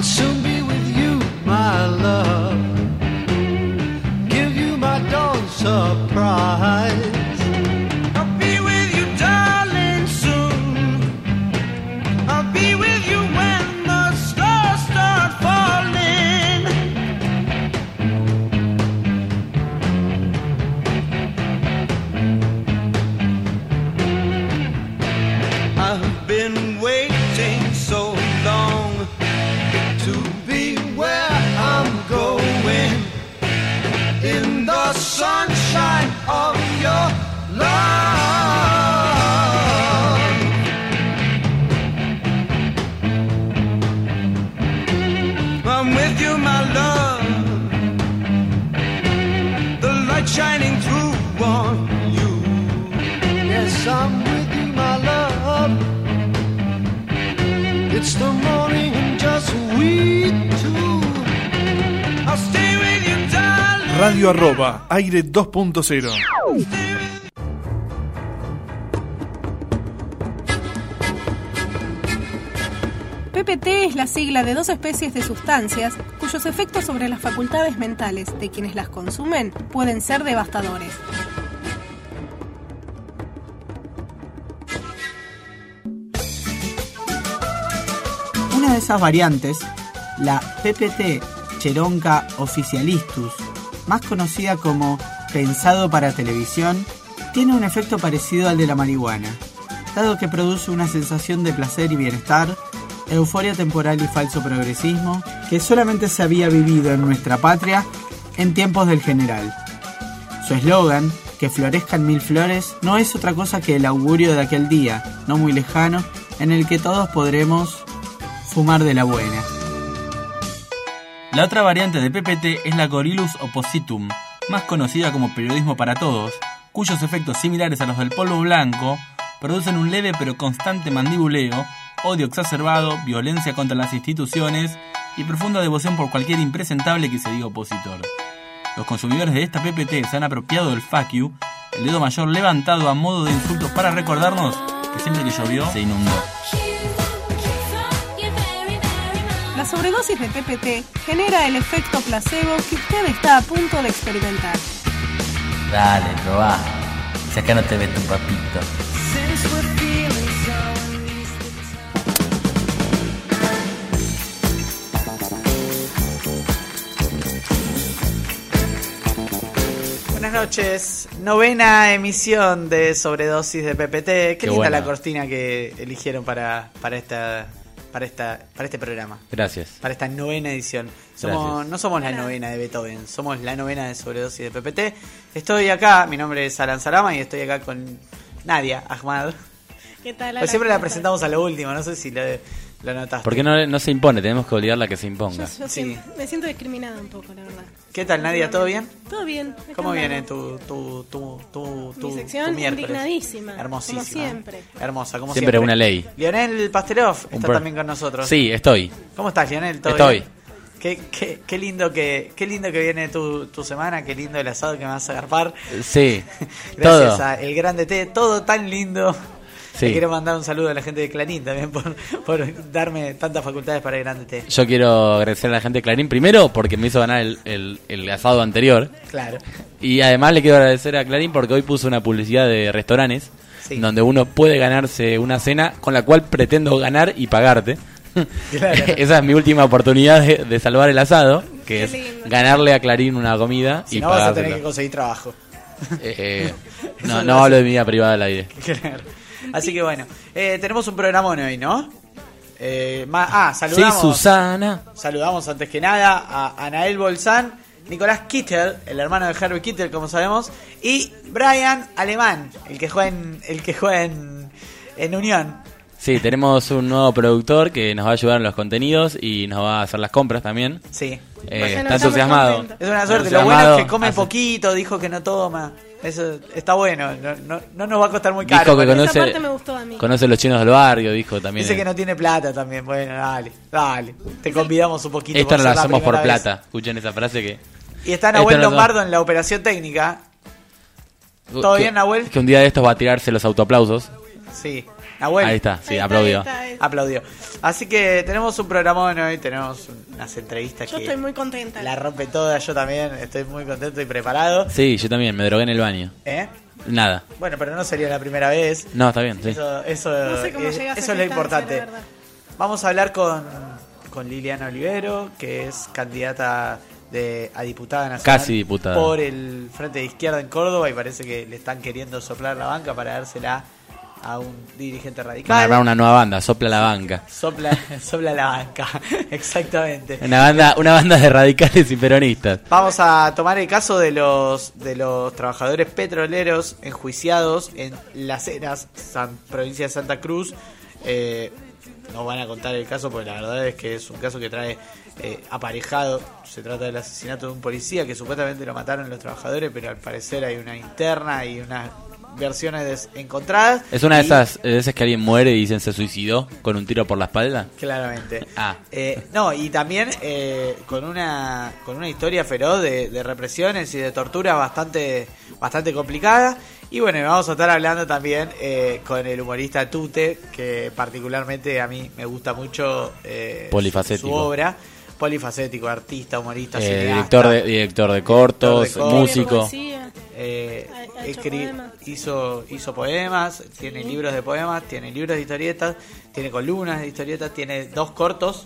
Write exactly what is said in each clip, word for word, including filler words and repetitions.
I'll soon be with you, my love. Give you my dawn surprise. I'll be with you, darling, soon. I'll be with you when the stars start falling. I've been waiting so long to be where I'm going, in the sunshine of your love. I'm with you, my love. The light shining through on you. Yes, I'm with you, my love. It's the morning and just we two. I'll stay with you, darling. Radio arroba, aire dos punto cero. P P T es la sigla de dos especies de sustancias cuyos efectos sobre las facultades mentales de quienes las consumen pueden ser devastadores. Una de esas variantes, la P P T Cheronca officialistus, más conocida como pensado para televisión, tiene un efecto parecido al de la marihuana, dado que produce una sensación de placer y bienestar, euforia temporal y falso progresismo que solamente se había vivido en nuestra patria en tiempos del general. Su eslogan, que florezcan mil flores, no es otra cosa que el augurio de aquel día, no muy lejano, en el que todos podremos fumar de la buena. La otra variante de P P T es la Corylus oppositum, más conocida como periodismo para todos, cuyos efectos similares a los del polvo blanco producen un leve pero constante mandibuleo, odio exacerbado, violencia contra las instituciones y profunda devoción por cualquier impresentable que se diga opositor. Los consumidores de esta P P T se han apropiado del fuck you, el dedo mayor levantado a modo de insultos para recordarnos que siempre que llovió se inundó. La sobredosis de P P T genera el efecto placebo que usted está a punto de experimentar. Dale, probá. Si acá no te ve tu papito. Buenas noches, novena emisión de Sobredosis de P P T. Qué, Qué linda buena la cortina que eligieron para, para esta para esta para este programa. Gracias. Para esta novena edición. Somos no somos la novena de Beethoven, somos la novena de Sobredosis de P P T. Estoy acá, mi nombre es Alan Sarama y estoy acá con Nadia Ahmad. ¿Qué tal? Pues siempre la presentamos a lo último, no sé si lo, lo notaste. Porque no, no se impone, tenemos que obligarla a que se imponga. Yo, yo sí. Me siento discriminada un poco, la verdad. ¿Qué tal, Nadia? ¿Todo bien? Todo bien. ¿Cómo viene tu tu tu tu tu Mi sección? tu miércoles? Indignadísima. Hermosísima. Como siempre. Hermosa, como siempre. Siempre una ley. Lionel Pastelov Un está pro... también con nosotros. Sí, estoy. ¿Cómo estás, Lionel? ¿Todo estoy. bien? Qué, qué, qué lindo que qué lindo que viene tu, tu semana, qué lindo el asado que me vas a agarpar. Sí. Gracias todo. a El Grande T, todo tan lindo. Sí. Le quiero mandar un saludo a la gente de Clarín también por, por darme tantas facultades para El Grande T. Yo quiero agradecer a la gente de Clarín primero porque me hizo ganar el, el, el asado anterior. Claro. Y además le quiero agradecer a Clarín porque hoy puso una publicidad de restaurantes, sí, donde uno puede ganarse una cena con la cual pretendo ganar y pagarte. Claro. Esa es mi última oportunidad de, de salvar el asado, que Qué es lindo. Ganarle a Clarín una comida si y no pagárselo. Vas a tener que conseguir trabajo. Eh, eh, no no hablo de mi vida privada al aire. Claro. Así que bueno, eh, tenemos un programón hoy, ¿no? Eh, ma- ah, saludamos. Sí, Susana. Saludamos antes que nada a Anael Bolzán, Nicolás Kittel, el hermano de Harvey Kittel, como sabemos, y Brian Alemán, el que juega en, el que juega en, en Unión. Sí, tenemos un nuevo productor que nos va a ayudar en los contenidos y nos va a hacer las compras también. Sí. Eh, Bueno, está entusiasmado. Es una suerte. Lo bueno es que come hace... poquito, dijo que no toma. Eso está bueno. No, no, no nos va a costar muy caro. Dijo que conoce, esa parte me gustó a mí. Conoce los chinos del barrio, dijo también. Dice que no tiene plata también. Bueno, dale, dale. Te convidamos un poquito. Esto no lo hacemos por vez. plata. Escuchen esa frase que... Y está Nahuel no Lombardo son... en la operación técnica. ¿Todo que, bien, Nahuel? Que un día de estos va a tirarse los autoaplausos. Sí. Nahuel. Ahí está, sí, Ahí está, aplaudió. ahí está, ahí está. Aplaudió. Así que tenemos un programón hoy, tenemos unas entrevistas Yo que estoy muy contenta. la rompe toda, yo también estoy muy contento y preparado. Sí, yo también, me drogué en el baño. ¿Eh? Nada. Bueno, pero no sería la primera vez. No, está bien, sí. Eso, eso, No sé cómo es, llegas a eso es esa lo importante. instancia, la verdad. Vamos a hablar con, con Liliana Olivero, que es candidata de, a diputada nacional. Casi diputada. Por el Frente de Izquierda en Córdoba y parece que le están queriendo soplar la banca para dársela a un dirigente Van a radical. armar una nueva banda, Sopla la Banca. Sopla, sopla la banca, exactamente. Una banda, una banda de radicales y peronistas. Vamos a tomar el caso de los de los trabajadores petroleros enjuiciados en Las Heras, San, provincia de Santa Cruz. Eh, no van a contar el caso porque la verdad es que es un caso que trae eh, aparejado. Se trata del asesinato de un policía que supuestamente lo mataron los trabajadores, pero al parecer hay una interna y unas versiones des- encontradas. ¿Es una de Y- esas veces que alguien muere y dicen se suicidó con un tiro por la espalda? Claramente. Ah. Eh, no, y también eh, con una con una historia feroz de, de represiones y de tortura bastante bastante complicada. Y bueno, vamos a estar hablando también eh, con el humorista Tute, que particularmente a mí me gusta mucho eh, Polifacético. su obra. Polifacético, artista, humorista, Eh, cineasta. director, de, director de cortos, Director de cortos. músico. Poesía. Eh, Ha- ha hecho escri- poemas. hizo, hizo poemas, tiene libros de poemas, tiene libros de historietas, tiene columnas de historietas, tiene dos cortos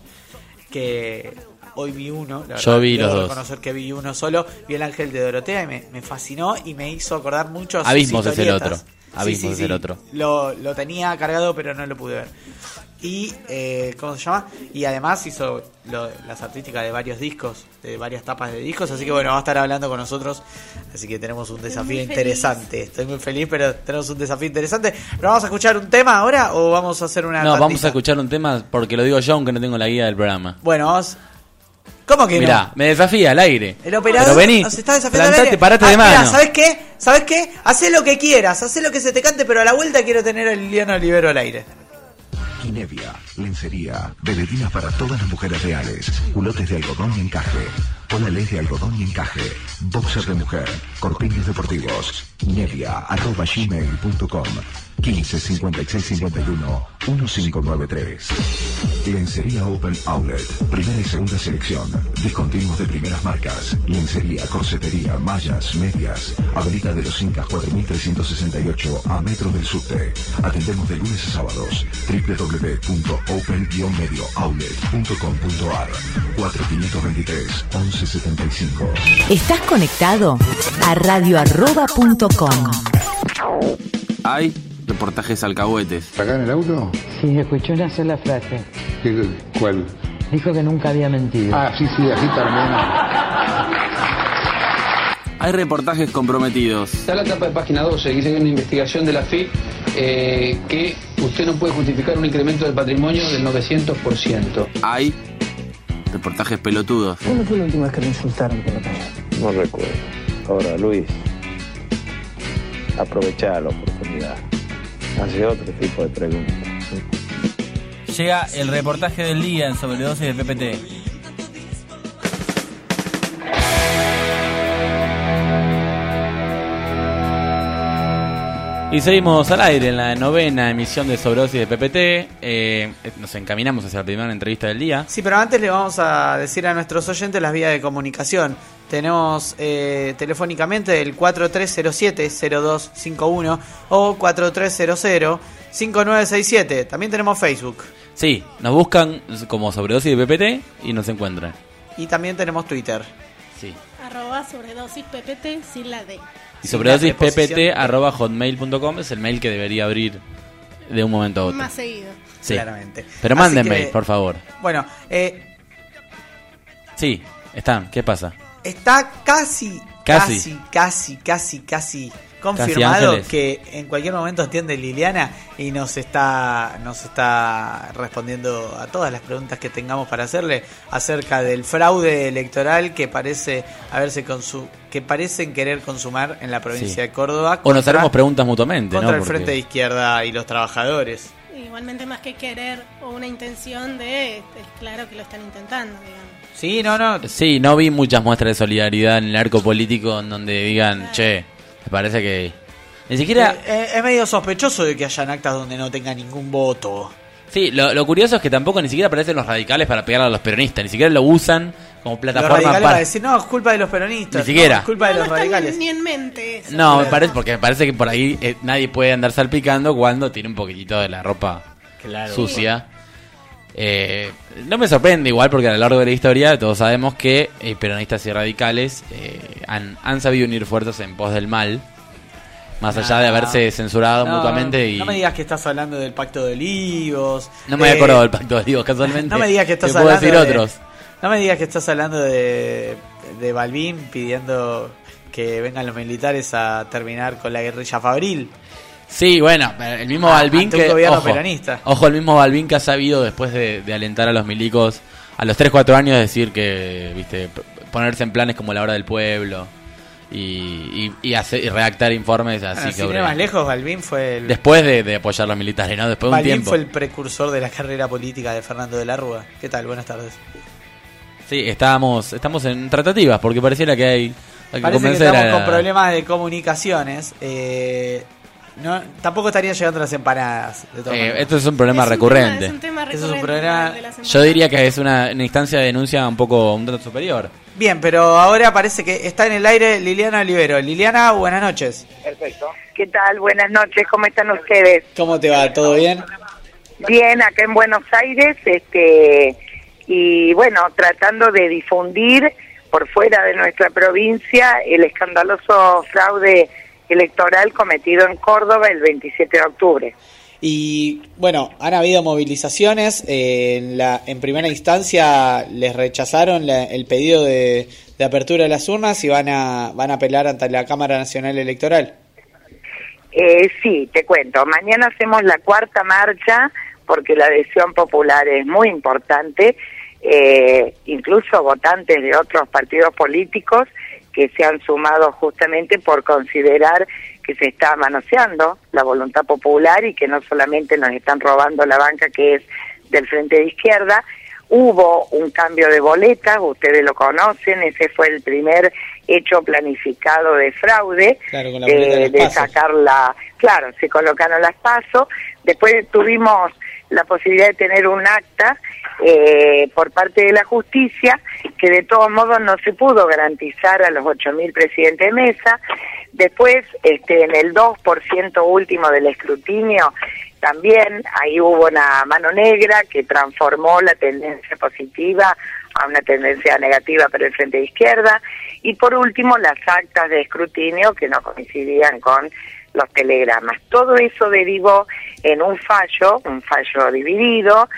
que hoy vi uno. La Yo verdad, vi debo los dos. reconocer que vi uno solo. Vi El Ángel de Dorotea y me, me fascinó y me hizo acordar mucho a sus Abismos es el historietas. otro. Abismos es el otro. Lo, lo tenía cargado pero no lo pude ver. Y, eh, ¿cómo se llama? Y además hizo lo- las artísticas de varios discos, de varias tapas de discos. Así que bueno, va a estar hablando con nosotros. Así que tenemos un desafío muy interesante. Estoy muy feliz, pero tenemos un desafío interesante. ¿Pero vamos a escuchar un tema ahora o vamos a hacer una No, vamos tandita? a escuchar un tema porque lo digo yo aunque no tengo la guía del programa. Bueno, vamos. ¿Cómo que Mirá, no? me desafía al aire. El operador Pero vení, nos está desafiando al plantate, aire. parate Ah, de mirá, mano. ¿sabes qué? ¿Sabes qué? Hacé lo que quieras, hacé lo que se te cante, pero a la vuelta quiero tener a Liliana Olivero al aire. Nevia, lencería, velerinas para todas las mujeres reales, culotes de algodón y encaje, polales de algodón y encaje, boxer de mujer, corpiños deportivos, nevia, arroba gmail punto com, quince cincuenta y seis cincuenta y uno, quince noventa y tres. Lencería Open Outlet, primera y segunda selección, discontinuos de primeras marcas, lencería, corsetería, mallas, medias, Avenida de los Incas cuatro mil trescientos sesenta y ocho a metros del subte. Atendemos de lunes a sábados. w w w punto open medio outlet punto com punto a r, cuatro cinco dos tres, once setenta y cinco. Estás conectado a radio arroba punto com. Hay reportajes alcahuetes. ¿Acá en el auto? Sí, escuchó una sola frase. ¿Qué- ¿Cuál? Dijo que nunca había mentido. Ah, sí, sí, así termina. Hay reportajes comprometidos. Está la etapa de página doce, dice que hay una investigación de la F I P eh, que usted no puede justificar un incremento del patrimonio del novecientos por ciento. Hay reportajes pelotudos. ¿Cuándo fue la última vez que le insultaron por la calle? No recuerdo. Ahora, Luis, aprovechá la oportunidad. Hace otro tipo de preguntas. Llega el reportaje del día en sobredosis de P P T. Y seguimos al aire en la novena emisión de Sobredosis de P P T. Eh, nos encaminamos hacia la primera entrevista del día. Sí, pero antes le vamos a decir a nuestros oyentes las vías de comunicación. Tenemos eh, telefónicamente el cuatro tres cero siete cero dos cinco uno o cuatro tres cero cero cinco nueve seis siete. También tenemos Facebook. Sí, nos buscan como Sobredosis de P P T y nos encuentran. Y también tenemos Twitter. Sí. Arroba sobredosis P P T sin la D. Y sobredosis p p t arroba hotmail punto com es el mail que debería abrir de un momento a otro. Más seguido. Sí. Claramente. Pero Así manden que, mail, por favor. Bueno, eh, Sí, están. ¿Qué pasa? está casi, Casi. casi, casi, casi, casi confirmado Ángeles. que en cualquier momento atiende Liliana y nos está, nos está respondiendo a todas las preguntas que tengamos para hacerle acerca del fraude electoral que parece haberse consu que parecen querer consumar en la provincia Sí. de Córdoba. O nos contra- haremos preguntas mutuamente, contra ¿no? el Porque- Frente de Izquierda y los trabajadores. Igualmente más que querer o una intención de, es claro que lo están intentando, digamos. Sí, no, no. Sí, no vi muchas muestras de solidaridad en el arco político en donde digan, che, me parece que Ni siquiera... Eh, es medio sospechoso de que hayan actas donde no tenga ningún voto. Sí, lo, lo curioso es que tampoco ni siquiera aparecen los radicales para pegarle a los peronistas, ni siquiera lo usan como plataforma los radicales para... para decir, no, es culpa de los peronistas. Ni siquiera. No, es culpa de no, los no radicales. Está ni en mente eso. No, me parece, porque me parece que por ahí eh, nadie puede andar salpicando cuando tiene un poquitito de la ropa claro, sucia. Eh, no me sorprende igual porque a lo largo de la historia todos sabemos que eh, peronistas y radicales eh, han, han sabido unir fuerzas en pos del mal. Más allá de haberse censurado no, mutuamente y... No me digas que estás hablando del Pacto de Olivos. No me de... había acordado del Pacto de Olivos, casualmente. No me digas que estás Te puedo hablando decir de... otros. No me digas que estás hablando de, de Balbín pidiendo que vengan los militares a terminar con la guerrilla fabril. Sí, bueno, el mismo Ah, Balbín ante un que... gobierno Ojo, peronista. ojo, el mismo Balbín que ha sabido después de, de alentar a los milicos a los tres cuatro años decir que, viste, p- ponerse en planes como la hora del pueblo... Y, y, y, hacer, y redactar informes así Bueno, sobre... sin ir más lejos, Balbín fue el... Después de, de apoyar a los militares, ¿no? Después de un Balbín tiempo. fue el precursor de la carrera política de Fernando de la Rúa. ¿Qué tal? Buenas tardes. Sí, estábamos, estamos en tratativas porque pareciera que hay, hay que Parece que convencer estamos a... con problemas de comunicaciones. Eh, no, tampoco estarían llegando las empanadas. De todas Eh, maneras. esto es un problema Es un recurrente. tema- es un tema Eso es un recurrente problema- de las empanadas. Yo diría que es una, una instancia de denuncia un poco un tanto superior. Bien, pero ahora parece que está en el aire Liliana Olivero. Liliana, buenas noches. Perfecto. ¿Qué tal? Buenas noches, ¿cómo están ustedes? ¿Cómo te va? ¿Todo bien? Bien, acá en Buenos Aires, este, y bueno, tratando de difundir por fuera de nuestra provincia el escandaloso fraude electoral cometido en Córdoba el veintisiete de octubre. Y bueno, han habido movilizaciones. Eh, en, la, en primera instancia les rechazaron la, el pedido de, de apertura de las urnas y van a, van a apelar ante la Cámara Nacional Electoral. Eh, sí, te cuento. Mañana hacemos la cuarta marcha porque la adhesión popular es muy importante. Eh, incluso votantes de otros partidos políticos que se han sumado justamente por considerar que se está manoseando la voluntad popular y que no solamente nos están robando la banca que es del Frente de Izquierda. Hubo un cambio de boletas, ustedes lo conocen, ese fue el primer hecho planificado de fraude, Claro, con la boleta de eh, las de PASO. sacarla, claro, se colocaron las PASO, después tuvimos la posibilidad de tener un acta eh, por parte de la justicia, que de todos modos no se pudo garantizar a los ocho mil presidentes de mesa. Después, este, en el dos por ciento último del escrutinio, también ahí hubo una mano negra que transformó la tendencia positiva a una tendencia negativa para el Frente de Izquierda. Y por último, las actas de escrutinio que no coincidían con los telegramas. Todo eso derivó en un fallo, un fallo dividido,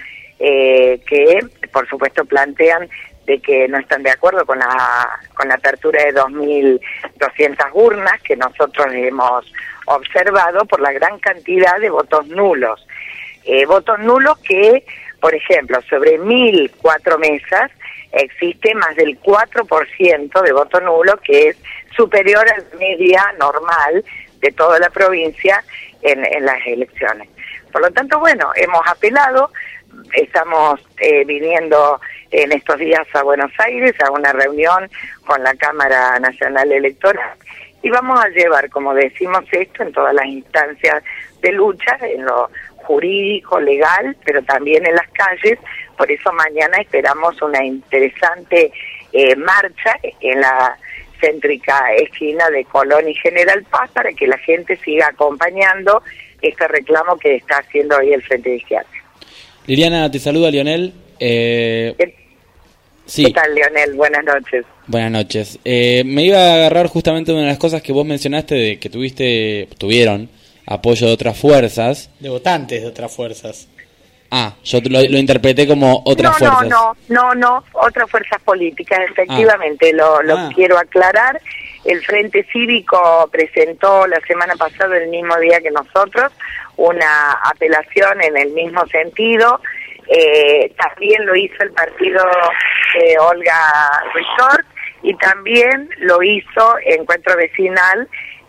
eh, que por supuesto plantean de que no están de acuerdo con la con la apertura de dos mil doscientas urnas que nosotros hemos observado por la gran cantidad de votos nulos. Eh, votos nulos que, por ejemplo, sobre mil cuatro mesas existe más del cuatro por ciento de voto nulo, que es superior a la media normal de toda la provincia en, en las elecciones. Por lo tanto, bueno, hemos apelado, estamos eh, viniendo en estos días a Buenos Aires a una reunión con la Cámara Nacional Electoral y vamos a llevar, como decimos, esto en todas las instancias de lucha, en lo jurídico, legal, pero también en las calles. Por eso mañana esperamos una interesante eh, marcha en la céntrica esquina de Colón y General Paz para que la gente siga acompañando este reclamo que está haciendo hoy el Frente de Izquierda. Liliana, te saluda Lionel. Eh, ¿Qué, sí. ¿Qué tal, Leonel? Buenas noches. Buenas noches. Eh, me iba a agarrar justamente una de las cosas que vos mencionaste de que tuviste, tuvieron apoyo de otras fuerzas. De votantes de otras fuerzas. Ah, yo lo, lo interpreté como otras no, fuerzas. No, no, no, no, otras fuerzas políticas, efectivamente, ah. lo, lo ah. quiero aclarar. El Frente Cívico presentó la semana pasada, el mismo día que nosotros, una apelación en el mismo sentido. Eh, también lo hizo el partido de Olga Resort y también lo hizo Encuentro Vecinal.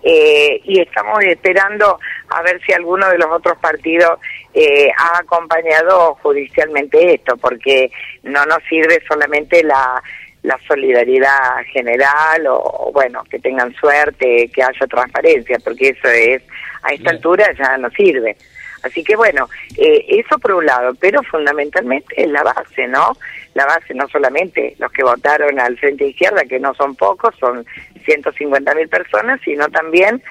Eh, y estamos esperando a ver si alguno de los otros partidos eh, ha acompañado judicialmente esto, porque no nos sirve solamente la la solidaridad general o, bueno, que tengan suerte, que haya transparencia, porque eso es, a esta altura ya no sirve. Así que bueno, eh, eso por un lado, pero fundamentalmente es la base, ¿no? La base, no solamente los que votaron al Frente de Izquierda, que no son pocos, son ciento cincuenta mil personas, sino también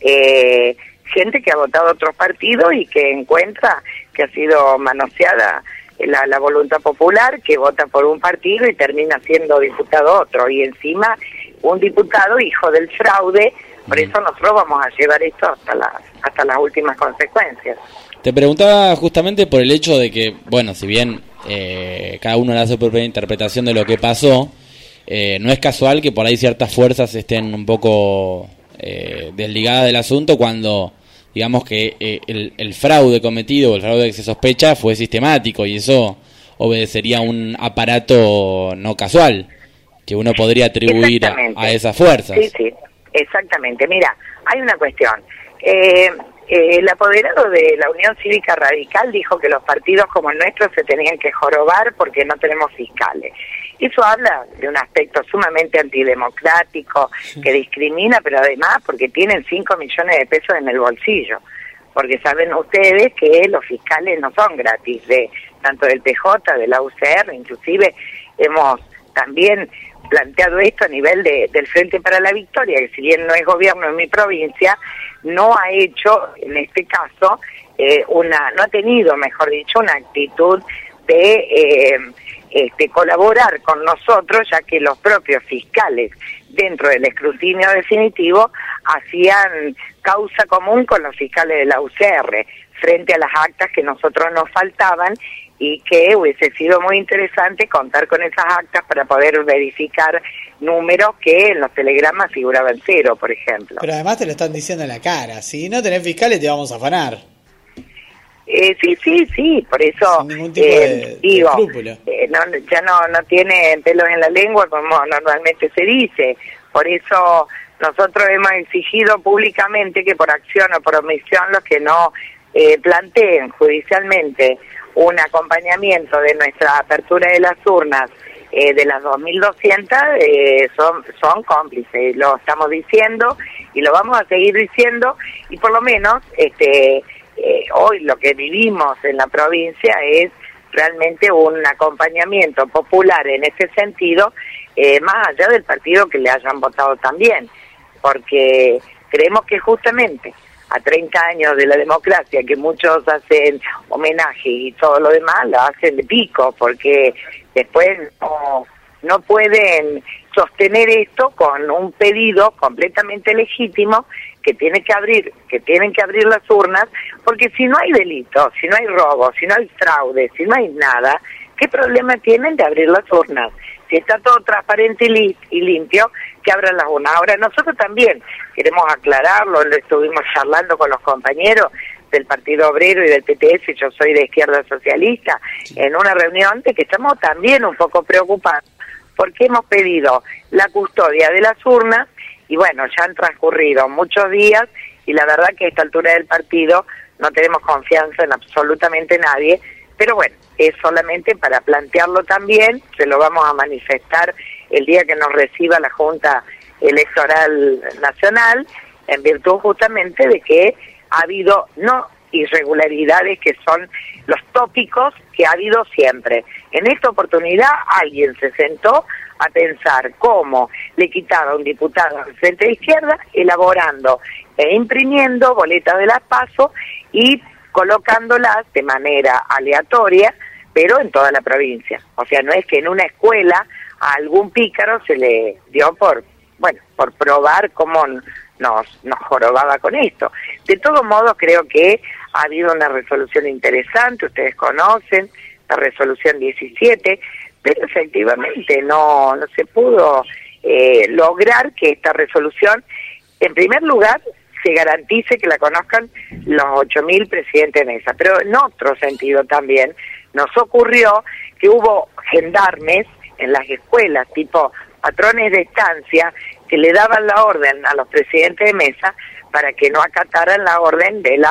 eh, gente que ha votado a otros partidos y que encuentra que ha sido manoseada la, la voluntad popular, que vota por un partido y termina siendo diputado otro, y encima un diputado hijo del fraude. Por eso nosotros vamos a llevar esto hasta las hasta las últimas consecuencias. Te preguntaba justamente por el hecho de que, bueno, si bien eh, cada uno le hace su propia interpretación de lo que pasó, eh, no es casual que por ahí ciertas fuerzas estén un poco eh, desligadas del asunto cuando, digamos que eh, el, el fraude cometido, el fraude que se sospecha fue sistemático, y eso obedecería a un aparato no casual que uno podría atribuir a, a esas fuerzas. Sí, sí. Exactamente, mira, hay una cuestión. Eh, eh, el apoderado de la Unión Cívica Radical dijo que los partidos como el nuestro se tenían que jorobar porque no tenemos fiscales. Eso habla de un aspecto sumamente antidemocrático, que discrimina, pero además porque tienen cinco millones de pesos en el bolsillo. Porque saben ustedes que los fiscales no son gratis, de tanto del P J, de la U C R, inclusive hemos también planteado esto a nivel de, del Frente para la Victoria, que si bien no es gobierno en mi provincia, no ha hecho, en este caso, eh, una, no ha tenido, mejor dicho, una actitud de eh, este, colaborar con nosotros, ya que los propios fiscales, dentro del escrutinio definitivo, hacían causa común con los fiscales de la U C R, frente a las actas que nosotros nos faltaban, y que hubiese sido muy interesante contar con esas actas para poder verificar números que en los telegramas figuraban cero, por ejemplo. Pero además te lo están diciendo en la cara, si no tenés fiscales te vamos a afanar. Eh, sí, sí, sí, por eso sin ningún tipo eh, de, digo, de eh, no, ya no, no tiene pelos en la lengua como normalmente se dice. Por eso nosotros hemos exigido públicamente que por acción o por omisión los que no eh, planteen judicialmente un acompañamiento de nuestra apertura de las urnas eh, de las dos mil doscientas eh, son son cómplices, lo estamos diciendo y lo vamos a seguir diciendo, y por lo menos este eh, hoy lo que vivimos en la provincia es realmente un acompañamiento popular en ese sentido, eh, más allá del partido que le hayan votado también, porque creemos que justamente a treinta años de la democracia, que muchos hacen homenaje y todo lo demás, lo hacen de pico, porque después no, no pueden sostener esto con un pedido completamente legítimo que tiene que abrir, que tienen que abrir las urnas, porque si no hay delito, si no hay robo, si no hay fraude, si no hay nada, ¿qué problema tienen de abrir las urnas? Si está todo transparente y, li y limpio, que abran las urnas. Ahora, nosotros también queremos aclararlo, lo estuvimos charlando con los compañeros del Partido Obrero y del P T S, yo soy de Izquierda Socialista, sí, en una reunión de que estamos también un poco preocupados, porque hemos pedido la custodia de las urnas, y bueno, ya han transcurrido muchos días, y la verdad que a esta altura del partido no tenemos confianza en absolutamente nadie, pero bueno, es solamente para plantearlo también, se lo vamos a manifestar el día que nos reciba la Junta Electoral Nacional, en virtud justamente de que ha habido no irregularidades que son los tópicos que ha habido siempre. En esta oportunidad alguien se sentó a pensar cómo le quitaba a un diputado al Frente de Izquierda, elaborando e imprimiendo boletas de las PASO y colocándolas de manera aleatoria, pero en toda la provincia. O sea, no es que en una escuela a algún pícaro se le dio por, bueno, por probar cómo nos, nos jorobaba con esto. De todos modos, creo que ha habido una resolución interesante, ustedes conocen, la resolución diecisiete, pero efectivamente no, no se pudo eh, lograr que esta resolución, en primer lugar, se garantice que la conozcan los ocho mil presidentes de mesa. Pero en otro sentido también nos ocurrió que hubo gendarmes en las escuelas, tipo patrones de estancia, que le daban la orden a los presidentes de mesa para que no acataran la orden de la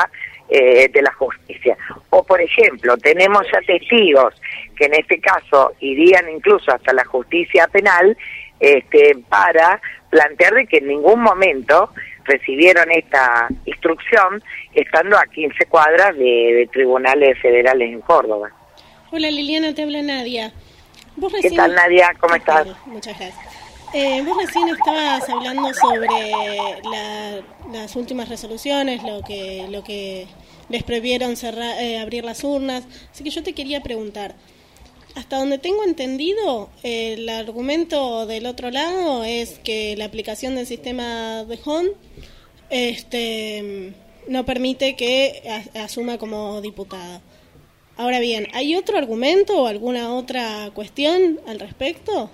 eh, de la justicia. O, por ejemplo, tenemos ya testigos que en este caso irían incluso hasta la justicia penal este, para plantear de que en ningún momento recibieron esta instrucción estando a quince cuadras de, de tribunales federales en Córdoba. Hola Liliana, te habla Nadia. ¿Vos recién... ¿Qué tal, Nadia? ¿Cómo estás? Muchas gracias. Eh, vos recién estabas hablando sobre la, las últimas resoluciones, lo que lo que les prohibieron cerrar, eh, abrir las urnas, así que yo te quería preguntar, hasta donde tengo entendido, eh, el argumento del otro lado es que la aplicación del sistema de Hon este, no permite que a, asuma como diputada. Ahora bien, ¿hay otro argumento o alguna otra cuestión al respecto?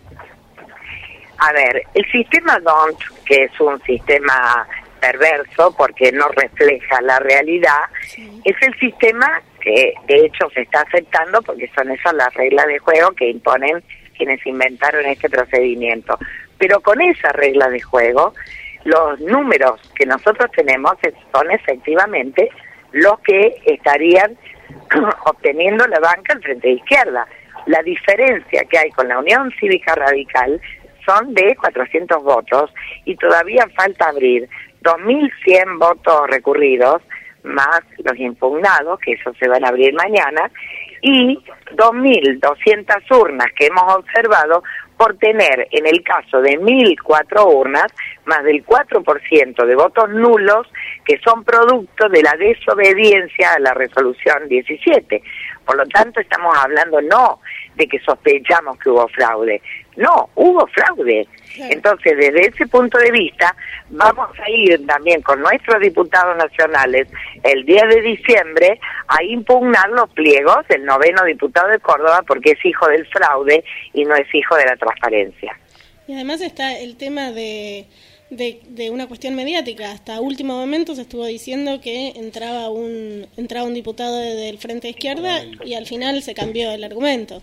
A ver, el sistema D O N T, que es un sistema perverso porque no refleja la realidad, sí. Es el sistema que de hecho se está aceptando porque son esas las reglas de juego que imponen quienes inventaron este procedimiento. Pero con esas reglas de juego, los números que nosotros tenemos son efectivamente los que estarían obteniendo la banca al Frente de Izquierda. La diferencia que hay con la Unión Cívica Radical son de cuatrocientos votos y todavía falta abrir dos mil cien votos recurridos, más los impugnados, que esos se van a abrir mañana, y dos mil doscientas urnas que hemos observado por tener, en el caso de mil cuatro urnas, más del cuatro por ciento de votos nulos que son producto de la desobediencia a la resolución diecisiete. Por lo tanto, estamos hablando no de que sospechamos que hubo fraude, no, hubo fraude. Entonces, desde ese punto de vista, vamos a ir también con nuestros diputados nacionales el diez de diciembre a impugnar los pliegos del noveno diputado de Córdoba porque es hijo del fraude y no es hijo de la transparencia. Y además está el tema de, de, de una cuestión mediática. Hasta último momento se estuvo diciendo que entraba un, entraba un diputado de, del Frente de Izquierda y al final se cambió el argumento.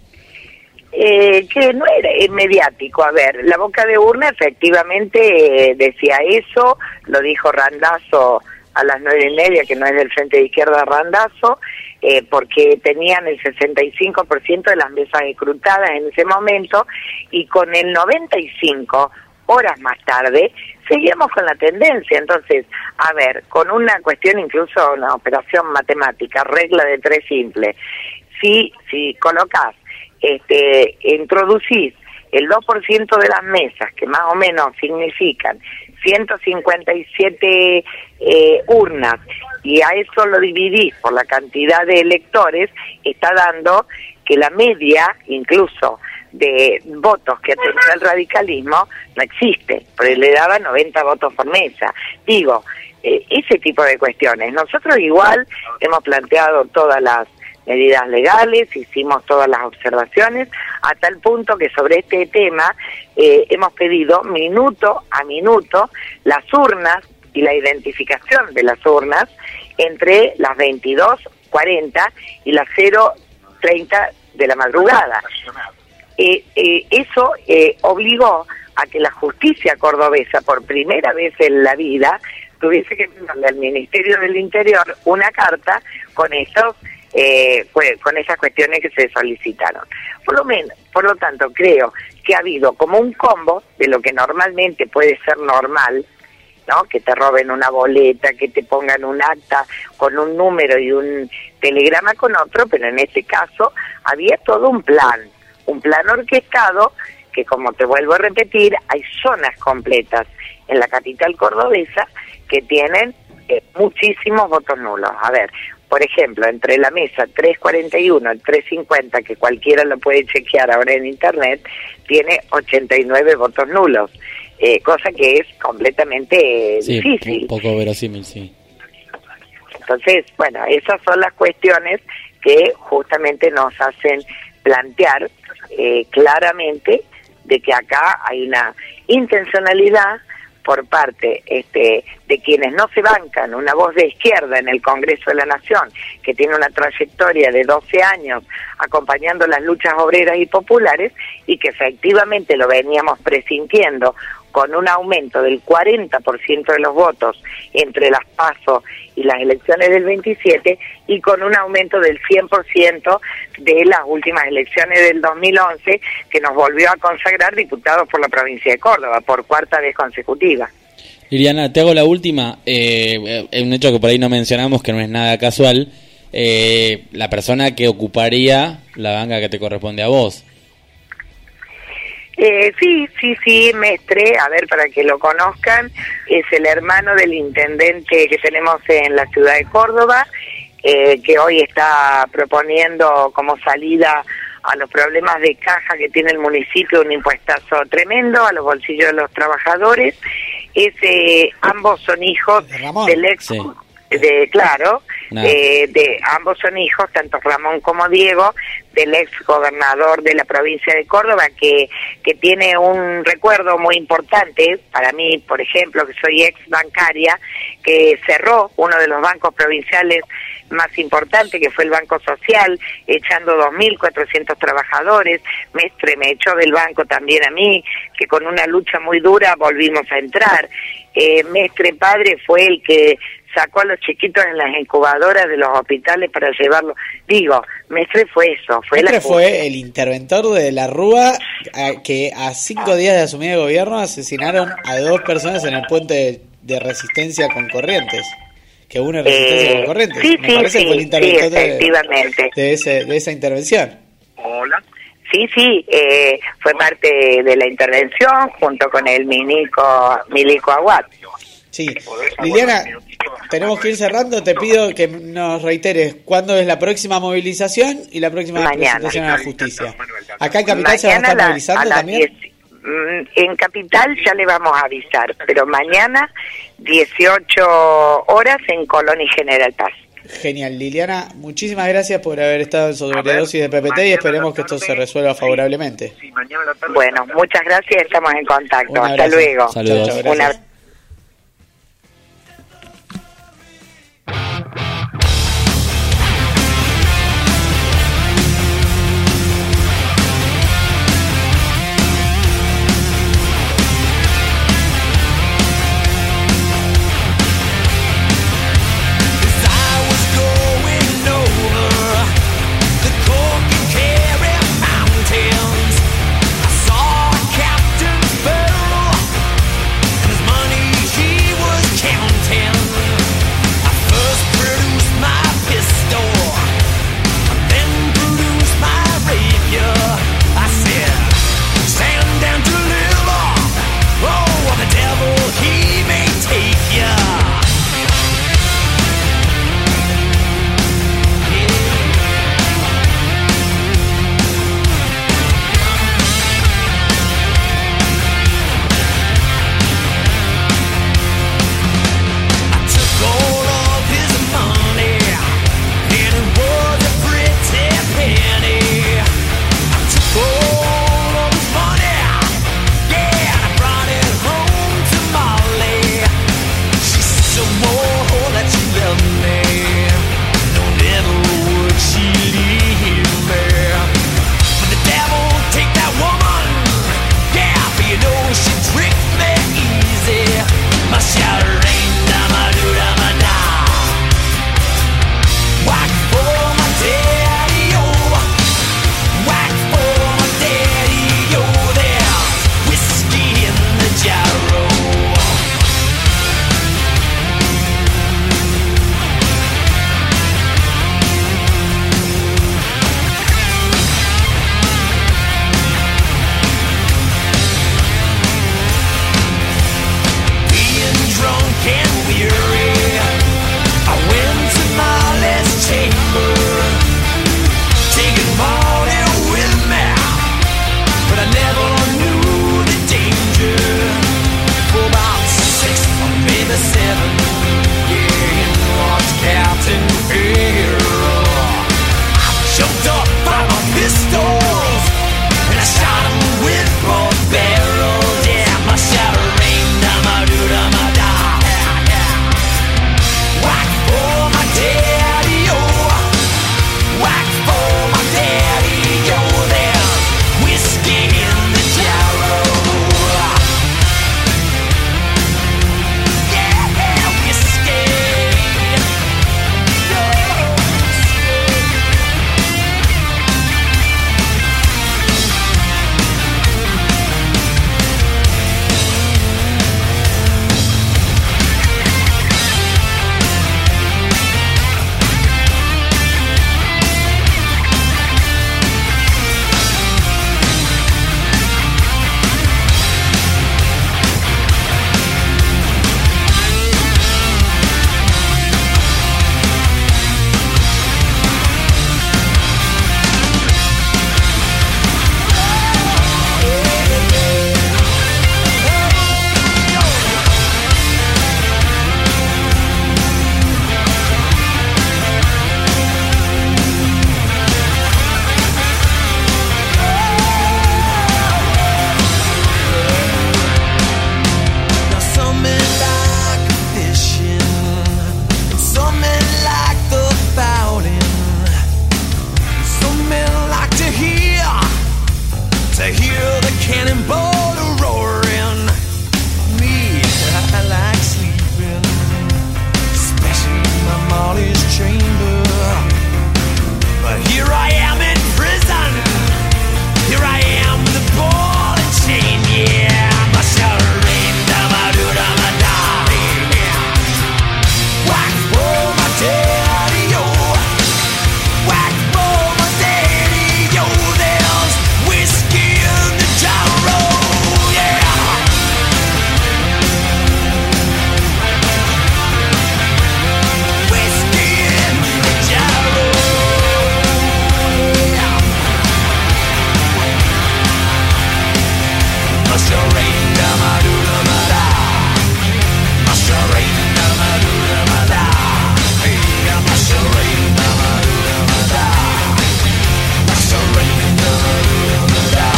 Eh, que no era eh, mediático. A ver, la boca de urna efectivamente eh, decía eso, lo dijo Randazzo a las nueve y media, que no es del Frente de Izquierda Randazzo, eh, porque tenían el sesenta y cinco por ciento de las mesas escrutadas en ese momento, y con el noventa y cinco horas más tarde seguíamos con la tendencia. Entonces, a ver, con una cuestión, incluso una operación matemática, regla de tres simple, si, si colocás Este, introducís el dos por ciento de las mesas, que más o menos significan ciento cincuenta y siete eh, urnas, y a eso lo dividís por la cantidad de electores, está dando que la media, incluso de votos que tenía el radicalismo, no existe, porque le daba noventa votos por mesa. Digo, eh, ese tipo de cuestiones. Nosotros igual hemos planteado todas las medidas legales, hicimos todas las observaciones, a tal punto que sobre este tema eh, hemos pedido minuto a minuto las urnas y la identificación de las urnas entre las veintidós cuarenta y las cero treinta de la madrugada. Eh, eh, eso eh, obligó a que la justicia cordobesa, por primera vez en la vida, tuviese que mandarle al Ministerio del Interior una carta con estos Eh, pues, con esas cuestiones que se solicitaron. Por lo menos, por lo tanto, creo que ha habido como un combo de lo que normalmente puede ser normal, ¿no? Que te roben una boleta, que te pongan un acta con un número y un telegrama con otro, pero en este caso había todo un plan, un plan orquestado que, como te vuelvo a repetir, hay zonas completas en la capital cordobesa que tienen eh, muchísimos votos nulos. A ver, por ejemplo, entre la mesa tres cuarenta y uno y tres cincuenta, que cualquiera lo puede chequear ahora en internet, tiene ochenta y nueve votos nulos, eh, cosa que es completamente eh, sí, difícil. Un poco verosímil, sí. Entonces, bueno, esas son las cuestiones que justamente nos hacen plantear eh, claramente de que acá hay una intencionalidad por parte este, de quienes no se bancan una voz de izquierda en el Congreso de la Nación, que tiene una trayectoria de doce años acompañando las luchas obreras y populares, y que efectivamente lo veníamos presintiendo con un aumento del cuarenta por ciento de los votos entre las PASO y las elecciones del veintisiete, y con un aumento del cien por ciento de las últimas elecciones del dos mil once, que nos volvió a consagrar diputados por la provincia de Córdoba, por cuarta vez consecutiva. Liliana, te hago la última, eh, un hecho que por ahí no mencionamos, que no es nada casual, eh, la persona que ocuparía la banca que te corresponde a vos. Eh, sí, sí, sí, Mestre, a ver, para que lo conozcan, es el hermano del intendente que tenemos en la ciudad de Córdoba, eh, que hoy está proponiendo como salida a los problemas de caja que tiene el municipio un impuestazo tremendo a los bolsillos de los trabajadores. Es, eh, ambos son hijos del ex... Sí. De, claro, no. eh, de ambos son hijos, tanto Ramón como Diego, del ex gobernador de la provincia de Córdoba, que, que tiene un recuerdo muy importante para mí, por ejemplo, que soy ex bancaria, que cerró uno de los bancos provinciales más importantes, que fue el Banco Social, echando dos mil cuatrocientos trabajadores. Mestre me echó del banco también a mí, que con una lucha muy dura volvimos a entrar. Eh, Mestre padre fue el que sacó a los chiquitos en las incubadoras de los hospitales para llevarlos. Digo, Mestre fue eso. Fue Mestre la fue el interventor de la Rúa, a, que a cinco días de asumir el gobierno asesinaron a dos personas en el puente de, de Resistencia con Corrientes. Que uno es Resistencia eh, con Corrientes. Sí, Me sí, parece sí, que fue el interventor sí, efectivamente. De, de, ese, de esa intervención. Hola. Sí, sí, eh, fue parte de la intervención junto con el Milico, Milico Aguad. Sí, Liliana, tenemos que ir cerrando. Te pido que nos reiteres cuándo es la próxima movilización y la próxima Mañana. presentación a la justicia. Acá en Capital se van a estar la, movilizando a también. diez, en Capital ya le vamos a avisar, pero mañana dieciocho horas en Colón y General Paz. Genial, Liliana, muchísimas gracias por haber estado en Sobredosis de P P T y esperemos que esto se resuelva favorablemente. Bueno, muchas gracias, estamos en contacto. Hasta luego. Saludos. Chau, chau, Una... His money cannonball roaring. Me, I like sleeping, especially in my Molly's chamber. But here I am in prison. Here I am, the ball and chain. Yeah, I'm a surrender, my dude, I'm a darling. Whack for my daddy, yo. Whack for my daddy, yo. There's whiskey in the gyro, yeah. Whiskey in the gyro, yeah. My surrender, my dude, I'm a da. My surrender, my dude, I'm a da. Yeah, my surrender, my dude, I'm a da. My surrender, my dude, I'm a da.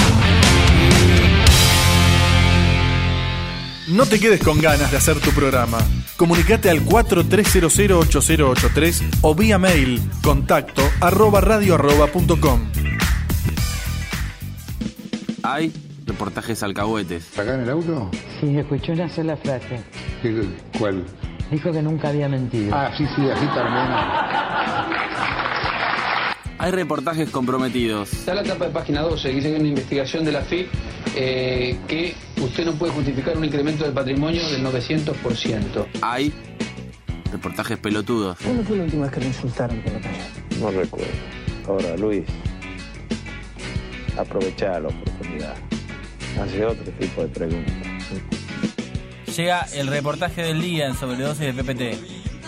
No te quedes con ganas de hacer tu programa. Comunicate al cuatro tres cero cero ocho cero ocho tres o vía mail contacto arroba radio arroba punto com. Hay reportajes alcahuetes. ¿Acá en el auto? Sí, escuché una sola frase. ¿Qué- ¿Cuál? Dijo que nunca había mentido. Ah, sí, sí, así termina. Hay reportajes comprometidos. Está la tapa de página doce, que dice que hay una investigación de la F I P eh, que usted no puede justificar un incremento del patrimonio del novecientos por ciento. Hay reportajes pelotudos. ¿Cuándo fue la última vez que lo insultaron por la calle? No recuerdo. Ahora, Luis, aprovechá la oportunidad. Hace otro tipo de preguntas. Llega el reportaje del día en Sobredosis de P P T.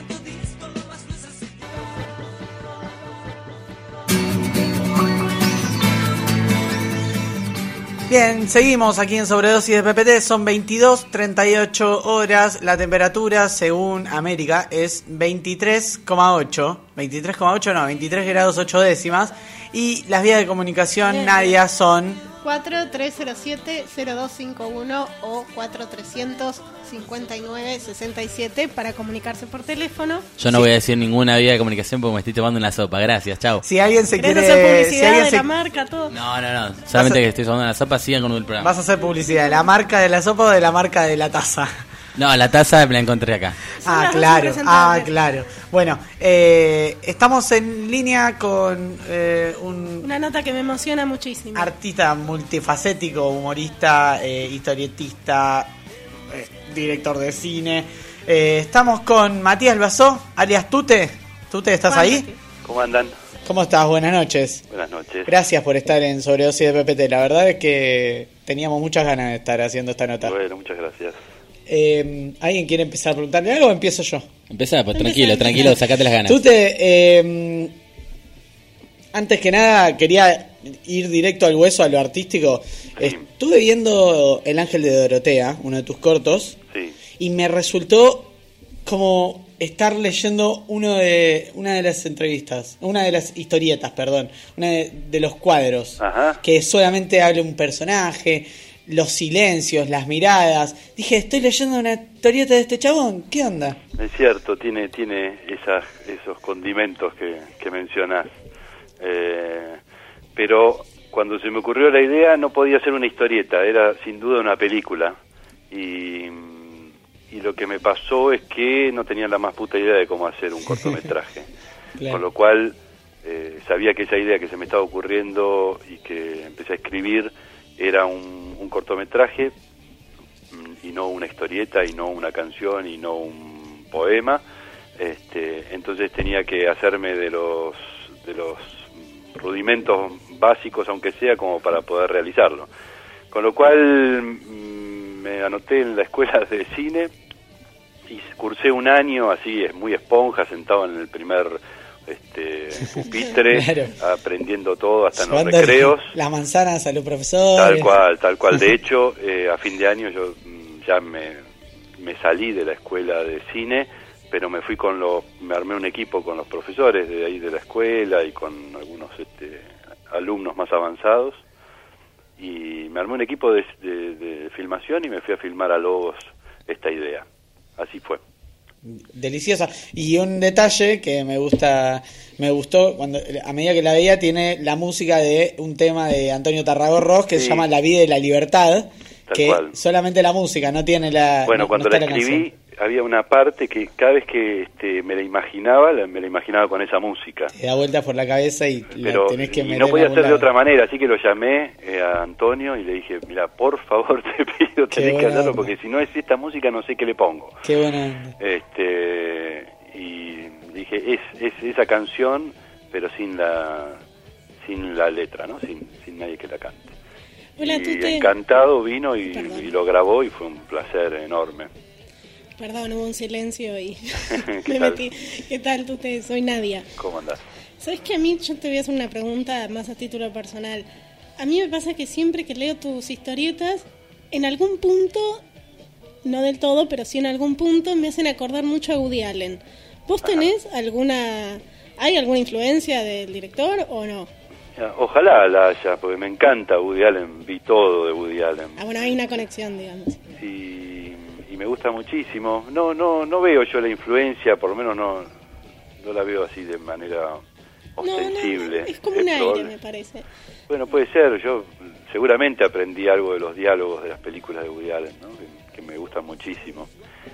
Bien, seguimos aquí en Sobredosis de P P T, son veintidós treinta y ocho horas, la temperatura según América es veintitrés coma ocho, veintitrés coma ocho no, veintitrés grados ocho décimas, y las vías de comunicación, Bien. Nadia, son... cuatro tres cero siete cero dos cinco uno o cuatro tres cero cero cinco nueve seis siete para comunicarse por teléfono. Yo no voy a decir ninguna vía de comunicación porque me estoy tomando una sopa. Gracias, chao. Si alguien se ¿Querés quiere... hacer si publicidad alguien de se- la marca, todo? No, no, no. Solamente que estoy tomando una sopa, sigan con el programa. ¿Vas a hacer publicidad de la marca de la sopa o de la marca de la taza? No, la taza me la encontré acá. Ah, las dos claro, ah, representantes. claro. Bueno, eh, estamos en línea con eh, un Una nota que me emociona muchísimo. artista multifacético, humorista, eh, historietista, eh, director de cine. Eh, estamos con Matías Albazó, alias Tute. Tute, ¿estás Juan, ahí? Mati. ¿Cómo andan? ¿Cómo estás? Buenas noches. Buenas noches. Gracias por estar en Sobredosis de P P T. La verdad es que teníamos muchas ganas de estar haciendo esta nota. Bueno, muchas gracias. Eh, ¿Alguien quiere empezar a preguntarle algo o empiezo yo? Empezá, pues tranquilo, tranquilo, sacate las ganas. Tute, eh, antes que nada quería ir directo al hueso, a lo artístico. Estuve viendo El Ángel de Dorotea, uno de tus cortos, Sí. y me resultó como estar leyendo uno de una de las entrevistas, una de las historietas, perdón, una de, de los cuadros, Ajá. que solamente habla un personaje, los silencios, las miradas. Dije, estoy leyendo una historieta de este chabón, ¿qué onda? Es cierto, tiene tiene esas, esos condimentos que, que mencionás. Eh, pero cuando se me ocurrió la idea no podía ser una historieta, era sin duda una película. Y, y lo que me pasó es que no tenía la más puta idea de cómo hacer un cortometraje. Claro. Con lo cual eh, sabía que esa idea que se me estaba ocurriendo y que empecé a escribir era un, un cortometraje mm, y no una historieta y no una canción y no un poema. Este, entonces tenía que hacerme de los de los rudimentos básicos, aunque sea, como para poder realizarlo. Con lo cual mm, me anoté en la escuela de cine y cursé un año así, es muy esponja, sentado en el primer este, pupitre, Claro. aprendiendo todo hasta en los Llevando recreos. las manzanas a los profesores. Tal cual, tal cual. De hecho, eh, a fin de año yo mm, ya me, me salí de la escuela de cine, pero me fui con los, me armé un equipo con los profesores de ahí de la escuela y con algunos este, alumnos más avanzados, y me armé un equipo de, de, de filmación y me fui a filmar a Lobos esta idea. Así fue. deliciosa. Y un detalle que me gusta, me gustó cuando a medida que la veía, tiene la música de un tema de Antonio Tarragorros que sí. se llama La vida y la libertad, Tal que cual. solamente la música, no tiene la. Bueno, no, cuando no la escribí la había una parte que cada vez que este, me la imaginaba, me la imaginaba con esa música. Te da vueltas por la cabeza y Pero, la tenés que y meter no podía en ser de lado. otra manera, así que lo llamé eh, a Antonio y le dije, mira, por favor te pido, tenés que hacerlo, onda. porque si no es esta música no sé qué le pongo. Qué buena onda. Este, y dije, es, es esa canción, pero sin la sin la letra, ¿no? Sin, sin nadie que la cante. Hola, y Tute. encantado vino y, y lo grabó y fue un placer enorme. Perdón, hubo un silencio y ¿Qué me tal? metí. ¿Qué tal, Tute? Soy Nadia. ¿Cómo andás? ¿Sabes que a mí, yo te voy a hacer una pregunta más a título personal? A mí me pasa que siempre que leo tus historietas, en algún punto, no del todo, pero sí en algún punto, me hacen acordar mucho a Woody Allen. ¿Vos tenés Ajá. alguna... ¿Hay alguna influencia del director o no? Ojalá la haya, porque me encanta Woody Allen, vi todo de Woody Allen. Ah, bueno, hay una conexión, digamos. Y, y me gusta muchísimo. No no no veo yo la influencia, por lo menos no no la veo así de manera ostensible. No, no, es como un aire, me parece. Bueno, puede ser. Yo seguramente aprendí algo de los diálogos de las películas de Woody Allen, ¿no? que, que me gustan muchísimo.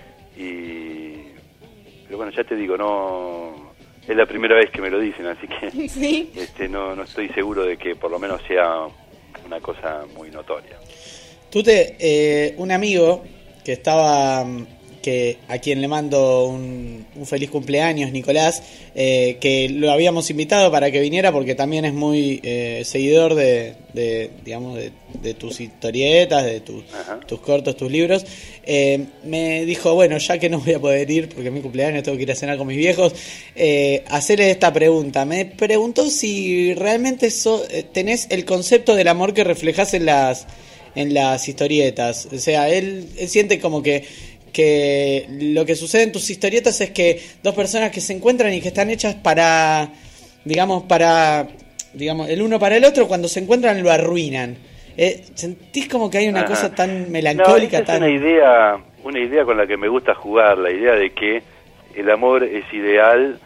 Y pero bueno, ya te digo, no... Es la primera vez que me lo dicen, así que ¿Sí? este, no, no estoy seguro de que por lo menos sea una cosa muy notoria. Tute, eh, un amigo que estaba, que a quien le mando un, un feliz cumpleaños, Nicolás, eh, que lo habíamos invitado para que viniera porque también es muy eh, seguidor de, de digamos, de, de tus historietas, de tu, tus cortos, tus libros. Eh, me dijo, bueno, ya que no voy a poder ir porque es mi cumpleaños, tengo que ir a cenar con mis viejos, eh, hacerle esta pregunta. Me preguntó si realmente so, eh, tenés el concepto del amor que reflejás en las en las historietas. O sea, él, él siente como que que lo que sucede en tus historietas es que dos personas que se encuentran y que están hechas para, digamos, para, digamos, el uno para el otro, cuando se encuentran lo arruinan. Eh, ¿Sentís como que hay una Ajá. cosa tan melancólica? No, esa tan... es una idea, una idea con la que me gusta jugar, la idea de que el amor es ideal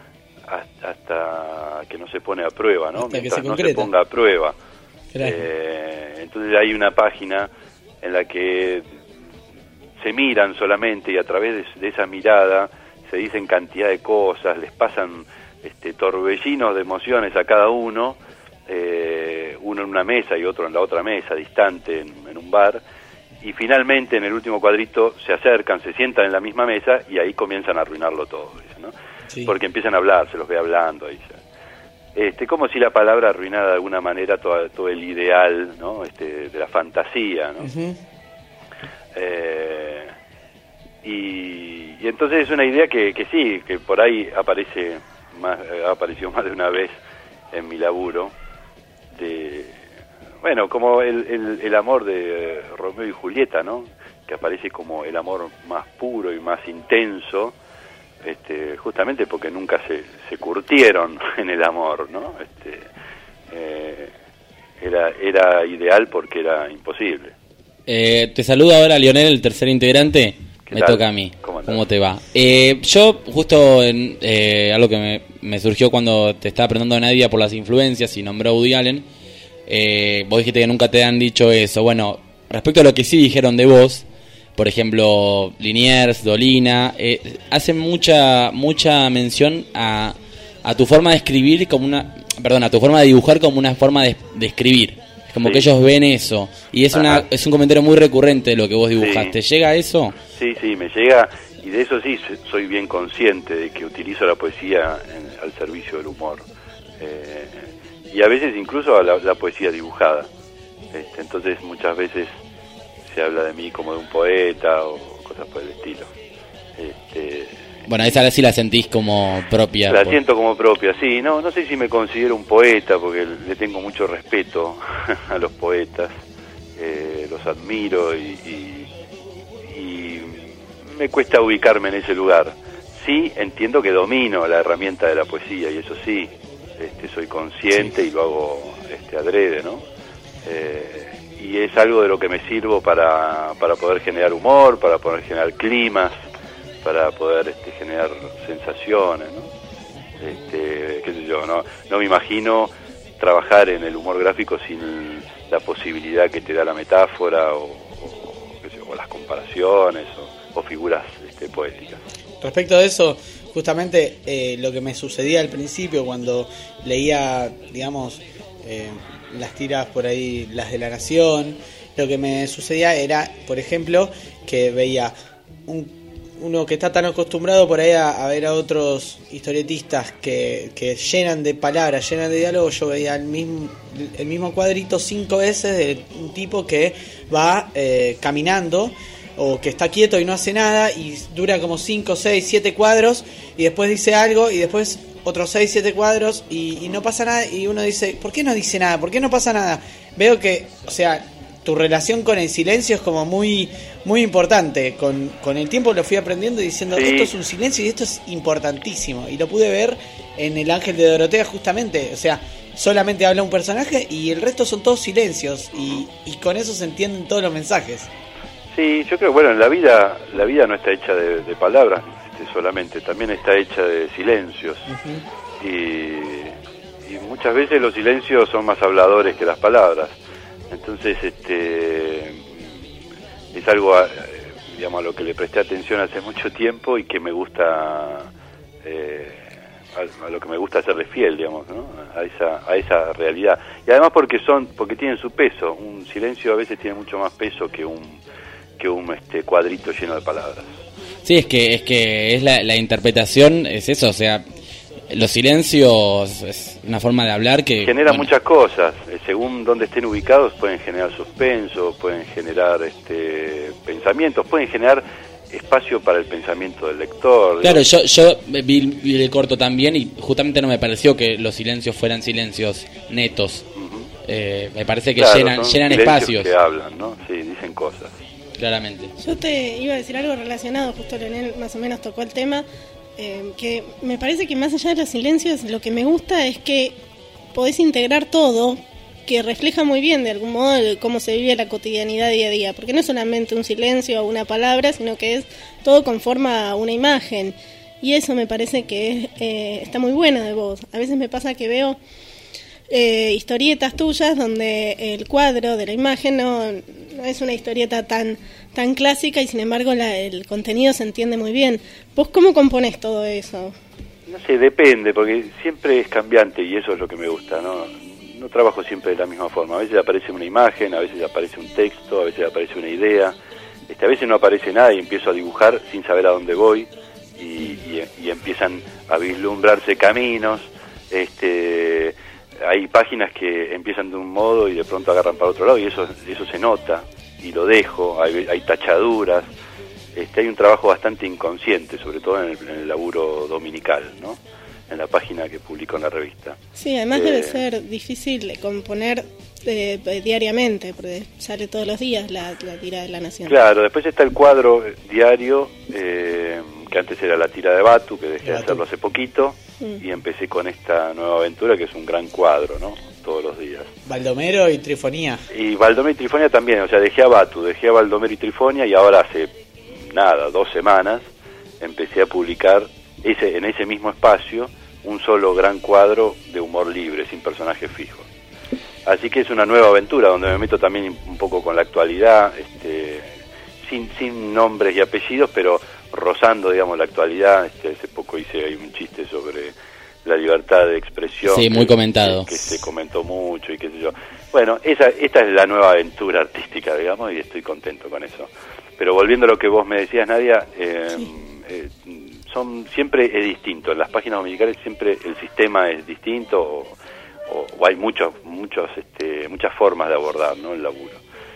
hasta que no se pone a prueba, ¿no? Hasta Mientras que se no concreta. se ponga a prueba. Claro. Eh, entonces hay una página en la que se miran solamente y a través de, de esa mirada se dicen cantidad de cosas, les pasan este, torbellinos de emociones a cada uno, eh, uno en una mesa y otro en la otra mesa, distante, en, en un bar, y finalmente en el último cuadrito se acercan, se sientan en la misma mesa y ahí comienzan a arruinarlo todo, ¿no? Sí. Porque empiezan a hablar, se los ve hablando ahí ya. Este, como si la palabra arruinara de alguna manera todo, todo el ideal, ¿no? Este, de la fantasía, ¿no? Uh-huh. eh, y, y entonces es una idea que, que sí, que por ahí aparece más, ha aparecido más de una vez en mi laburo, de, bueno, como el, el, el amor de Romeo y Julieta, ¿no? Que aparece como el amor más puro y más intenso, este, justamente porque nunca se, se curtieron en el amor, ¿no? Este, eh, era, era ideal porque era imposible. Eh, te saludo ahora Lionel, el tercer integrante. Me tal? Toca a mí. ¿Cómo, ¿Cómo te va? Eh, yo, justo en, eh, algo que me, me surgió cuando te estaba preguntando a Nadia por las influencias y nombró a Woody Allen, eh, vos dijiste que nunca te han dicho eso. Bueno, respecto a lo que sí dijeron de vos, por ejemplo, Liniers, Dolina, eh, hacen mucha mucha mención a, a tu forma de escribir como una, perdón, a tu forma de dibujar como una forma de, de escribir. Como sí. que ellos ven eso. Y es una es un comentario muy recurrente de lo que vos dibujaste. Sí. ¿Llega a eso? Sí, sí, me llega. Y de eso sí soy bien consciente, de que utilizo la poesía en, al servicio del humor. Eh, y a veces incluso a la, la poesía dibujada. Este, entonces muchas veces se habla de mí como de un poeta o cosas por el estilo. Este, bueno, esa sí la sentís como propia. La por... siento como propia, sí. No, no sé si me considero un poeta, porque le tengo mucho respeto a los poetas. Eh, los admiro y, y, y me cuesta ubicarme en ese lugar. Sí, entiendo que domino la herramienta de la poesía, y eso sí, este, soy consciente, sí. Y lo hago este, adrede, ¿no? Eh, y es algo de lo que me sirvo para, para poder generar humor, para poder generar climas, para poder este, generar sensaciones, ¿no? Este, qué sé yo, no, no me imagino trabajar en el humor gráfico sin la posibilidad que te da la metáfora o, o, qué sé yo, o las comparaciones o, o figuras este, poéticas. Respecto a eso, justamente eh, lo que me sucedía al principio cuando leía, digamos, eh, las tiras por ahí, las de La Nación, lo que me sucedía era, por ejemplo, que veía un uno que está tan acostumbrado por ahí a, a ver a otros historietistas que, que llenan de palabras, llenan de diálogo. Yo veía el mismo, el mismo cuadrito cinco veces de un tipo que va eh, caminando o que está quieto y no hace nada y dura como cinco, seis, siete cuadros y después dice algo y después otros seis, siete cuadros y, y no pasa nada y uno dice, ¿por qué no dice nada? ¿Por qué no pasa nada? Veo que, o sea, tu relación con el silencio es como muy muy importante. Con, con el tiempo lo fui aprendiendo y diciendo, sí, esto es un silencio y esto es importantísimo. Y lo pude ver en El Ángel de Dorotea justamente. O sea, solamente habla un personaje y el resto son todos silencios. Y, y con eso se entienden todos los mensajes. Sí, yo creo, bueno, en la vida, la vida no está hecha de, de palabras este, solamente, también está hecha de silencios. Uh-huh. y, y muchas veces los silencios son más habladores que las palabras. Entonces, este, es algo, digamos, a lo que le presté atención hace mucho tiempo y que me gusta, eh, a, a lo que me gusta hacerle fiel, digamos, ¿no? A esa, a esa realidad. Y además porque son, porque tienen su peso. Un silencio a veces tiene mucho más peso que un, que un este cuadrito lleno de palabras. Sí, es que es que es la, la interpretación es eso, o sea. Los silencios es una forma de hablar que... Genera bueno, muchas cosas. Según donde estén ubicados pueden generar suspenso, pueden generar este pensamientos, pueden generar espacio para el pensamiento del lector. Claro, yo, yo vi, vi el corto también y justamente no me pareció que los silencios fueran silencios netos. Uh-huh. eh, me parece que claro, llenan, llenan espacios. Que hablan, ¿no? Sí, dicen cosas. Claramente. Yo te iba a decir algo relacionado, justo Leonel más o menos tocó el tema. Eh, que me parece que más allá de los silencios, lo que me gusta es que podés integrar todo, que refleja muy bien de algún modo el, cómo se vive la cotidianidad día a día, porque no es solamente un silencio o una palabra, sino que es todo conforma una imagen, y eso me parece que es, eh, está muy bueno de vos. A veces me pasa que veo eh, historietas tuyas donde el cuadro de la imagen no, no es una historieta tan tan clásica y sin embargo la, el contenido se entiende muy bien. ¿Vos cómo componés todo eso? No sé, depende, porque siempre es cambiante y eso es lo que me gusta, ¿no? No trabajo siempre de la misma forma. A veces aparece una imagen, a veces aparece un texto, a veces aparece una idea, este, a veces no aparece nada y empiezo a dibujar sin saber a dónde voy y, y, y empiezan a vislumbrarse caminos. Este, hay páginas que empiezan de un modo y de pronto agarran para otro lado y eso, eso se nota. Y lo dejo, hay, hay tachaduras, este, hay un trabajo bastante inconsciente, sobre todo en el, en el laburo dominical, ¿no? En la página que publico en la revista. Sí, además eh, debe ser difícil componer eh, diariamente, porque sale todos los días la, la tira de La Nación. Claro, después está el cuadro diario, eh, que antes era la tira de Batu, que dejé de hacerlo hace poquito, mm. y empecé con esta nueva aventura, que es un gran cuadro, ¿no? Todos los días. Baldomero y Trifonía. Y Baldomero y Trifonía también, o sea, dejé a Batu, dejé a Baldomero y Trifonía y ahora hace, nada, dos semanas, empecé a publicar ese en ese mismo espacio un solo gran cuadro de humor libre, sin personajes fijos. Así que es una nueva aventura, donde me meto también un poco con la actualidad, este, sin, sin nombres y apellidos, pero rozando, digamos, la actualidad. Este, hace poco hice ahí un chiste sobre la libertad de expresión. Sí, muy que, comentado. Que, que se comentó mucho y qué sé yo. Bueno, esa, esta es la nueva aventura artística, digamos, y estoy contento con eso. Pero volviendo a lo que vos me decías, Nadia, eh, sí. eh, son siempre es distinto. En las páginas dominicales siempre el sistema es distinto o, o, o hay muchos, muchos, este, muchas formas de abordar, ¿no?, el laburo.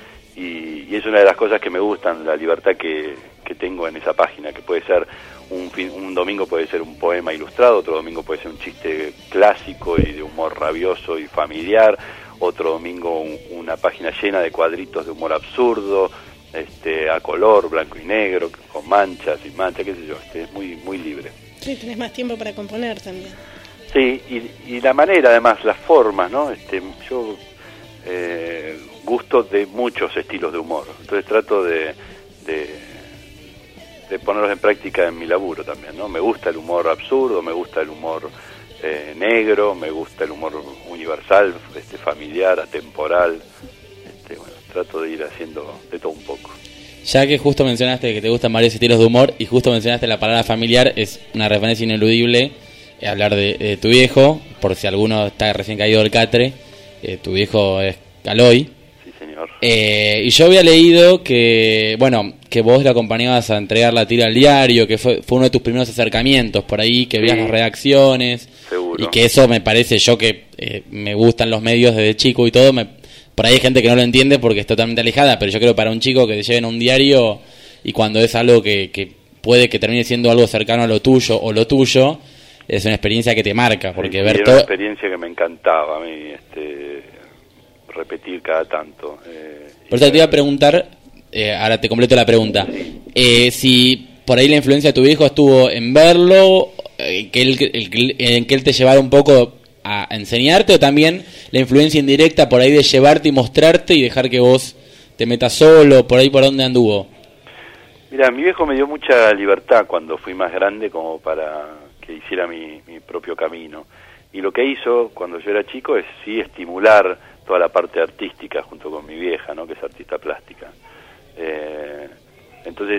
Y, y es una de las cosas que me gustan, la libertad que, que tengo en esa página, que puede ser un, fin, un domingo puede ser un poema ilustrado, otro domingo puede ser un chiste clásico y de humor rabioso y familiar, otro domingo un, una página llena de cuadritos de humor absurdo, este, a color, blanco y negro, con manchas, sin manchas, qué sé yo, este, es muy, muy libre. Sí, tenés más tiempo para componer también. Sí, y, y la manera, además, las formas, ¿no? Este, yo eh, gusto de muchos estilos de humor, entonces trato de, de, de ponerlos en práctica en mi laburo también, ¿no? Me gusta el humor absurdo, me gusta el humor eh, negro, me gusta el humor universal, este, familiar, atemporal. Este, bueno, trato de ir haciendo de todo un poco. Ya que justo mencionaste que te gustan varios estilos de humor y justo mencionaste la palabra familiar, es una referencia ineludible eh, hablar de, de tu viejo, por si alguno está recién caído del catre, eh, tu viejo es Caloi. Sí, señor. Eh, y yo había leído que, bueno, que vos le acompañabas a entregar la tira al diario, que fue, fue uno de tus primeros acercamientos por ahí, que Sí. veías las redacciones. Seguro. Y que eso me parece, yo que eh, me gustan los medios desde chico y todo, me... Por ahí hay gente que no lo entiende porque es totalmente alejada, pero yo creo que para un chico que te lleven a un diario y cuando es algo que, que puede que termine siendo algo cercano a lo tuyo o lo tuyo, es una experiencia que te marca, porque Sí, ver era todo... una experiencia que me encantaba a mí, este, repetir cada tanto. Eh, Por eso te iba a preguntar, eh, ahora te completo la pregunta, eh, si por ahí la influencia de tu hijo estuvo en verlo, eh, que él, el- en que él te llevara un poco a enseñarte, o también la influencia indirecta por ahí de llevarte y mostrarte y dejar que vos te metas solo, por ahí por dónde anduvo. Mira, mi viejo me dio mucha libertad cuando fui más grande como para que hiciera mi, mi propio camino. Y lo que hizo cuando yo era chico es sí estimular toda la parte artística junto con mi vieja, ¿no? Que es artista plástica. Eh, entonces,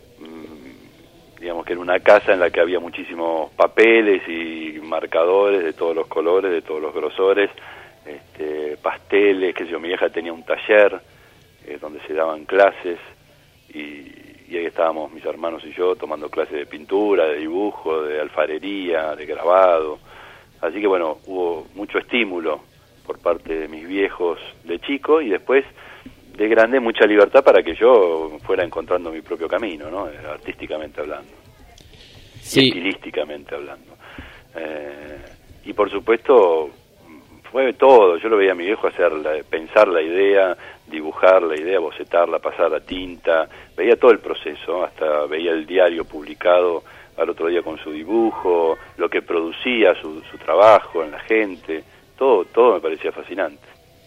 mmm, digamos que era una casa en la que había muchísimos papeles y marcadores de todos los colores, de todos los grosores, este, pasteles, que yo, mi vieja tenía un taller eh, donde se daban clases y, y ahí estábamos mis hermanos y yo tomando clases de pintura, de dibujo, de alfarería, de grabado. Así que bueno, hubo mucho estímulo por parte de mis viejos de chico y después de grande mucha libertad para que yo fuera encontrando mi propio camino, ¿no? Artísticamente hablando, Sí. y estilísticamente hablando. Eh, y por supuesto fue todo, yo lo veía a mi viejo hacer, la, pensar la idea, dibujar la idea, bocetarla, pasar la tinta, veía todo el proceso, hasta veía el diario publicado al otro día con su dibujo, lo que producía su, su trabajo en la gente, todo, todo me parecía fascinante.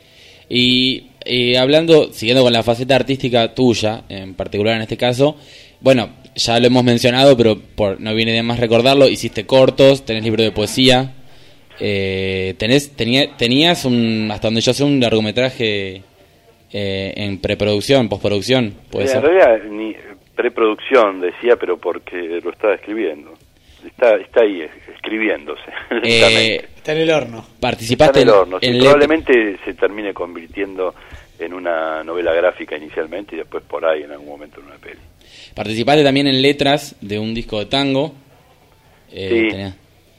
Y eh, hablando, siguiendo con la faceta artística tuya, en particular en este caso, bueno, ya lo hemos mencionado, pero por, no viene de más recordarlo, hiciste cortos, tenés libro de poesía, eh, tenés, tenía, tenías un, hasta donde yo sé, un largometraje eh, en preproducción, en postproducción, ¿puede Eh, ser? En realidad, ni preproducción decía, pero porque lo estaba escribiendo. Está, está ahí, es- escribiéndose. lentamente. Está en el horno. Participaste Está en el horno, sí, en, en probablemente se termine convirtiendo en una novela gráfica inicialmente y después por ahí en algún momento en una peli. Participaste también en letras de un disco de tango. Eh, Sí. tenía-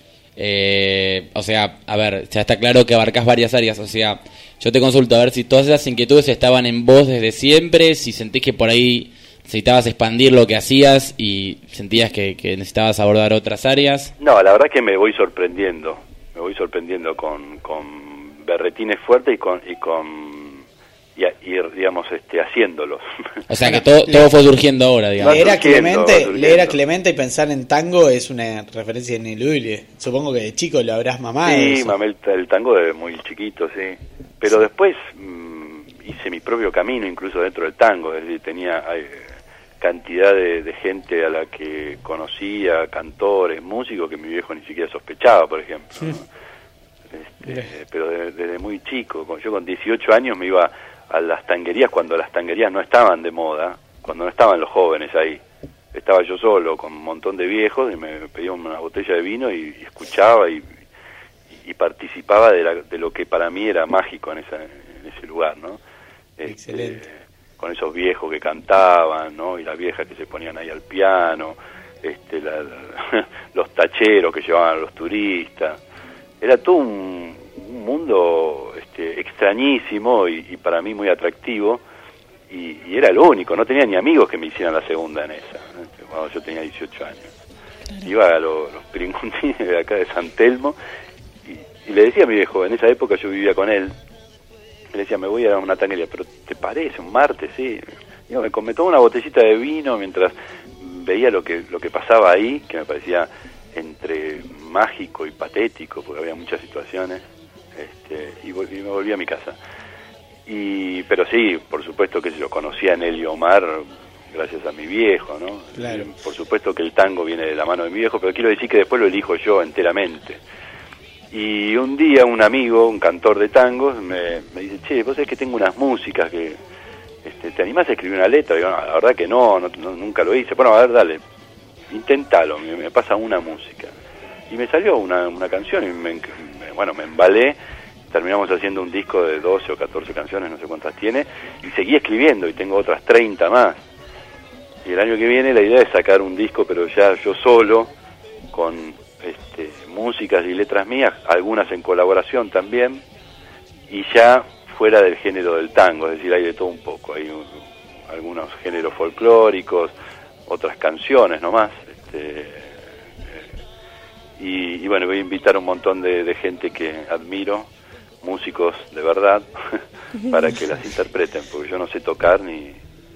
eh, o sea, a ver, ya está claro que abarcás varias áreas. O sea, yo te consulto a ver si todas esas inquietudes estaban en vos desde siempre, si sentís que por ahí necesitabas expandir lo que hacías y sentías que, que necesitabas abordar otras áreas. No, la verdad que me voy sorprendiendo, me voy sorprendiendo con, con berretines fuertes y con y con y, a- ir, digamos, este, haciéndolos. O sea, que todo, todo fue surgiendo ahora, digamos. Leer a, surgiendo, Clemente, va surgiendo. leer a Clemente y pensar en tango es una referencia ineludible. Supongo que de chico lo habrás mamado. Sí, eso. mamé el, el tango de muy chiquito, sí. Pero después mm, hice mi propio camino, incluso dentro del tango. Es decir, tenía hay, cantidad de, de gente a la que conocía, cantores, músicos, que mi viejo ni siquiera sospechaba, por ejemplo. ¿no? Este, pero de- desde muy chico, con- yo con dieciocho años me iba a las tanguerías cuando las tanguerías no estaban de moda, cuando no estaban los jóvenes ahí. Estaba yo solo con un montón de viejos y me pedía una botella de vino y, y escuchaba y, y participaba de, la- de lo que para mí era mágico en, esa, en ese lugar, ¿no? Este, Excelente. con esos viejos que cantaban, ¿no? Y las viejas que se ponían ahí al piano, este, la- la- los tacheros que llevaban a los turistas. Era todo un, un mundo este, extrañísimo y, y para mí muy atractivo, y, y era lo único, no tenía ni amigos que me hicieran la segunda en esa, ¿no? Cuando yo tenía dieciocho años. Iba a lo- los piringundines de acá de San Telmo y, y le decía a mi viejo, en esa época yo vivía con él, le decía, me voy a una tanguería, pero ¿te parece? Un martes, sí. Digo, me, me tomaba una botellita de vino mientras veía lo que lo que pasaba ahí, que me parecía entre mágico y patético, porque había muchas situaciones, este, y, vol- y me volví a mi casa. Y, pero sí, por supuesto que yo conocía a Nelly Omar gracias a mi viejo, ¿no? Claro. Y por supuesto que el tango viene de la mano de mi viejo, pero quiero decir que después lo elijo yo enteramente. Y un día un amigo, un cantor de tangos, me, me dice, che, vos sabés que tengo unas músicas que... Este, ¿te animás a escribir una letra? Y digo, no, la verdad que no, no, no, nunca lo hice. Bueno, a ver, dale, inténtalo, me, me pasa una música. Y me salió una, una canción y me, me, bueno, me embalé. Terminamos haciendo un disco de doce o catorce canciones, no sé cuántas tiene, y seguí escribiendo y tengo otras treinta más. Y el año que viene la idea es sacar un disco, pero ya yo solo, con este, músicas y letras mías, algunas en colaboración también, y ya fuera del género del tango, es decir, hay de todo un poco, hay un, algunos géneros folclóricos, otras canciones nomás, este, eh, y, y bueno, voy a invitar a un montón de, de gente que admiro, músicos de verdad, para que las interpreten, porque yo no sé tocar ni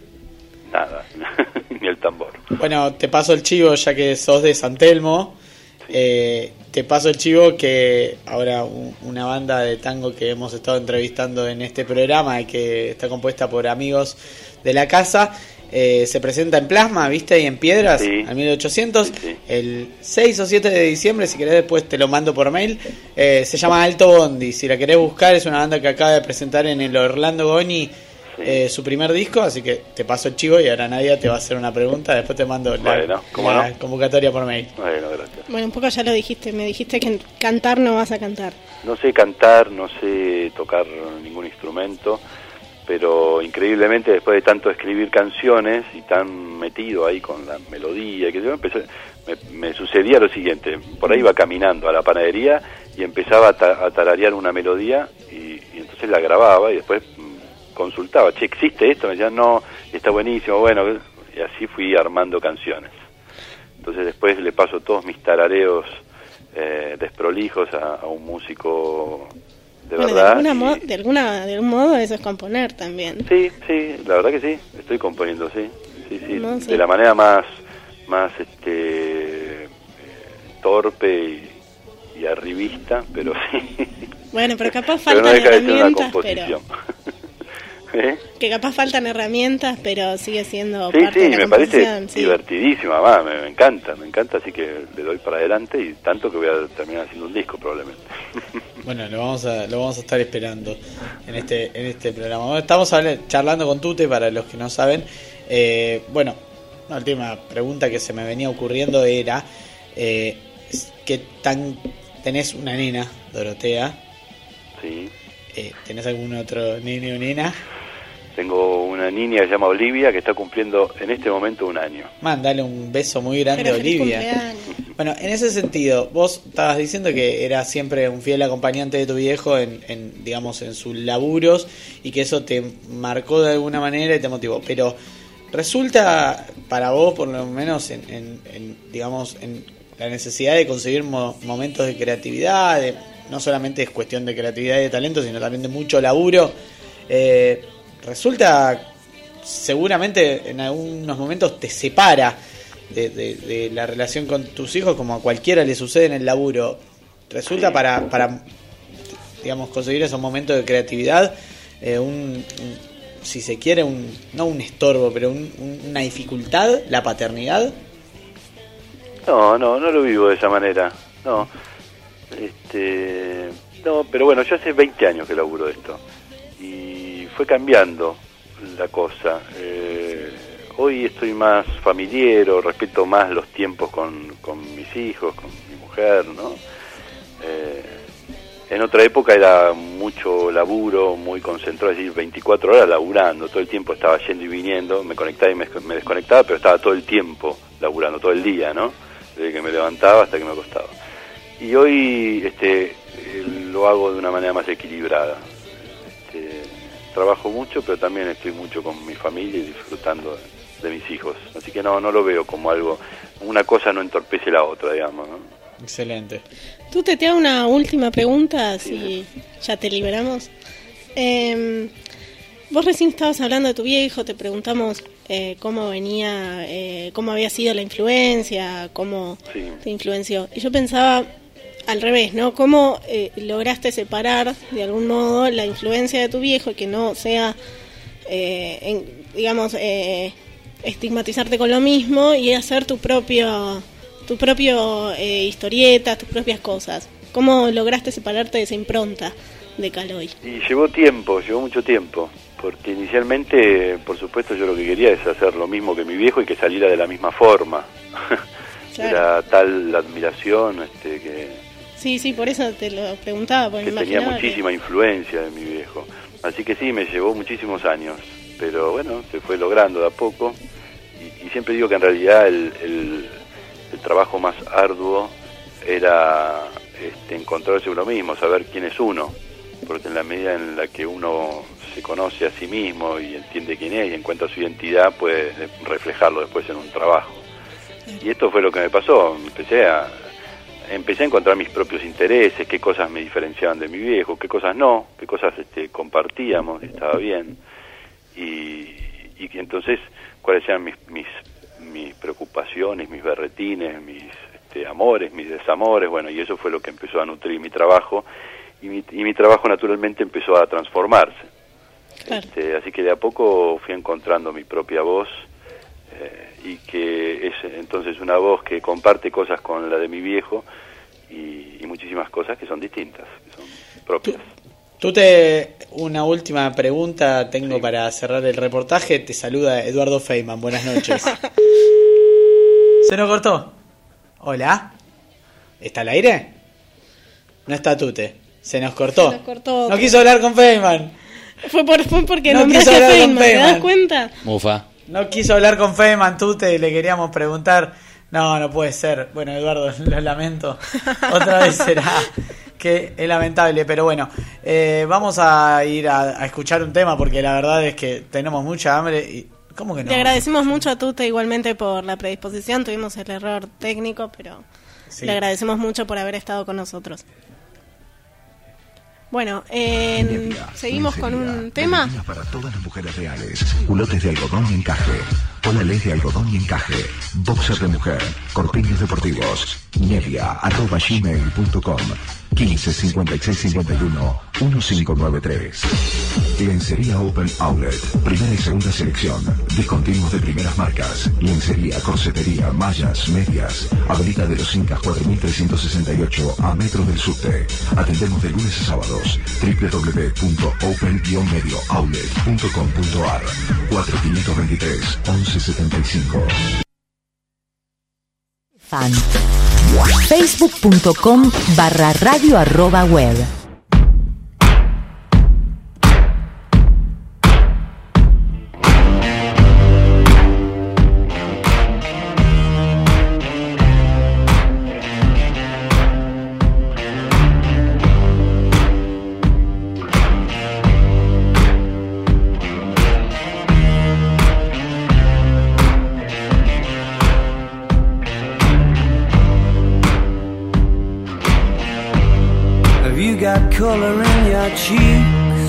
nada, ni el tambor. Bueno, te paso el chivo, ya que sos de San Telmo, sí. eh, te paso el chivo que ahora un, una banda de tango que hemos estado entrevistando en este programa y que está compuesta por amigos de la casa, eh, se presenta en Plasma, ¿viste? Y en Piedras, sí. al mil ochocientos, sí, sí. El seis o siete de diciembre, si querés después te lo mando por mail. Eh, se llama Alto Bondi, si la querés buscar, es una banda que acaba de presentar en el Orlando Goni sí. eh, su primer disco, así que te paso el chivo y ahora Nadia te va a hacer una pregunta, después te mando la, bueno, la no? convocatoria por mail. Bueno, gracias. Bueno, un poco ya lo dijiste, me dijiste que cantar no vas a cantar. No sé cantar, no sé tocar ningún instrumento, pero increíblemente después de tanto escribir canciones y tan metido ahí con la melodía, que yo empecé, me, me sucedía lo siguiente, por ahí iba caminando a la panadería y empezaba a, ta, a tararear una melodía y, y entonces la grababa y después mmm, consultaba, che, ¿existe esto? Me decían, no, está buenísimo, bueno, y así fui armando canciones. Entonces después le paso todos mis tarareos eh, desprolijos a, a un músico... De, bueno, verdad, de, alguna y... mo- de alguna de algún modo eso es componer también. Sí, sí, la verdad que sí, estoy componiendo, sí, sí, sí, no, sí. de la manera más, más este, eh, torpe y, y arribista, pero sí. Bueno, pero capaz pero faltan no deja de ser una herramientas, composición. pero ¿Eh? que capaz faltan herramientas, pero sigue siendo sí, parte sí, de la me parece composición. Sí, divertidísima, va, me, me encanta, me encanta, así que le doy para adelante y tanto que voy a terminar haciendo un disco probablemente. Bueno, lo vamos a lo vamos a estar esperando en este en este programa. Bueno, estamos hablando, charlando con Tute, para los que no saben. Eh, bueno, una última pregunta que se me venía ocurriendo era eh, ¿qué tan tenés una nena, Dorotea? Sí. Eh, ¿Tenés algún otro nene o nena? Tengo una niña que se llama Olivia que está cumpliendo en este momento un año. Mándale un beso muy grande a Olivia. Bueno, en ese sentido, vos estabas diciendo que eras siempre un fiel acompañante de tu viejo en, en, digamos, en sus laburos y que eso te marcó de alguna manera y te motivó. Pero resulta para vos, por lo menos, en, en, en digamos, en la necesidad de conseguir mo- momentos de creatividad, de, no solamente es cuestión de creatividad y de talento, sino también de mucho laburo. Eh, resulta, seguramente en algunos momentos te separa de, de, de la relación con tus hijos, como a cualquiera le sucede en el laburo. Resulta para, para digamos, conseguir esos momentos de creatividad, eh, un, un, si se quiere, un no un estorbo, pero un, un, una dificultad, la paternidad. No, no, no lo vivo de esa manera, no. Este, no, pero bueno, yo hace veinte años que laburo esto y fue cambiando la cosa. Eh, hoy estoy más familiero, respeto más los tiempos con, con mis hijos, con mi mujer, ¿no? Eh, en otra época era mucho laburo, muy concentrado, es decir, veinticuatro horas laburando, todo el tiempo estaba yendo y viniendo, me conectaba y me, me desconectaba, pero estaba todo el tiempo laburando, todo el día, ¿no? Desde que me levantaba hasta que me acostaba. Y hoy este, lo hago de una manera más equilibrada. Este, trabajo mucho, pero también estoy mucho con mi familia y disfrutando de, de mis hijos. Así que no, no lo veo como algo, una cosa no entorpece la otra, digamos, ¿no? Excelente. Tú te, te hago una última pregunta, sí, si ya te liberamos. Eh, vos recién estabas hablando de tu viejo, te preguntamos eh, cómo venía, eh, cómo había sido la influencia, cómo sí. te influenció. Y yo pensaba al revés, ¿no? ¿Cómo eh, lograste separar de algún modo la influencia de tu viejo y que no sea, eh, en, digamos, eh, estigmatizarte con lo mismo y hacer tu propio, tu propio eh, historieta, tus propias cosas. ¿Cómo lograste separarte de esa impronta de Caloi? Y llevó tiempo, llevó mucho tiempo, porque inicialmente, por supuesto, yo lo que quería es hacer lo mismo que mi viejo y que saliera de la misma forma. Claro. Era tal la admiración este, que... Sí, sí, por eso te lo preguntaba, porque que me tenía imaginaba muchísima que... influencia de mi viejo. Así que sí, me llevó muchísimos años, pero bueno, se fue logrando de a poco. Y, y siempre digo que en realidad el, el, el trabajo más arduo era este, encontrarse uno mismo, saber quién es uno. Porque en la medida en la que uno se conoce a sí mismo y entiende quién es y encuentra su identidad, puede reflejarlo después en un trabajo. Y esto fue lo que me pasó. Empecé a empecé a encontrar mis propios intereses, qué cosas me diferenciaban de mi viejo, qué cosas no, qué cosas este, compartíamos, estaba bien. Y, y entonces, cuáles eran mis, mis, mis preocupaciones, mis berretines, mis este, amores, mis desamores. Bueno, y eso fue lo que empezó a nutrir mi trabajo. Y mi, y mi trabajo naturalmente empezó a transformarse. Claro. Este, así que de a poco fui encontrando mi propia voz, eh, y que es entonces una voz que comparte cosas con la de mi viejo y, y muchísimas cosas que son distintas, que son propias. Tú, tú te... Una última pregunta tengo sí. para cerrar el reportaje. Te saluda Eduardo Feynman. Buenas noches. ¿Se nos cortó? Hola. ¿Está al aire? No está Tute. Se nos cortó. Se nos cortó. No quiso hablar con Feynman. Fue, por, fue porque no nombraste a Feynman, ¿te das cuenta? Mufa. No quiso hablar con Feynman, Tute, y le queríamos preguntar. No, no puede ser. Bueno, Eduardo, lo lamento. Otra vez será que es lamentable, pero bueno, eh, vamos a ir a, a escuchar un tema porque la verdad es que tenemos mucha hambre y... ¿Cómo que no? Le agradecemos mucho a Tute igualmente por la predisposición, tuvimos el error técnico, pero sí. Le agradecemos mucho por haber estado con nosotros. Bueno, eh, Nevia, seguimos lencería, con un tema. Para todas las mujeres reales, culotes de algodón y encaje, polales de algodón y encaje, boxer de mujer, corpiños deportivos, nevia arroba gmail punto com, quince cincuenta y seis cincuenta y uno quince noventa y tres. Lencería Open Outlet, primera y segunda selección, discontinuos de primeras marcas, lencería, corsetería, mallas, medias, Avenida de los Incas cuatro mil trescientos sesenta y ocho a metros del subte. Atendemos de lunes a sábados. w w w punto open medio outlet punto com punto a r, cuatro cinco dos tres once setenta y cinco. Fan. facebook punto com barra radio arroba web. Color in your cheeks.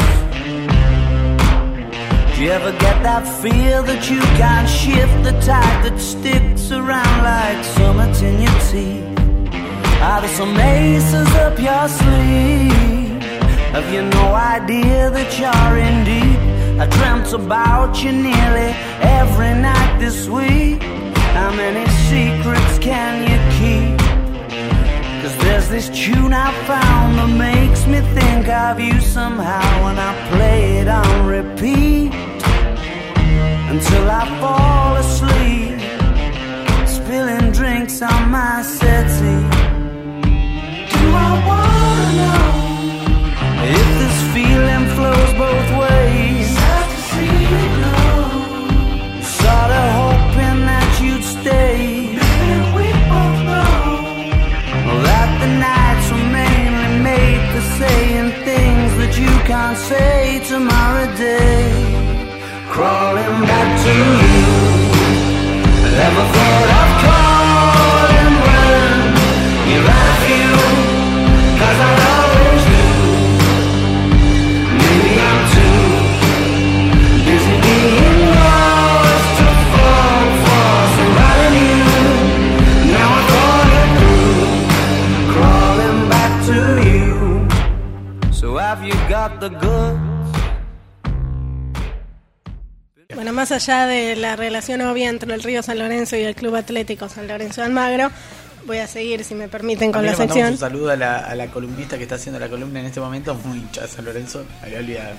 Do you ever get that feel that you can't shift, the type that sticks around like summits in your teeth? Are there some aces up your sleeve? Have you no idea that you're in deep? I dreamt about you nearly every night this week. How many secrets can you keep? Cause there's this tune I found that makes me think of you somehow, and I play it on repeat until I fall asleep, spilling drinks on my settee. Do I wanna know if this feeling flows both ways? Sad to see you go. Sorta hoping that you'd stay. Baby, we both know that the nights were mainly made for saying things that you can't say tomorrow day. Crawling back to you, never thought I'd call and run. You're out of you, cause I always knew. Maybe I'm too busy being lost to fall for somebody new. Now I thought it through, crawling back to you. So have you got the goods? Bueno, más allá de la relación obvia entre el Río San Lorenzo y el Club Atlético San Lorenzo de Almagro, voy a seguir, si me permiten, con la sección. Un saludo a la, a la columnista que está haciendo la columna en este momento, muy hincha de San Lorenzo, había olvidado.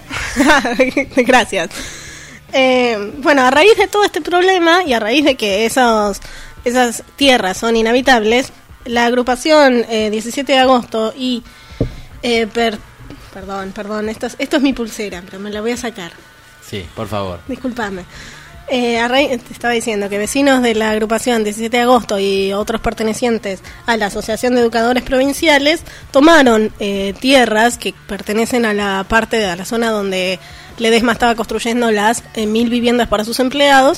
Gracias. Eh, bueno, a raíz de todo este problema y a raíz de que esos, esas tierras son inhabitables, la agrupación eh, diecisiete de agosto y... Eh, per, perdón, perdón, esto es, esto es mi pulsera, pero me la voy a sacar. Sí, por favor. Disculpame. Eh, a raíz, te estaba diciendo que vecinos de la agrupación diecisiete de agosto y otros pertenecientes a la Asociación de Educadores Provinciales tomaron eh, tierras que pertenecen a la parte de a la zona donde Ledesma estaba construyendo las eh, mil viviendas para sus empleados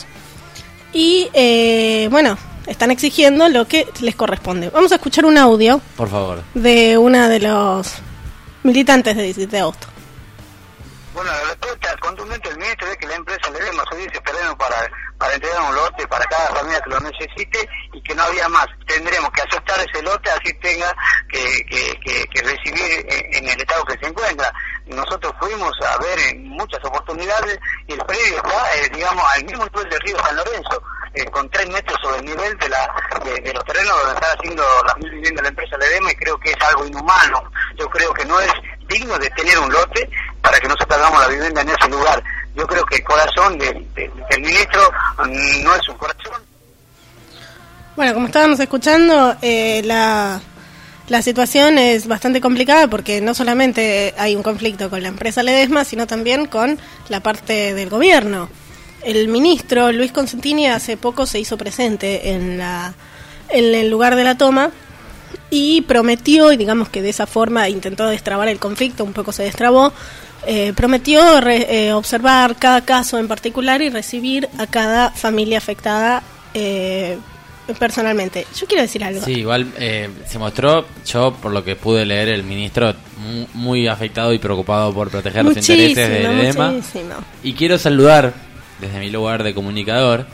y eh, bueno, están exigiendo lo que les corresponde. Vamos a escuchar un audio, por favor, de una de los militantes de diecisiete de agosto. Bueno, la respuesta contundente del ministro es que la empresa Ledesma se dice terreno para, para entregar un lote para cada familia que lo necesite y que no había más. Tendremos que aceptar ese lote, así tenga que, que, que, que recibir en, en el estado que se encuentra. Nosotros fuimos a ver en muchas oportunidades y el predio está, eh, digamos, al mismo nivel del río San Lorenzo, eh, con tres metros sobre el nivel de, la, de, de los terrenos donde están haciendo las mil viviendas de la empresa Ledesma, y creo que es algo inhumano. Yo creo que no es digno de tener un lote para que nosotros hagamos la vivienda en ese lugar. Yo creo que el corazón de, de, del ministro no es un corazón. Bueno, como estábamos escuchando, eh, la, la situación es bastante complicada porque no solamente hay un conflicto con la empresa Ledesma, sino también con la parte del gobierno. El ministro Luis Consentini hace poco se hizo presente en, la, en el lugar de la toma y prometió, y digamos que de esa forma intentó destrabar el conflicto, un poco se destrabó, eh, prometió re, eh, observar cada caso en particular y recibir a cada familia afectada eh, personalmente. Yo quiero decir algo. Sí, igual eh, se mostró, yo por lo que pude leer, el ministro muy, muy afectado y preocupado por proteger muchísimo, los intereses de Ledesma. Y quiero saludar, desde mi lugar de comunicador,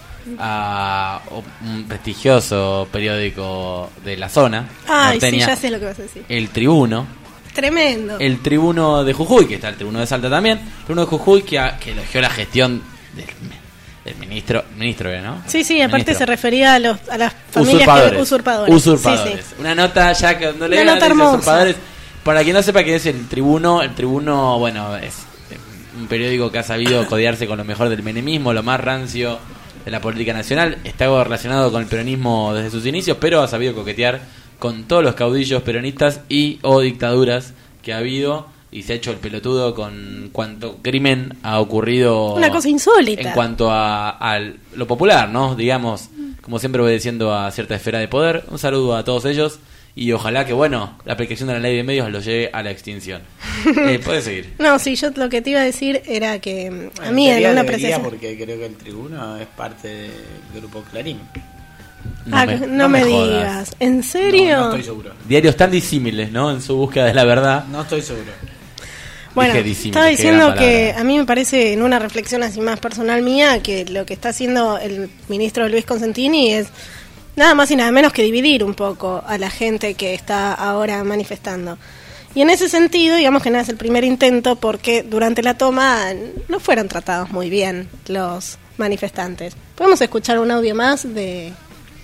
a un prestigioso periódico de la zona. Ay, norteña, sí, ya sé lo que vas a decir. El Tribuno. Tremendo. El Tribuno de Jujuy, que está el Tribuno de Salta también. El Tribuno de Jujuy que, a, que elogió la gestión del, del ministro, ministro, ¿no? Sí, sí, aparte ministro. Se refería a, los, a las familias usurpadores. Que, usurpadores. Usurpadores. Sí, sí. Una nota ya que cuando le dice usurpadores. Para quien no sepa qué es el Tribuno, el Tribuno, bueno, es un periódico que ha sabido codearse con lo mejor del menemismo, lo más rancio de la política nacional. Está relacionado con el peronismo desde sus inicios, pero ha sabido coquetear con todos los caudillos peronistas y o dictaduras que ha habido, y se ha hecho el pelotudo con cuanto crimen ha ocurrido. Una cosa insólita. En cuanto a, a lo popular, ¿no? Digamos, como siempre obedeciendo a cierta esfera de poder. Un saludo a todos ellos. Y ojalá que, bueno, la aplicación de la ley de medios los lleve a la extinción. Eh, Puedes seguir. No, sí, yo lo que te iba a decir era que a mí en, en una apreciación... Porque creo que el Tribuno es parte del grupo Clarín. No ah, me, no, no me, me digas. ¿En serio? No, no estoy seguro. Diarios tan disímiles, ¿no? En su búsqueda de la verdad. No estoy seguro. Bueno, estaba diciendo que a mí me parece, en una reflexión así más personal mía, que lo que está haciendo el ministro Luis Consentini es... nada más y nada menos que dividir un poco a la gente que está ahora manifestando. Y en ese sentido, digamos que no es el primer intento, porque durante la toma no fueron tratados muy bien los manifestantes. Podemos escuchar un audio más de...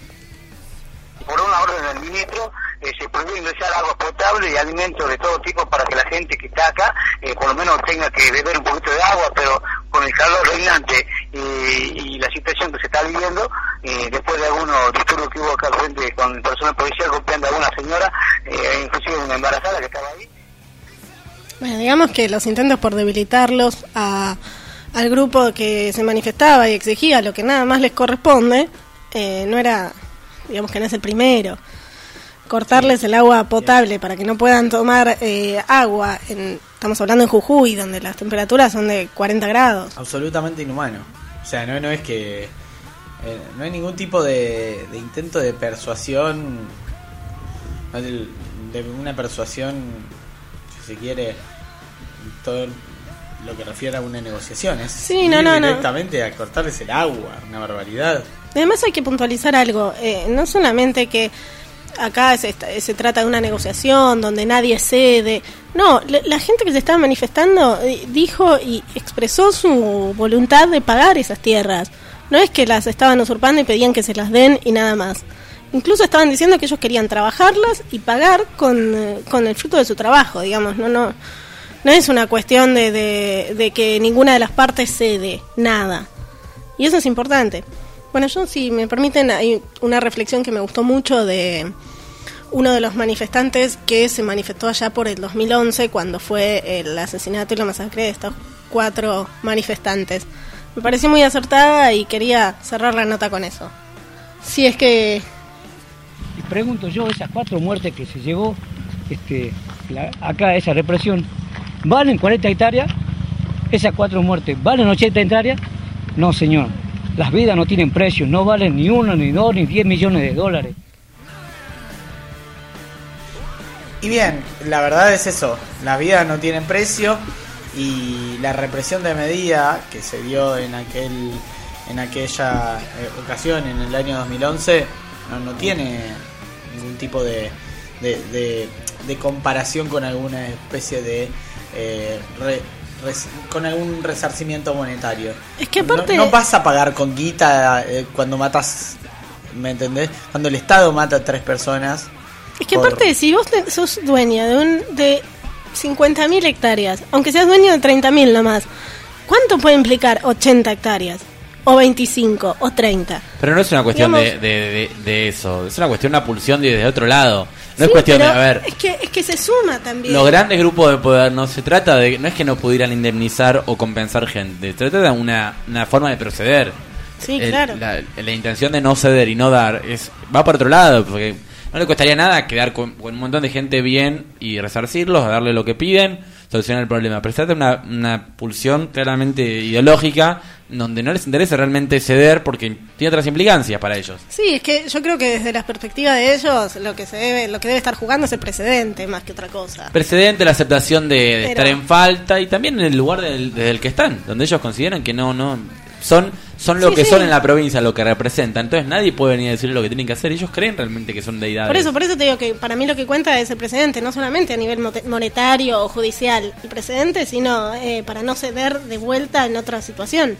Por una orden del ministro, eh, se prohibió ingresar agua potable y alimentos de todo tipo para que la gente que está acá, eh, por lo menos tenga que beber un poquito de agua, pero con el calor reinante eh, y la situación que se está viviendo, eh, después de algunos disturbios que hubo acá frente con el personal policial golpeando a una señora, eh, inclusive una embarazada que estaba ahí. Bueno, digamos que los intentos por debilitarlos a, al grupo que se manifestaba y exigía lo que nada más les corresponde, eh, no era, digamos que no es el primero. Cortarles el agua potable para que no puedan tomar eh, agua, en, estamos hablando en Jujuy, donde las temperaturas son de cuarenta grados. Absolutamente inhumano. O sea, no, no es que... Eh, no hay ningún tipo de, de intento de persuasión, de, de una persuasión, si se quiere, todo lo que refiere a una negociación. Es sí, no, no, directamente no. a cortarles el agua, una barbaridad. Además hay que puntualizar algo, eh, no solamente que acá se, se trata de una negociación donde nadie cede. No, la, la gente que se estaba manifestando eh, dijo y expresó su voluntad de pagar esas tierras. No es que las estaban usurpando y pedían que se las den y nada más. Incluso estaban diciendo que ellos querían trabajarlas y pagar con, eh, con el fruto de su trabajo, digamos. No, no, no es una cuestión de, de, de que ninguna de las partes cede, nada. Y eso es importante. Bueno, yo, si me permiten, hay una reflexión que me gustó mucho de uno de los manifestantes que se manifestó allá por el dos mil once, cuando fue el asesinato y la masacre de estos cuatro manifestantes. Me pareció muy acertada y quería cerrar la nota con eso. Si es que... Y pregunto yo, esas cuatro muertes que se llevó este, la, acá, esa represión, ¿valen cuarenta hectáreas? ¿Esas cuatro muertes valen ochenta hectáreas? No, señor. Las vidas no tienen precio, no valen ni uno, ni dos, ni diez millones de dólares. Y bien, la verdad es eso, las vidas no tienen precio y la represión de medida que se dio en aquel en aquella eh, ocasión, en el año dos mil once, no, no tiene ningún tipo de, de, de, de comparación con alguna especie de... Eh, re, Res, con algún resarcimiento monetario. Es que aparte... No, no vas a pagar con guita eh, cuando matas, ¿me entendés? Cuando el Estado mata a tres personas. Es que por... aparte, si vos te, sos dueña de un de cincuenta mil hectáreas, aunque seas dueño de treinta mil nomás, ¿cuánto puede implicar ochenta hectáreas? O veinticinco, o treinta. Pero no es una cuestión Digamos, de, de, de, de eso, es una cuestión de una pulsión desde otro lado. No sí, es cuestión de, a ver... Es que, es que se suma también. Los grandes grupos de poder, no se trata de... No es que no pudieran indemnizar o compensar gente, se trata de una, una forma de proceder. Sí, El, claro. La, la intención de no ceder y no dar es va por otro lado, porque no le costaría nada quedar con, con un montón de gente bien y resarcirlos, a darle lo que piden, solucionar el problema. Pero se trata de una, una pulsión claramente ideológica donde no les interesa realmente ceder porque tiene otras implicancias para ellos. Sí, es que yo creo que desde la perspectiva de ellos lo que se debe lo que debe estar jugando es el precedente más que otra cosa. Precedente, la aceptación de, de Pero... estar en falta y también en el lugar del, desde el que están, donde ellos consideran que no no son son lo sí, que sí. son en la provincia, lo que representan. Entonces nadie puede venir a decirle lo que tienen que hacer. Ellos creen realmente que son deidades. Por eso, por eso te digo que para mí lo que cuenta es el precedente, no solamente a nivel monetario o judicial el precedente, sino eh, para no ceder de vuelta en otra situación.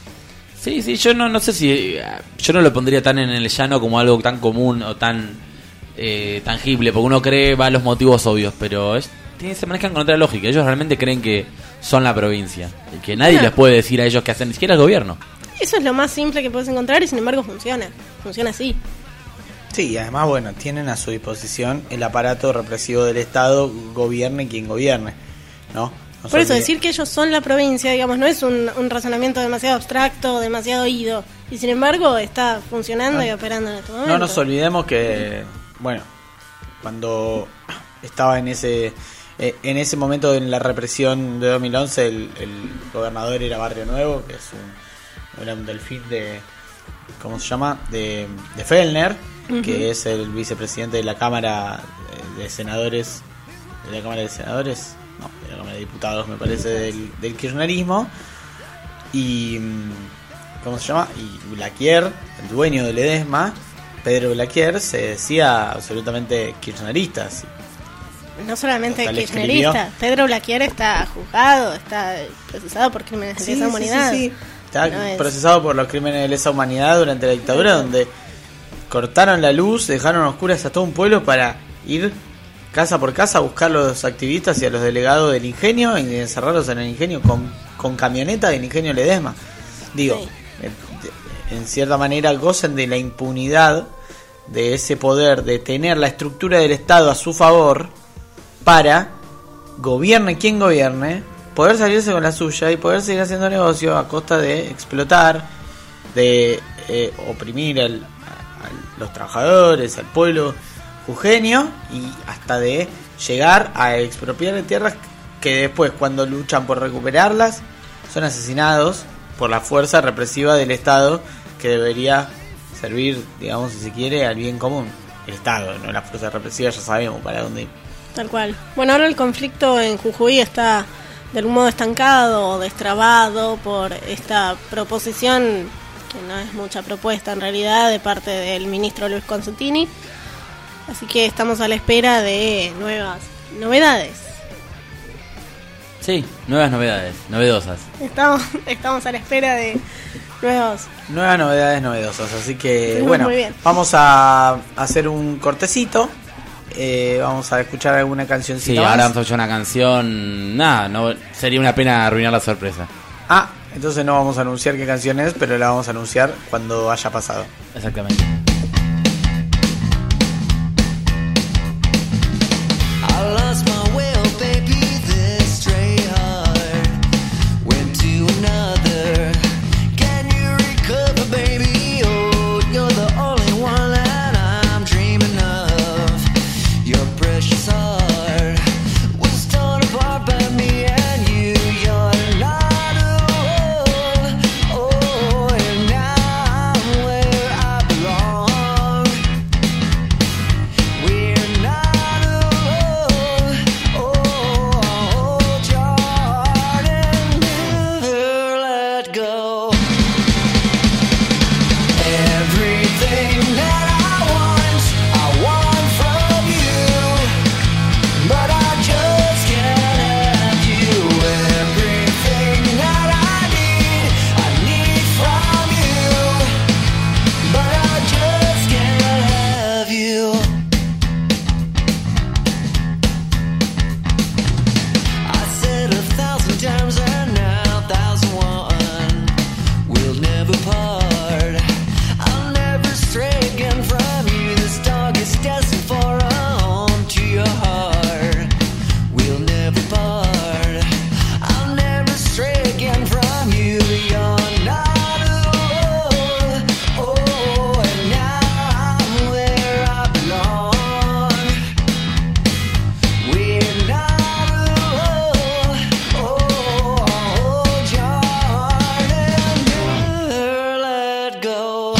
Sí, sí, yo no no sé si... Yo no lo pondría tan en el llano como algo tan común o tan eh, tangible, porque uno cree, va a los motivos obvios, pero es, se manejan con otra lógica. Ellos realmente creen que son la provincia, y que nadie Bueno. les puede decir a ellos qué hacer, ni siquiera el gobierno. Eso es lo más simple que puedes encontrar y sin embargo funciona, funciona así. Sí, y además, bueno, tienen a su disposición el aparato represivo del Estado, gobierne quien gobierne, ¿no? No Por eso, olvide. decir que ellos son la provincia, digamos, no es un, un razonamiento demasiado abstracto, demasiado oído. Y sin embargo está funcionando no, y operando en este momento. No nos olvidemos que, bueno, cuando estaba en ese eh, en ese momento en la represión de dos mil once, el, el gobernador era Barrio Nuevo, que es un, era un delfín de, ¿cómo se llama? De, de Fellner, uh-huh. que es el vicepresidente de la Cámara de Senadores, de la Cámara de Senadores, no, de la Cámara de Diputados, me parece, del, del kirchnerismo. Y ¿cómo se llama? Y Blaquier, el dueño de Ledesma, Pedro Blaquier, se decía absolutamente kirchnerista. ¿Sí? No solamente kirchnerista, Pedro Blaquier está juzgado, está procesado por crímenes de sí, lesa sí, humanidad. Sí, sí. Está no es... procesado por los crímenes de lesa humanidad durante la dictadura, donde cortaron la luz, dejaron oscuras a todo un pueblo para ir casa por casa a buscar a los activistas y a los delegados del ingenio y encerrarlos en el ingenio con, con camioneta del ingenio Ledesma. Digo, sí. en cierta manera gozan de la impunidad de ese poder de tener la estructura del Estado a su favor para, gobierne quien gobierne, poder salirse con la suya y poder seguir haciendo negocio a costa de explotar, de eh, oprimir al, a los trabajadores, al pueblo jujeño y hasta de llegar a expropiar tierras que después, cuando luchan por recuperarlas, son asesinados por la fuerza represiva del Estado, que debería servir, digamos, si se quiere, al bien común. El Estado, no la fuerza represiva, ya sabemos para dónde ir. Tal cual. Bueno, ahora el conflicto en Jujuy está de algún modo estancado o destrabado por esta proposición, que no es mucha propuesta en realidad, de parte del ministro Luis Constantini, Así que estamos a la espera de nuevas novedades. Sí, nuevas novedades, novedosas. Estamos, estamos a la espera de nuevos... Nuevas novedades novedosas, así que Sí, bueno, muy bien. vamos a hacer un cortecito, eh, vamos a escuchar alguna cancioncita Sí, más. ahora vamos a escuchar una canción. Nada, no sería una pena arruinar la sorpresa. Ah, entonces no vamos a anunciar qué canción es, pero la vamos a anunciar cuando haya pasado. Exactamente. I lost my will, baby, this stray heart went to another. Can you recover, baby? Oh, you're the only one that I'm dreaming of. Your precious heart was torn apart by me and you. You're not alone. Oh, and now I'm where I belong. We're not alone. Oh, hold your heart and never let go. Everything that I want, I want from you, but I just can't have you. Everything that I need, I need from you, but I just can't have you. I said a thousand times and now thousand one, we'll never part. I'll never stray again from you. This dog is destined for a home to your heart. We'll never part. I'll never stray again from you. You're not alone. Oh, and now I'm where I belong. We're not alone. Oh, hold your heart and never let go.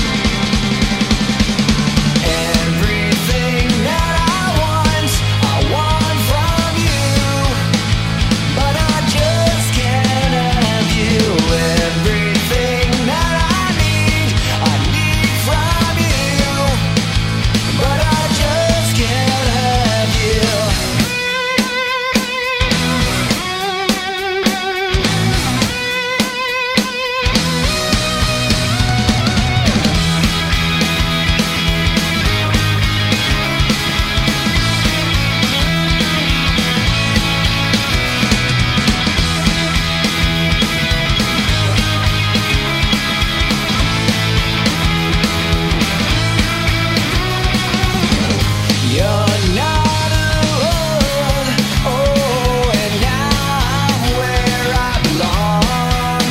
Everything that I want, I want from you, but I just can't have you. Everything that I need, I need from you, but I just can't have you. You're not alone. Oh, and now I'm where I belong.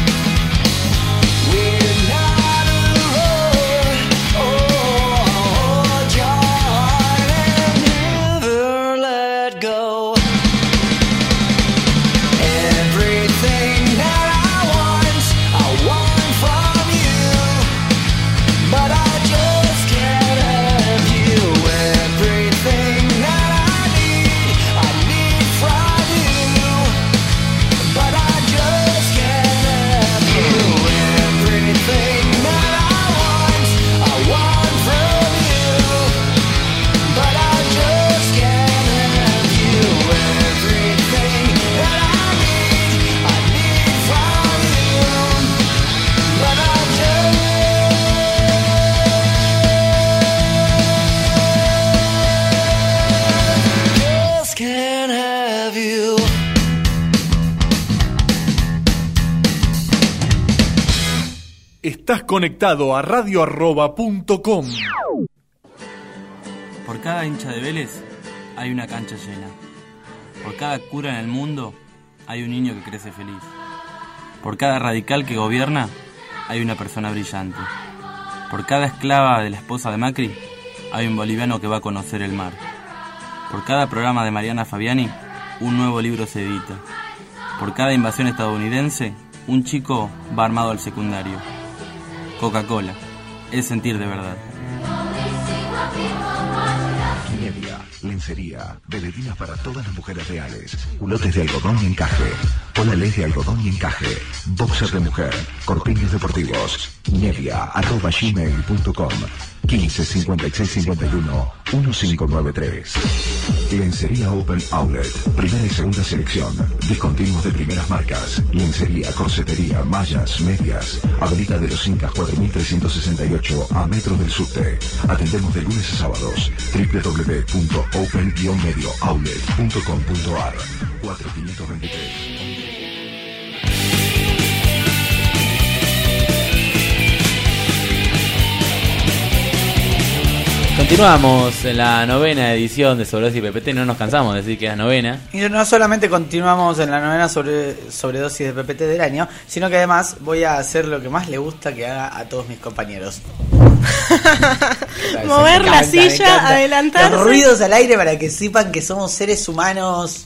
We're not alone. Oh, hold your heart and never let go. Everything that I want, I want from you, but I just can't have you. Everything that I need, I need from you, but I just can't have you. Everything that I want, I want from you, but I just can't have you. Everything that I need, I need from you, but I just can't have you. Estás conectado a radio arroba punto com. Por cada hincha de Vélez hay una cancha llena. Por cada cura en el mundo hay un niño que crece feliz. Por cada radical que gobierna hay una persona brillante. Por cada esclava de la esposa de Macri hay un boliviano que va a conocer el mar. Por cada programa de Mariana Fabiani un nuevo libro se edita. Por cada invasión estadounidense un chico va armado al secundario. Coca-Cola es sentir de verdad. Nevia, lencería, velerinas para todas las mujeres reales, culotes de algodón y encaje, polales de algodón y encaje, boxers de mujer, corpiños deportivos. Nevia arroba gmail punto com. quince cincuenta y seis cincuenta y uno quince noventa y tres. Lencería Open Outlet, primera y segunda selección, discontinuos de primeras marcas, lencería, corsetería, mallas, medias, Avenida de los Incas cuatro mil trescientos sesenta y ocho a metros del subte. Atendemos de lunes a sábados. doble u doble u doble u punto open medio outlet punto com punto a r cuatro mil quinientos veintitrés. Continuamos en la novena edición de Sobredosis y P P T, no nos cansamos de decir que es la novena. Y no solamente continuamos en la novena sobre, sobredosis de P P T del año, sino que además voy a hacer lo que más le gusta que haga a todos mis compañeros. Mover la silla, adelantarse. Los ruidos al aire para que sepan que somos seres humanos.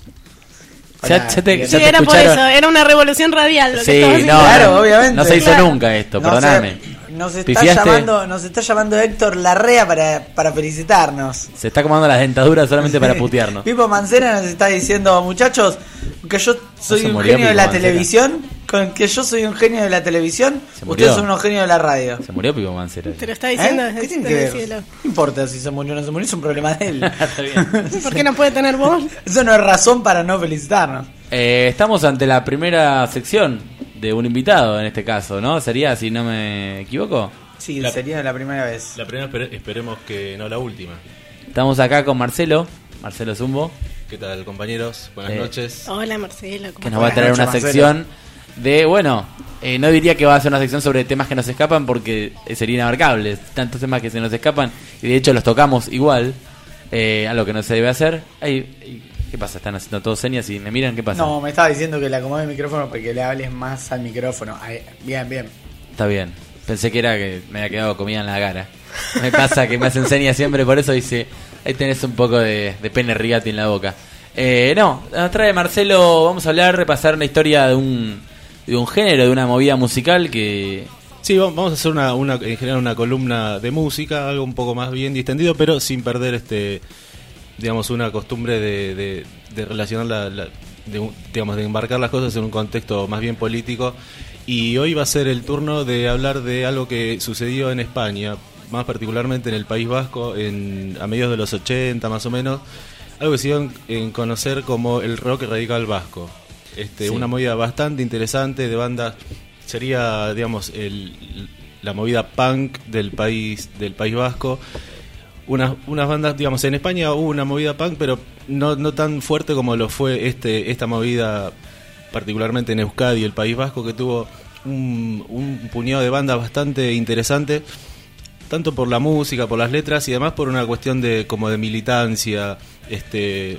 Ya, ya te, ya sí, te era por escucharon. eso, era una revolución radial. Lo Sí, que estabas no, diciendo. Claro, obviamente. No se hizo Claro. nunca esto, No perdóname. sé, Nos está ¿Pifiaste? llamando, nos está llamando Héctor Larrea para, para felicitarnos. Se está comando las dentaduras solamente para putearnos. Pipo Mancera nos está diciendo, muchachos, que yo soy se un murió genio de Pipo la Mancera. televisión, con que yo soy un genio de la televisión, Se murió. ustedes son unos genios de la radio. Se murió Pipo Mancera. Te lo está diciendo ¿Eh? desde, ¿Qué tiene desde que el ver? cielo. No importa si se murió o no se murió, es un problema de él. Está bien. ¿Por qué no puede tener voz? Eso no es razón para no felicitarnos. Eh, estamos ante la primera sección de un invitado en este caso, ¿no? Sería, si no me equivoco. Sí, La- sería la primera vez. La primera, espere- esperemos que no la última. Estamos acá con Marcelo, Marcelo Zumbo, ¿Qué tal, compañeros? Buenas Eh, noches. Hola Marcelo. ¿cómo que nos va a estás? traer noches, una Marcelo. sección de, bueno, eh, no diría que va a ser una sección sobre temas que nos escapan porque eh, sería inabarcable, tantos temas que se nos escapan y de hecho los tocamos igual, eh, algo que no se debe hacer. Ay, ay, ¿qué pasa? Están haciendo todos señas y me miran, ¿qué pasa? No, me estaba diciendo que le acomode el micrófono para que le hables más al micrófono. Ahí, bien, bien. Está bien, pensé que era que me había quedado comida en la cara. Me pasa que me hacen señas siempre, por eso dice, ahí tenés un poco de, de pene rigati en la boca. Eh, no, nos trae Marcelo, vamos a hablar, repasar una historia de un, de un género, de una movida musical que... Sí, va- vamos a hacer una, una, en general una columna de música, algo un poco más bien distendido, pero sin perder este, digamos, una costumbre de, de, de relacionar la, la- de, un- digamos, de embarcar las cosas en un contexto más bien político. Y hoy va a ser el turno de hablar de algo que sucedió en España, más particularmente en el País Vasco, en, a mediados de los ochenta más o menos, algo que se dio en, en conocer como el rock radical vasco. Este, Sí. Una movida bastante interesante de bandas, sería, digamos, el, la movida punk del país, del País Vasco. Unas, unas bandas, digamos, en España hubo una movida punk, pero no, no tan fuerte como lo fue este esta movida, particularmente en Euskadi, el País Vasco, que tuvo un, un puñado de bandas bastante interesantes, tanto por la música, por las letras y además por una cuestión de como de militancia, este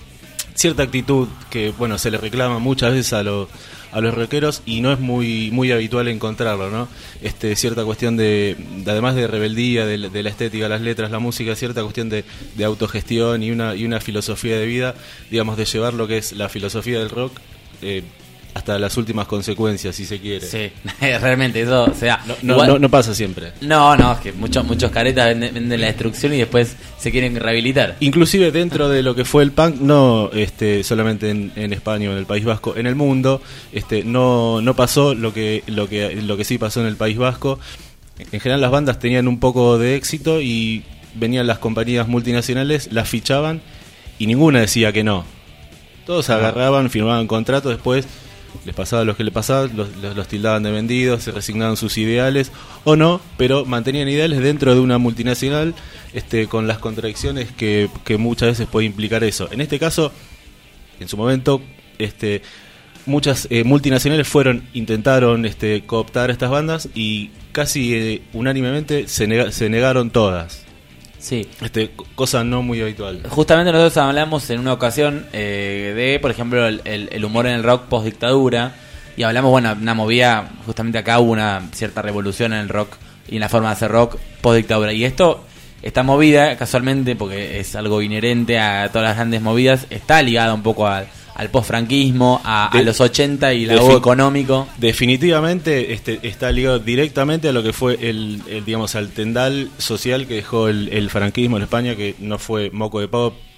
cierta actitud que bueno se le reclama muchas veces a los a los rockeros y no es muy muy habitual encontrarlo, ¿no? Este cierta cuestión de, de además de rebeldía, de, de la estética, las letras, la música, cierta cuestión de, de autogestión y una y una filosofía de vida, digamos, de llevar lo que es la filosofía del rock eh, hasta las últimas consecuencias, si se quiere. Sí, realmente, eso, o sea... No, no, igual- no, no pasa siempre. No, no, es que muchos muchos caretas venden, venden la destrucción y después se quieren rehabilitar. Inclusive dentro de lo que fue el punk, no este, solamente en, en España o en el País Vasco, en el mundo, este, no, no pasó lo que, lo que lo que sí pasó en el País Vasco. En general las bandas tenían un poco de éxito y venían las compañías multinacionales, las fichaban y ninguna decía que no. Todos agarraban, firmaban contratos, después les pasaba lo que les pasaba, los, los, los tildaban de vendidos, se resignaban sus ideales o no, pero mantenían ideales dentro de una multinacional, este, con las contradicciones que, que muchas veces puede implicar eso. En este caso, en su momento, este, muchas eh, multinacionales fueron, intentaron este, cooptar a estas bandas y casi eh, unánimemente se, nega, se negaron todas. Sí. Este, cosa no muy habitual. Justamente nosotros hablamos en una ocasión eh, de, por ejemplo, el, el- el humor en el rock post dictadura y hablamos, bueno, una movida, justamente acá hubo una cierta revolución en el rock y en la forma de hacer rock post dictadura. Y esto, esta movida, casualmente, porque es algo inherente a todas las grandes movidas, está ligada un poco al, al post-franquismo, a, a De- los ochenta y el Defin- lago económico. Definitivamente este, está ligado directamente a lo que fue el, el, digamos, al tendal social que dejó el, el franquismo en España, que no fue moco de pavo,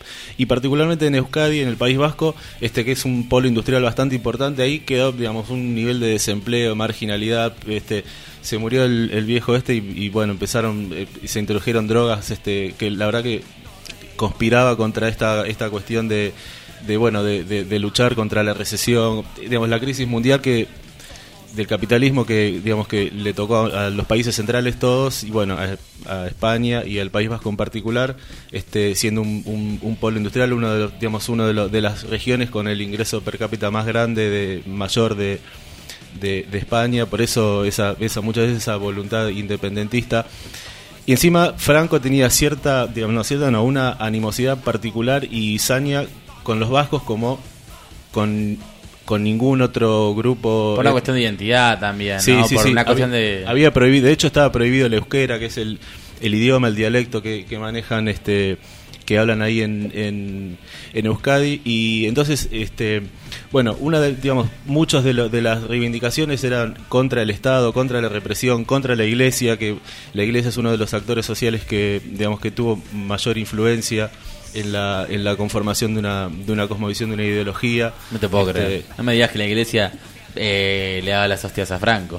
y particularmente en Euskadi, en el País Vasco, este que es un polo industrial bastante importante, ahí quedó, digamos, un nivel de desempleo, marginalidad, este se murió el, el viejo este y, y bueno, empezaron eh, se introdujeron drogas, este que la verdad que conspiraba contra esta esta cuestión de de bueno de, de, de luchar contra la recesión, digamos, la crisis mundial que del capitalismo que digamos que le tocó a, a los países centrales todos y bueno a, a España y al País Vasco en particular, este siendo un, un, un polo industrial, uno de los, digamos uno de, los, de las regiones con el ingreso per cápita más grande de mayor de, de, de España, por eso esa esa muchas veces esa voluntad independentista. Y encima Franco tenía cierta, digamos, no cierta, no, una animosidad particular y saña con los vascos como con con ningún otro grupo. Por una cuestión de identidad también, sí, ¿no? sí, Por sí. una cuestión había, de... había prohibido, de hecho estaba prohibido el euskera, que es el, el idioma, el dialecto que, que manejan, este que hablan ahí en, en, en Euskadi, y entonces, este bueno, una de, digamos, muchos de, lo, de las reivindicaciones eran contra el Estado, contra la represión, contra la Iglesia, que la Iglesia es uno de los actores sociales que, digamos, que tuvo mayor influencia en la en la conformación de una de una cosmovisión, de una ideología. No te puedo este, creer. No me digas que la Iglesia eh, le daba las hostias a Franco.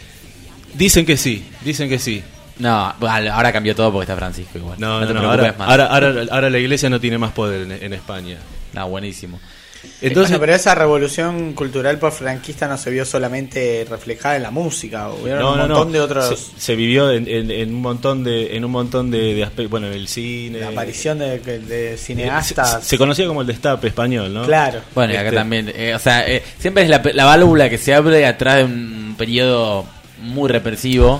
Dicen que sí, dicen que sí. No, ahora cambió todo porque está Francisco igual. No, no, no, te no preocupes ahora, más. ahora, ahora, ahora la Iglesia no tiene más poder en, en España. No, buenísimo. Entonces, bueno, pero esa revolución cultural post-franquista no se vio solamente reflejada en la música, hubieron no, un no, montón no. de otros. Se, se vivió en, en, en un montón de en un montón de, de aspectos, bueno, en el cine. La aparición de, de cineastas. Se, se conocía como el destape español, ¿no? Claro. Bueno, y acá Este- también, eh, o sea, eh, siempre es la, la válvula que se abre atrás de un periodo muy represivo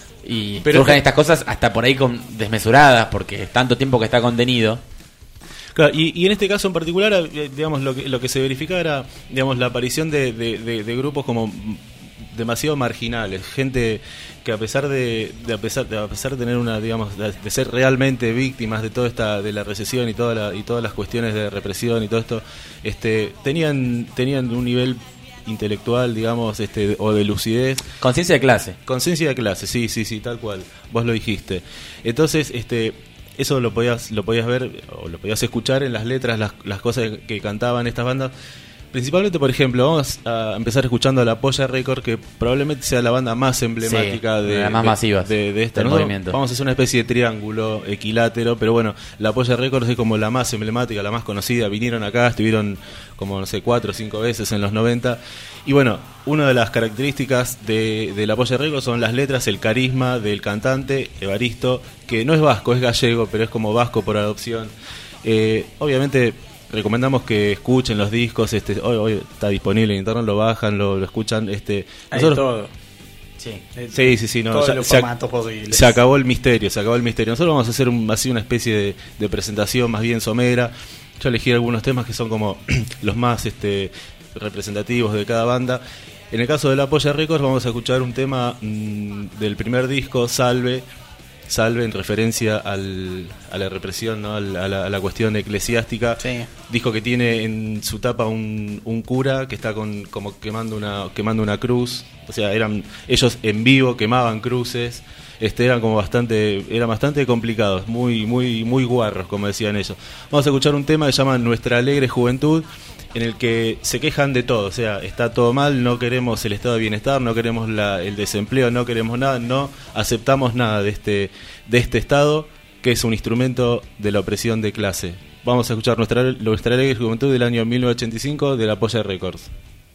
y Pero- surgen estas cosas hasta por ahí con desmesuradas porque es tanto tiempo que está contenido. Claro, y, y en este caso en particular, eh, digamos, lo que, lo que se verificaba era, digamos, la aparición de, de, de, de grupos como demasiado marginales, gente que a pesar de, de a pesar de a pesar de tener una, digamos, de, de ser realmente víctimas de toda esta de la recesión y toda la, y todas las cuestiones de represión y todo esto, este tenían tenían un nivel intelectual, digamos, este o de lucidez, Conciencia de clase. conciencia de clase, sí, sí, sí, tal cual, vos lo dijiste. Entonces, este eso lo podías lo podías ver o lo podías escuchar en las letras, las, las cosas que cantaban estas bandas. Principalmente, por ejemplo, vamos a empezar escuchando a La Polla Record, que probablemente sea la banda más emblemática Sí, de, las más de, masivas de, de esta. del Nosotros movimiento. vamos a hacer una especie de triángulo equilátero, pero bueno, La Polla Records es como la más emblemática, la más conocida. Vinieron acá, estuvieron como, no sé, cuatro o cinco veces en los noventa. Y bueno, una de las características de, de La Polla Records son las letras, el carisma del cantante Evaristo, que no es vasco, es gallego, pero es como vasco por adopción. Eh, obviamente recomendamos que escuchen los discos, este hoy, hoy está disponible en internet, lo bajan, lo, lo escuchan, este Hay todo. Sí, sí, sí, sí, no, todos ya- los se, ac- formatos posibles. se acabó el misterio, se acabó el misterio. Nosotros vamos a hacer un, así una especie de, de presentación más bien somera. Yo elegí algunos temas que son como los más este representativos de cada banda. En el caso de La Polla Records vamos a escuchar un tema mmm, del primer disco, Salve, Salve en referencia al, a la represión, ¿no? Al- a, la, a la cuestión eclesiástica. Sí. Disco que tiene en su tapa un, un cura que está con como quemando una quemando una cruz. O sea, eran ellos en vivo quemaban cruces. Este eran como bastante eran bastante complicados, muy muy muy guarros, como decían ellos. Vamos a escuchar un tema que se llama Nuestra Alegre Juventud, en el que se quejan de todo, o sea, está todo mal, no queremos el estado de bienestar, no queremos la, el desempleo, no queremos nada, no aceptamos nada de este de este estado que es un instrumento de la opresión de clase. Vamos a escuchar Nuestra, nuestra Alegre Juventud del año mil novecientos ochenta y cinco de La Polla Records.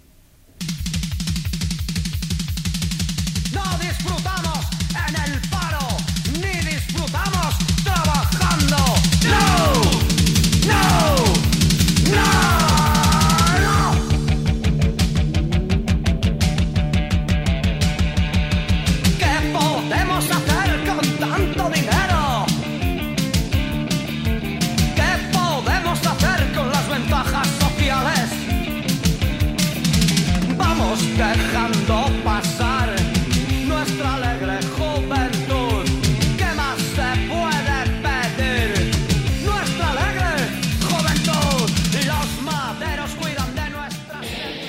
No disfrutamos en el paro, ni disfrutamos trabajando. No, no, no, no. ¿Qué podemos hacer con tanto dinero? ¿Qué podemos hacer con las ventajas sociales? Vamos dejando pasar nuestra alegre juventud. ¿Qué más se puede pedir? Nuestra alegre juventud. Los maderos cuidan de nuestra...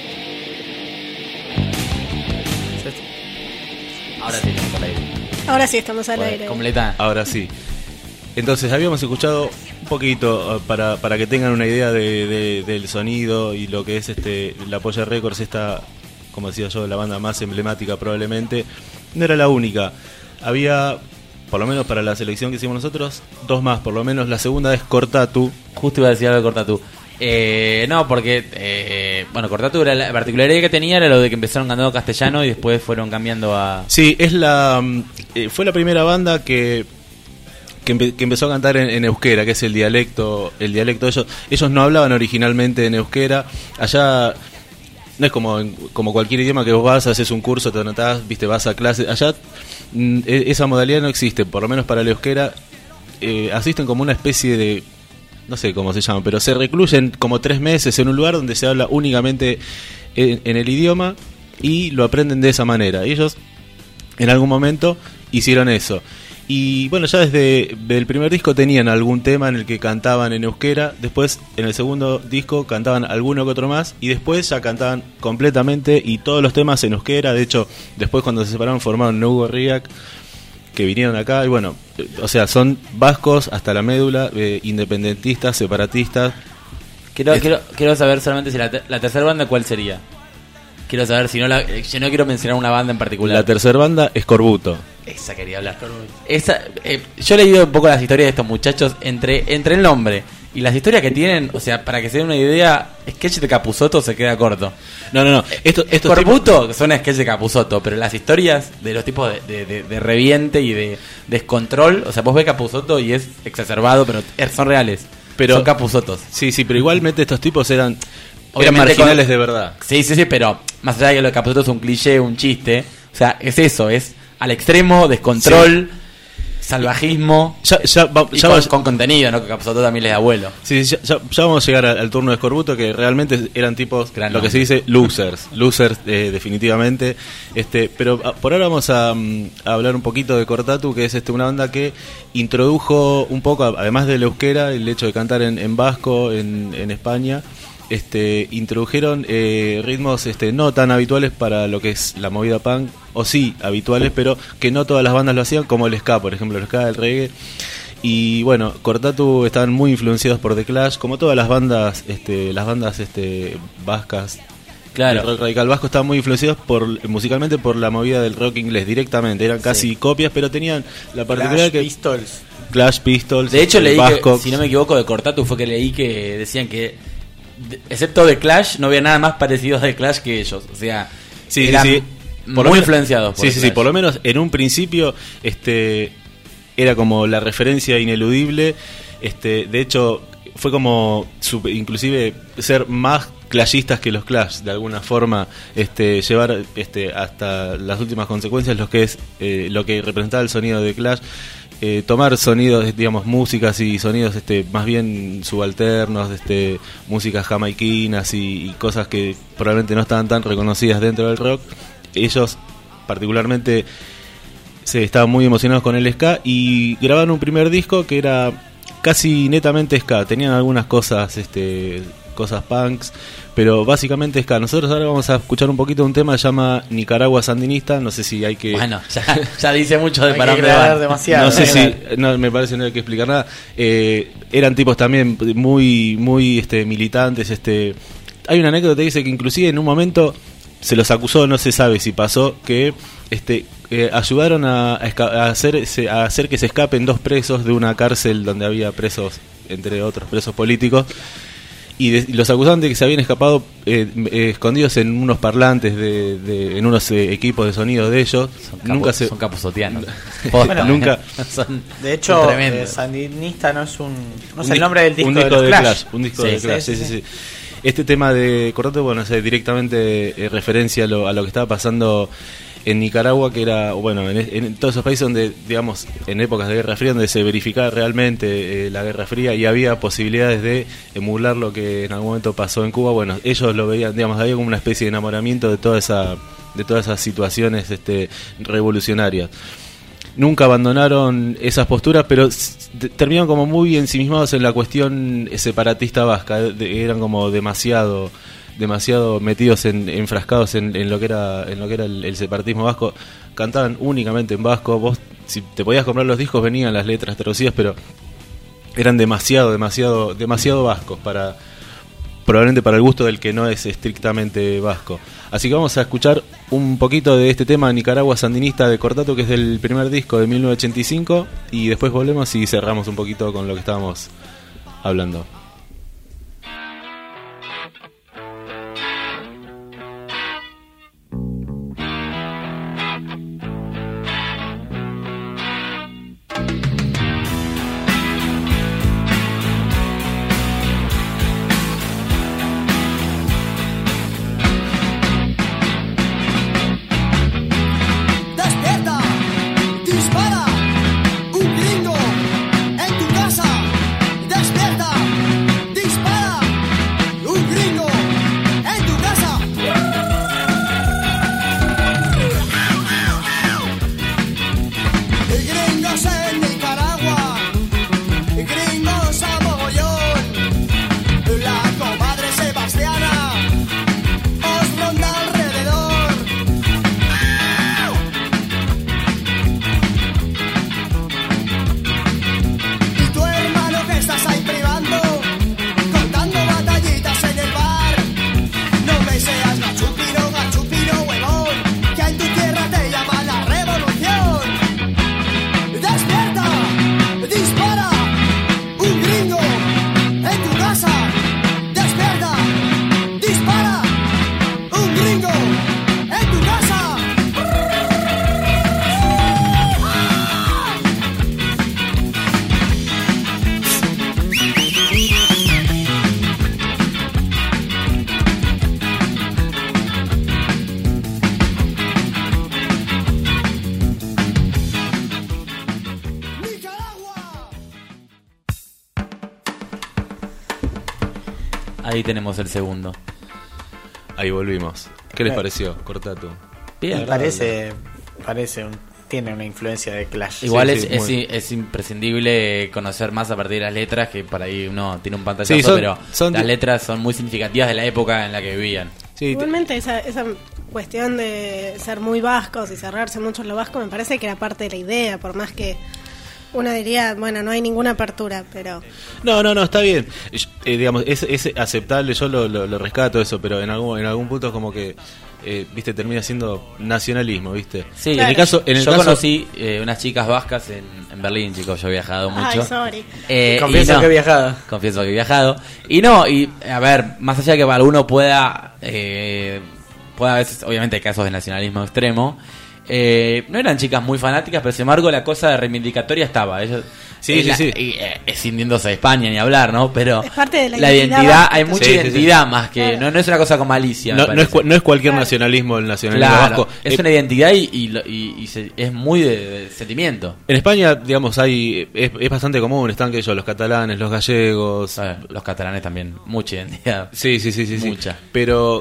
Ahora sí estamos al aire. Ahora sí estamos al Bueno, aire. completa. Ahora sí. Entonces habíamos escuchado poquito, para, para que tengan una idea de, de, del sonido y lo que es este la Polla Records, esta, como decía yo, la banda más emblemática probablemente, no era la única. Había, por lo menos para la selección que hicimos nosotros, dos más, por lo menos. La segunda es Cortatu. Justo iba a decir algo de Cortatu. Eh, no, porque, eh, bueno, Cortatu, era la particularidad que tenía era lo de que empezaron cantando castellano y después fueron cambiando a... Sí, es la eh, fue la primera banda que... Que, empe- que empezó a cantar en, en euskera, que es el dialecto, el dialecto de ellos. Ellos no hablaban originalmente en euskera. Allá no es como en- como cualquier idioma que vos vas, haces un curso, te anotás, viste, vas a clase. Allá mm, e- esa modalidad no existe, por lo menos para el euskera. Eh, asisten como una especie de, no sé cómo se llama, pero se recluyen como tres meses en un lugar donde se habla únicamente en, en el idioma y lo aprenden de esa manera. Ellos en algún momento hicieron eso. Y bueno, ya desde el primer disco tenían algún tema en el que cantaban en euskera. Después, en el segundo disco, cantaban alguno que otro más. Y después ya cantaban completamente y todos los temas en euskera. De hecho, después cuando se separaron formaron No Hugo Riak, que vinieron acá. Y bueno, eh, o sea, son vascos hasta la médula, eh, independentistas, separatistas. Quiero, Es- quiero, quiero saber solamente si la, te- la tercera banda cuál sería. Quiero saber si no la... eh, Yo no quiero mencionar una banda en particular. La tercera banda es Corbuto. Esa quería hablar. Esa, eh, yo he leído un poco las historias de estos muchachos entre, entre el nombre y las historias que tienen, o sea, para que se den una idea, sketch de Capusotto se queda corto. No, no, no. Esto, esto Corbuto suena sketch de Capusotto, pero las historias de los tipos de, de, de, de reviente y de descontrol, o sea, vos ves Capusotto y es exacerbado, pero er- son reales. Pero, son Capusottos. Sí, sí, pero igualmente estos tipos eran, eran Obviamente marginales con- de verdad. Sí, sí, sí, pero más allá de que lo de Capusotto es un cliché, un chiste, o sea, es eso, es al extremo, descontrol, salvajismo, Ya, ya, va- y ya con, va- con contenido, ¿no? Que Capusotto también les da vuelo. Sí, ya, ya- ya vamos a llegar al, al turno de Scorbuto, que realmente eran tipos, Gran lo que nombre. se dice losers, losers eh, definitivamente. Este, pero a- por ahora vamos a, mm, a hablar un poquito de Cortatu, que es este una banda que introdujo un poco, a- además del euskera, el hecho de cantar en, en vasco, en, en España. Este, introdujeron eh, ritmos este, no tan habituales para lo que es la movida punk, o sí habituales, pero que no todas las bandas lo hacían, como el ska, por ejemplo, el ska, el reggae. Y bueno, Cortatu estaban muy influenciados por The Clash, como todas las bandas, este, las bandas este, vascas. Claro. El rock radical vasco estaban muy influenciados por, musicalmente por la movida del rock inglés directamente. Eran casi copias, pero tenían la particularidad que Pistols. Clash, Pistols, De hecho, el leí que, Vasco. si no me equivoco, de Cortatu fue que leí que decían que, de- excepto de Clash, no había nada más parecido a The Clash que ellos. O sea, Sí, sí, eran sí. Por muy lo menos- influenciados por Sí, The sí, sí. Clash. Por lo menos en un principio, este, era como la referencia ineludible. Este, de hecho, fue como, super- inclusive, ser más clashistas que los Clash, de alguna forma, este, llevar, este, hasta las últimas consecuencias lo que es, eh, lo que representaba el sonido de Clash. Eh, tomar sonidos, digamos, músicas y sonidos este más bien subalternos, este músicas jamaiquinas y, y cosas que probablemente no estaban tan reconocidas dentro del rock. Ellos particularmente se estaban muy emocionados con el ska y grabaron un primer disco que era casi netamente ska. Tenían algunas cosas, este cosas punks, pero básicamente ska. Nosotros ahora vamos a escuchar un poquito un tema que se llama Nicaragua Sandinista. No sé si hay que... Bueno, ya, ya dice mucho de Hay para que dónde crear van. demasiado. No sé si, Claro. no, me parece que no hay que explicar nada. Eh, eran tipos también muy, muy este, militantes. Este, hay una anécdota que dice que inclusive en un momento se los acusó, no se sabe si pasó, que este, eh, ayudaron a, a, esca- a hacer, se- a hacer que se escapen dos presos de una cárcel donde había presos, entre otros presos políticos. Y, de- y los acusaban de que se habían escapado eh, eh, escondidos en unos parlantes, de, de- en unos eh, equipos de sonido de ellos. Son capo- Nunca se, son capusotianos. Bueno, nunca. Son- De hecho, son tremendos. eh, Sandinista no es un. No es Un el di- nombre del disco, un de, disco los de Clash. Clash, un disco Sí, de sí, Clash, sí, sí, sí, sí. sí. Este tema de Cortatu, bueno, es directamente eh, referencia a lo, a lo que estaba pasando en Nicaragua, que era, bueno, en, en todos esos países donde, digamos, en épocas de Guerra Fría, donde se verificaba realmente eh, la Guerra Fría y había posibilidades de emular lo que en algún momento pasó en Cuba. Bueno, ellos lo veían, digamos, había como una especie de enamoramiento de toda esa, de todas esas situaciones este, revolucionarias. Nunca abandonaron esas posturas, pero s- de- terminaron como muy ensimismados en la cuestión separatista vasca. De- eran como demasiado demasiado metidos en, enfrascados en, en lo que era en lo que era el, el separatismo vasco. Cantaban únicamente en vasco. Vos, si te podías comprar los discos, venían las letras traducidas, pero eran demasiado, demasiado, demasiado vascos para, probablemente para el gusto del que no es estrictamente vasco. Así que vamos a escuchar un poquito de este tema Nicaragua Sandinista de Cortato, que es del primer disco de mil novecientos ochenta y cinco, y después volvemos y cerramos un poquito con lo que estábamos hablando. Ahí tenemos el segundo. Ahí volvimos. ¿Qué les pareció, Cortato? Bien, parece, parece un, tiene una influencia de Clash. Igual sí, es, sí, es, es imprescindible conocer más a partir de las letras, que por ahí uno tiene un pantallazo, sí, son, pero son las di- letras son muy significativas de la época en la que vivían. Sí, Igualmente esa, esa cuestión de ser muy vascos y cerrarse mucho en lo vasco me parece que era parte de la idea, por más que uno diría, bueno, no hay ninguna apertura, pero... No, no, no, está bien. Eh, digamos, es, es aceptable, yo lo, lo, lo rescato eso, pero en algún en algún punto es como que, eh, viste, termina siendo nacionalismo, viste. Sí, en el caso, en el yo caso, conocí eh, unas chicas vascas en, en Berlín, chicos, yo he viajado mucho. Ay, sorry. Eh, Confieso y no, que he viajado. Confieso que he viajado. Y no, y a ver, más allá de que alguno pueda, eh, pueda a veces, obviamente hay casos de nacionalismo extremo, eh, no eran chicas muy fanáticas, pero sin embargo la cosa de reivindicatoria estaba. Ellos, Sí, eh, sí, la- sí. y, eh, escindiéndose de España ni hablar, ¿no? Pero Es parte de la la identidad identidad, vasca hay también. mucha Sí, sí, sí. identidad más que, no, no es una cosa con malicia. me no, no, es, parece. cu- no es cualquier nacionalismo el nacionalismo Claro, vasco. es Eh, una identidad y, y, lo- y- y se- es muy de, de sentimiento. En España, digamos, hay es, es bastante común, están que ellos, los catalanes, los gallegos. Ah, los catalanes también, mucha identidad. Sí, sí, sí, sí, sí. Mucha. Pero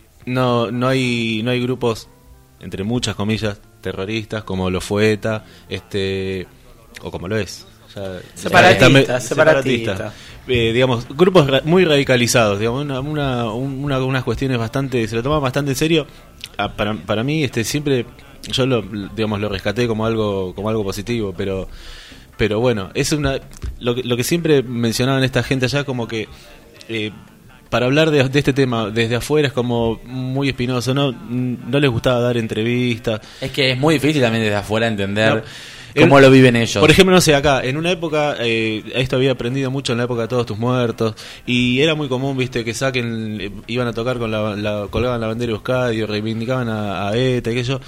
no, no hay, no hay grupos, entre muchas comillas, terroristas, como lo fue ETA, este, o como lo es. Ya- Separatista, está me- separatista. Eh, digamos, grupos ra- muy radicalizados, digamos, una, una, una- unas cuestiones bastante, se lo toman bastante en serio. Ah, para, para mí, este, siempre, yo lo, digamos, lo rescaté como algo, como algo positivo, pero, pero bueno, es una, lo que, lo que siempre mencionaban esta gente allá, como que, eh, para hablar de, de este tema desde afuera es como muy espinoso, no, no les gustaba dar entrevistas. Es que es muy difícil también desde afuera entender No. cómo En- lo viven ellos. Por ejemplo, no sé, acá, en una época, eh, esto había aprendido mucho en la época de Todos tus muertos, y era muy común, viste, que saquen, eh, iban a tocar con la, la colgaban la bandera de Euskadi, o reivindicaban a, a ETA y aquello,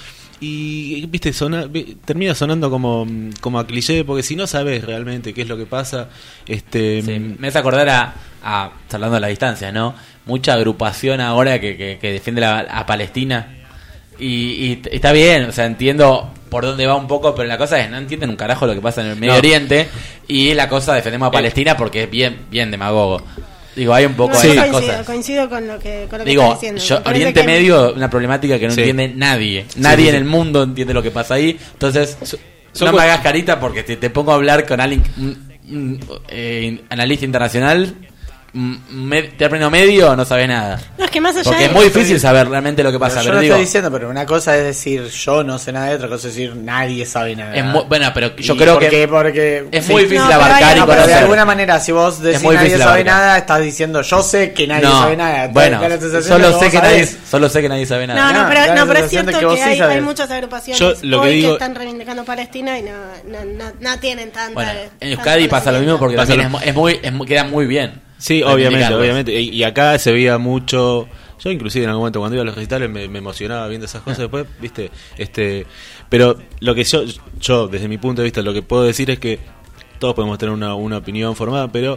y, viste, sona, vi- termina sonando como, como a cliché, porque si no sabes realmente qué es lo que pasa, este... Sí, me hace acordar a, a, hablando de la distancia, ¿no? Mucha agrupación ahora que, que, que defiende la, a Palestina. Y, y t- está bien, o sea, entiendo por dónde va un poco, pero la cosa es, no entienden un carajo lo que pasa en el Medio No. Oriente. Y la cosa, defendemos a Eh. Palestina porque es bien, bien demagogo. Digo, hay un poco No, de yo esas coincido, cosas. coincido con lo que, con lo que Digo, estás diciendo. yo- Me parece Oriente que- Medio, una problemática que no Sí. entiende nadie. Sí, Nadie sí, en sí. el mundo entiende lo que pasa ahí. Entonces, son no me cu- hagas carita porque te, te pongo a hablar con alguien, un, un, eh, analista internacional, me, término medio no sabes nada. No, es que más allá Porque de... es muy difícil saber realmente lo que pasa. Pero yo Pero lo digo, estoy diciendo, pero una cosa es decir yo no sé nada y otra cosa es decir nadie sabe nada. es muy, bueno, pero yo ¿Y creo por que qué? Porque es sí. muy difícil No, abarcar hay, y no, pero conocer. de alguna manera, si vos decís muy nadie difícil sabe abarcar. nada, estás diciendo yo sé que nadie no, sabe nada. bueno, Da la sensación solo de sé vos que nadie, sabés. solo sé que nadie sabe nada. No, no, Ah, pero, da la no, pero es sensación de cierto que que, vos sí hay, sabés. hay muchas agrupaciones Yo lo hoy que que, digo- están reivindicando Palestina y no, no, no, no tienen tanta... Bueno, en tanto Euskadi pasa lo mismo porque Pasa también lo- es, mu- es muy, es muy- queda muy bien. Sí, obviamente, reivindicarlos. obviamente. Y, y acá se veía mucho. Yo inclusive en algún momento cuando iba a los recitales me, me emocionaba viendo esas cosas. Después, viste, este, pero lo que yo, yo desde mi punto de vista, lo que puedo decir es que todos podemos tener una, una opinión formada, pero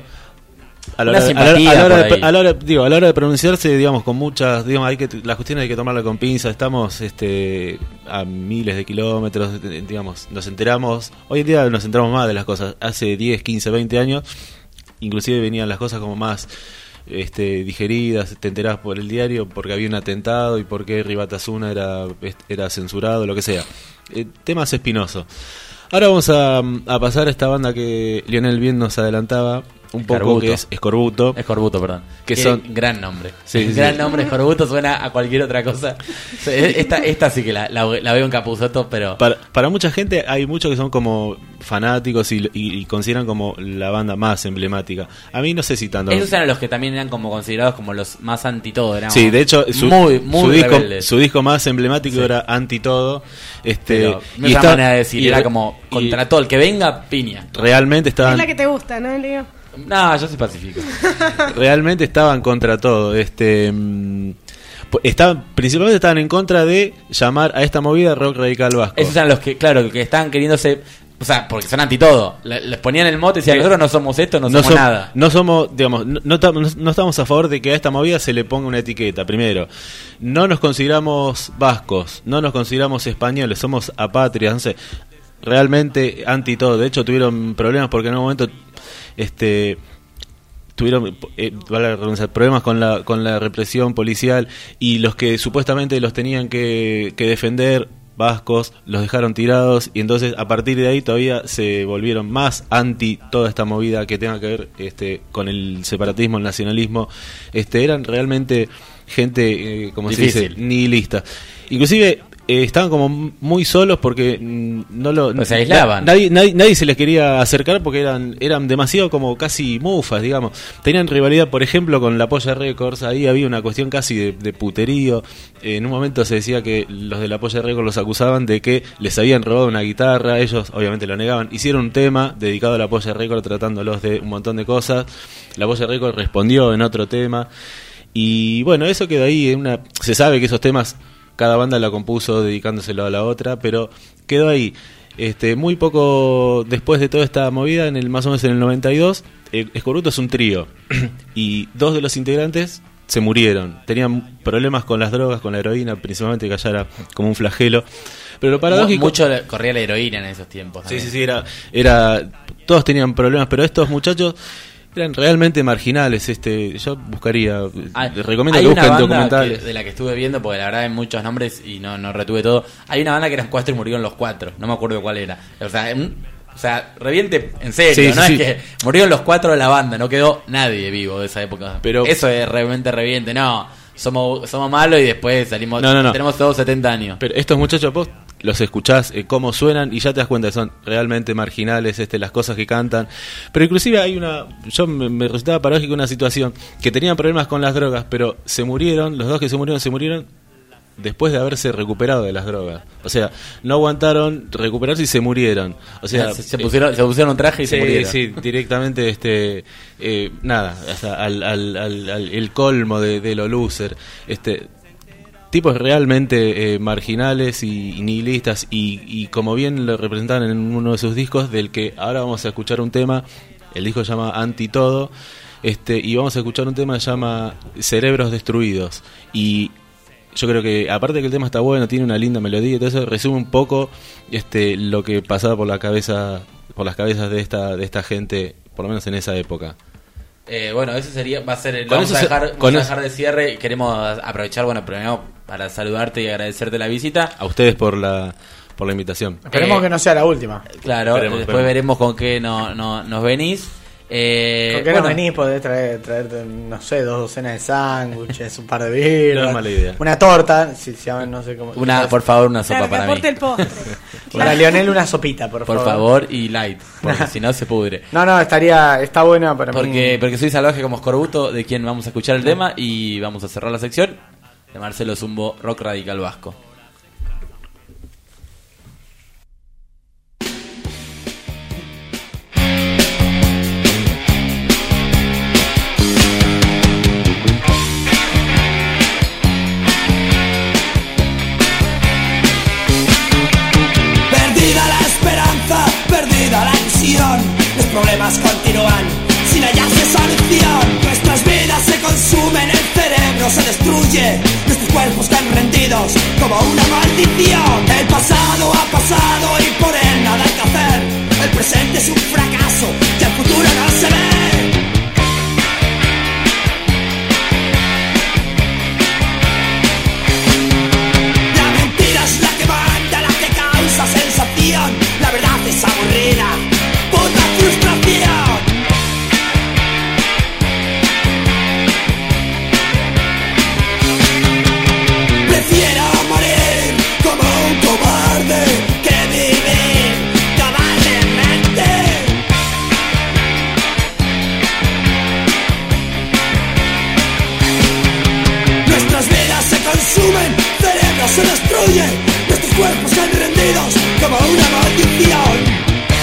a la Una hora, de- a la- simpatía a la hora por de, ahí. a la hora- digo, a la hora de pronunciarse, digamos, con muchas, digamos, hay que las cuestiones hay que tomarla con pinzas. Estamos, este, a miles de kilómetros, digamos, nos enteramos. Hoy en día nos enteramos más de las cosas. Hace diez, quince, veinte años, inclusive venían las cosas como más este, digeridas, te enterás por el diario porque había un atentado y porque Ribatasuna era, era censurado, lo que sea. Eh, temas espinosos. Ahora vamos a, a pasar a esta banda que Lionel bien nos adelantaba un poco, Escorbuto. que es Escorbuto. Escorbuto, perdón. Que Qué son gran nombre. Sí, sí, gran sí. nombre, Escorbuto suena a cualquier otra cosa. Esta, esta sí que la, la, la veo en Capuzotto, pero... Para, para mucha gente hay muchos que son como fanáticos y, y, y consideran como la banda más emblemática. A mí no sé si tanto. Esos eran los que también eran como considerados como los más anti todo. Eran Sí, de hecho su, muy, muy su, disco, rebeldes. su disco más emblemático Sí. era Anti Todo. Este, Pero no y es está- la manera de decir, y era re- como y contra todo el que venga, piña. realmente Es estaban la que te gusta, ¿no, Leo? No, yo soy pacífico. realmente estaban contra todo. Este mm, pu- estaban principalmente estaban en contra de llamar a esta movida rock radical vasco. Esos eran los que, claro, que estaban queriéndose... O sea, porque son anti todo. Le- Les ponían el mote y decían, Sí. nosotros no somos esto, no, no somos som- nada. no somos, digamos, no, no, tam- no estamos a favor de que a esta movida se le ponga una etiqueta. Primero, no nos consideramos vascos, no nos consideramos españoles, somos apátridas, no sé, realmente anti todo. De hecho, tuvieron problemas porque en un momento, este, tuvieron eh, vale la redundancia, problemas con la con la represión policial y los que supuestamente los tenían que, que defender, vascos, los dejaron tirados y entonces a partir de ahí todavía se volvieron más anti toda esta movida que tenga que ver este con el separatismo, el nacionalismo. Este eran realmente gente, eh, como se Difícil. dice, nihilista. Inclusive eh, estaban como muy solos porque mm, no lo Pues se aislaban. na- nadie, nadie nadie se les quería acercar porque eran eran demasiado como casi mufas, digamos. Tenían rivalidad, por ejemplo, con la Polla Records. Ahí había una cuestión casi de, de puterío. Eh, en un momento se decía que los de la Polla Records los acusaban de que les habían robado una guitarra. Ellos obviamente lo negaban. Hicieron un tema dedicado a la Polla Records tratándolos de un montón de cosas. La Polla Records respondió en otro tema. Y bueno, eso quedó ahí. En una, se sabe que esos temas cada banda la compuso dedicándoselo a la otra, pero quedó ahí. Este, muy poco después de toda esta movida, en el más o menos en el noventa y dos, eh, Escorbuto es un trío y dos de los integrantes se murieron. Tenían problemas con las drogas, con la heroína, principalmente, que allá era como un flagelo. Pero lo paradójico, Mucho le- corría la heroína en esos tiempos. sí, también. sí, sí, era, era, todos tenían problemas, pero estos muchachos eran realmente marginales. Este, yo buscaría, Ah, les recomiendo hay que una busquen banda documentales. que- de la que estuve viendo, porque la verdad hay muchos nombres y no, no retuve todo. Hay una banda que eran cuatro y murieron los cuatro. No me acuerdo cuál era. O sea, un- o sea reviente en serio. Sí, no sí, es sí. que murieron los cuatro de la banda. No quedó nadie vivo de esa época. Pero- eso es realmente reviente. No, somos somos malos y después salimos. No, no, no. Tenemos todos setenta años. Pero estos muchachos, vos los escuchás, eh, cómo suenan y ya te das cuenta que son realmente marginales, este, las cosas que cantan. Pero inclusive hay una, yo me, me resultaba paradójica una situación, que tenían problemas con las drogas, pero se murieron, los dos que se murieron, se murieron después de haberse recuperado de las drogas. O sea, no aguantaron recuperarse y se murieron. O sea, se, se pusieron, se pusieron un traje y se sí, murieron. sí, directamente, este, eh, nada, hasta al, al, al, al- el colmo de, de lo loser. Este, tipos realmente eh, marginales y, y nihilistas y, y como bien lo representan en uno de sus discos, del que ahora vamos a escuchar un tema. El disco se llama Anti Todo, este, y vamos a escuchar un tema que se llama Cerebros Destruidos. Y yo creo que, aparte de que el tema está bueno, tiene una linda melodía y todo eso, resume un poco este lo que pasaba por la cabeza, por las cabezas de esta de esta gente, por lo menos en esa época. Eh, bueno, eso sería, va a ser el, Con vamos eso a se- dejar, con vamos a eso- dejar de cierre. Queremos aprovechar, bueno, primero para saludarte y agradecerte la visita. A ustedes por la por la invitación. Esperemos Eh, que no sea la última. Claro, Esperemos, después esperemos. veremos con qué no, no, nos venís. Eh, ¿Por qué bueno, no venís? Podés traer, traerte, no sé, dos docenas de sándwiches, un par de birras. No es mala idea. Una torta, si se llaman, no sé cómo. una, por favor, una sopa Claro, que para mí. aporte el postre. Para Lionel una sopita, por, Por favor. favor, y light, porque si no se pudre. No, no, estaría, está buena para Porque, mí. porque soy salvaje como Escorbuto, de quien vamos a escuchar el tema y vamos a cerrar la sección de Marcelo Zumbo, rock radical vasco. Perdida la esperanza, perdida la ilusión. Los problemas continúan sin hallarse solución. Nuestras vidas se consumen, el cerebro se destruye. Nuestros cuerpos caen rendidos como una maldición. El pasado ha pasado y por él nada hay que hacer. El presente es un fracaso y el futuro no se ve. La mentira es la que manda, la que causa sensación. La verdad es aburrida, puta frustración. Prefiero morir como un cobarde que vivir cabalmente. Nuestras vidas se consumen, cerebros se destruyen, nuestros cuerpos caen rendidos como una maldición.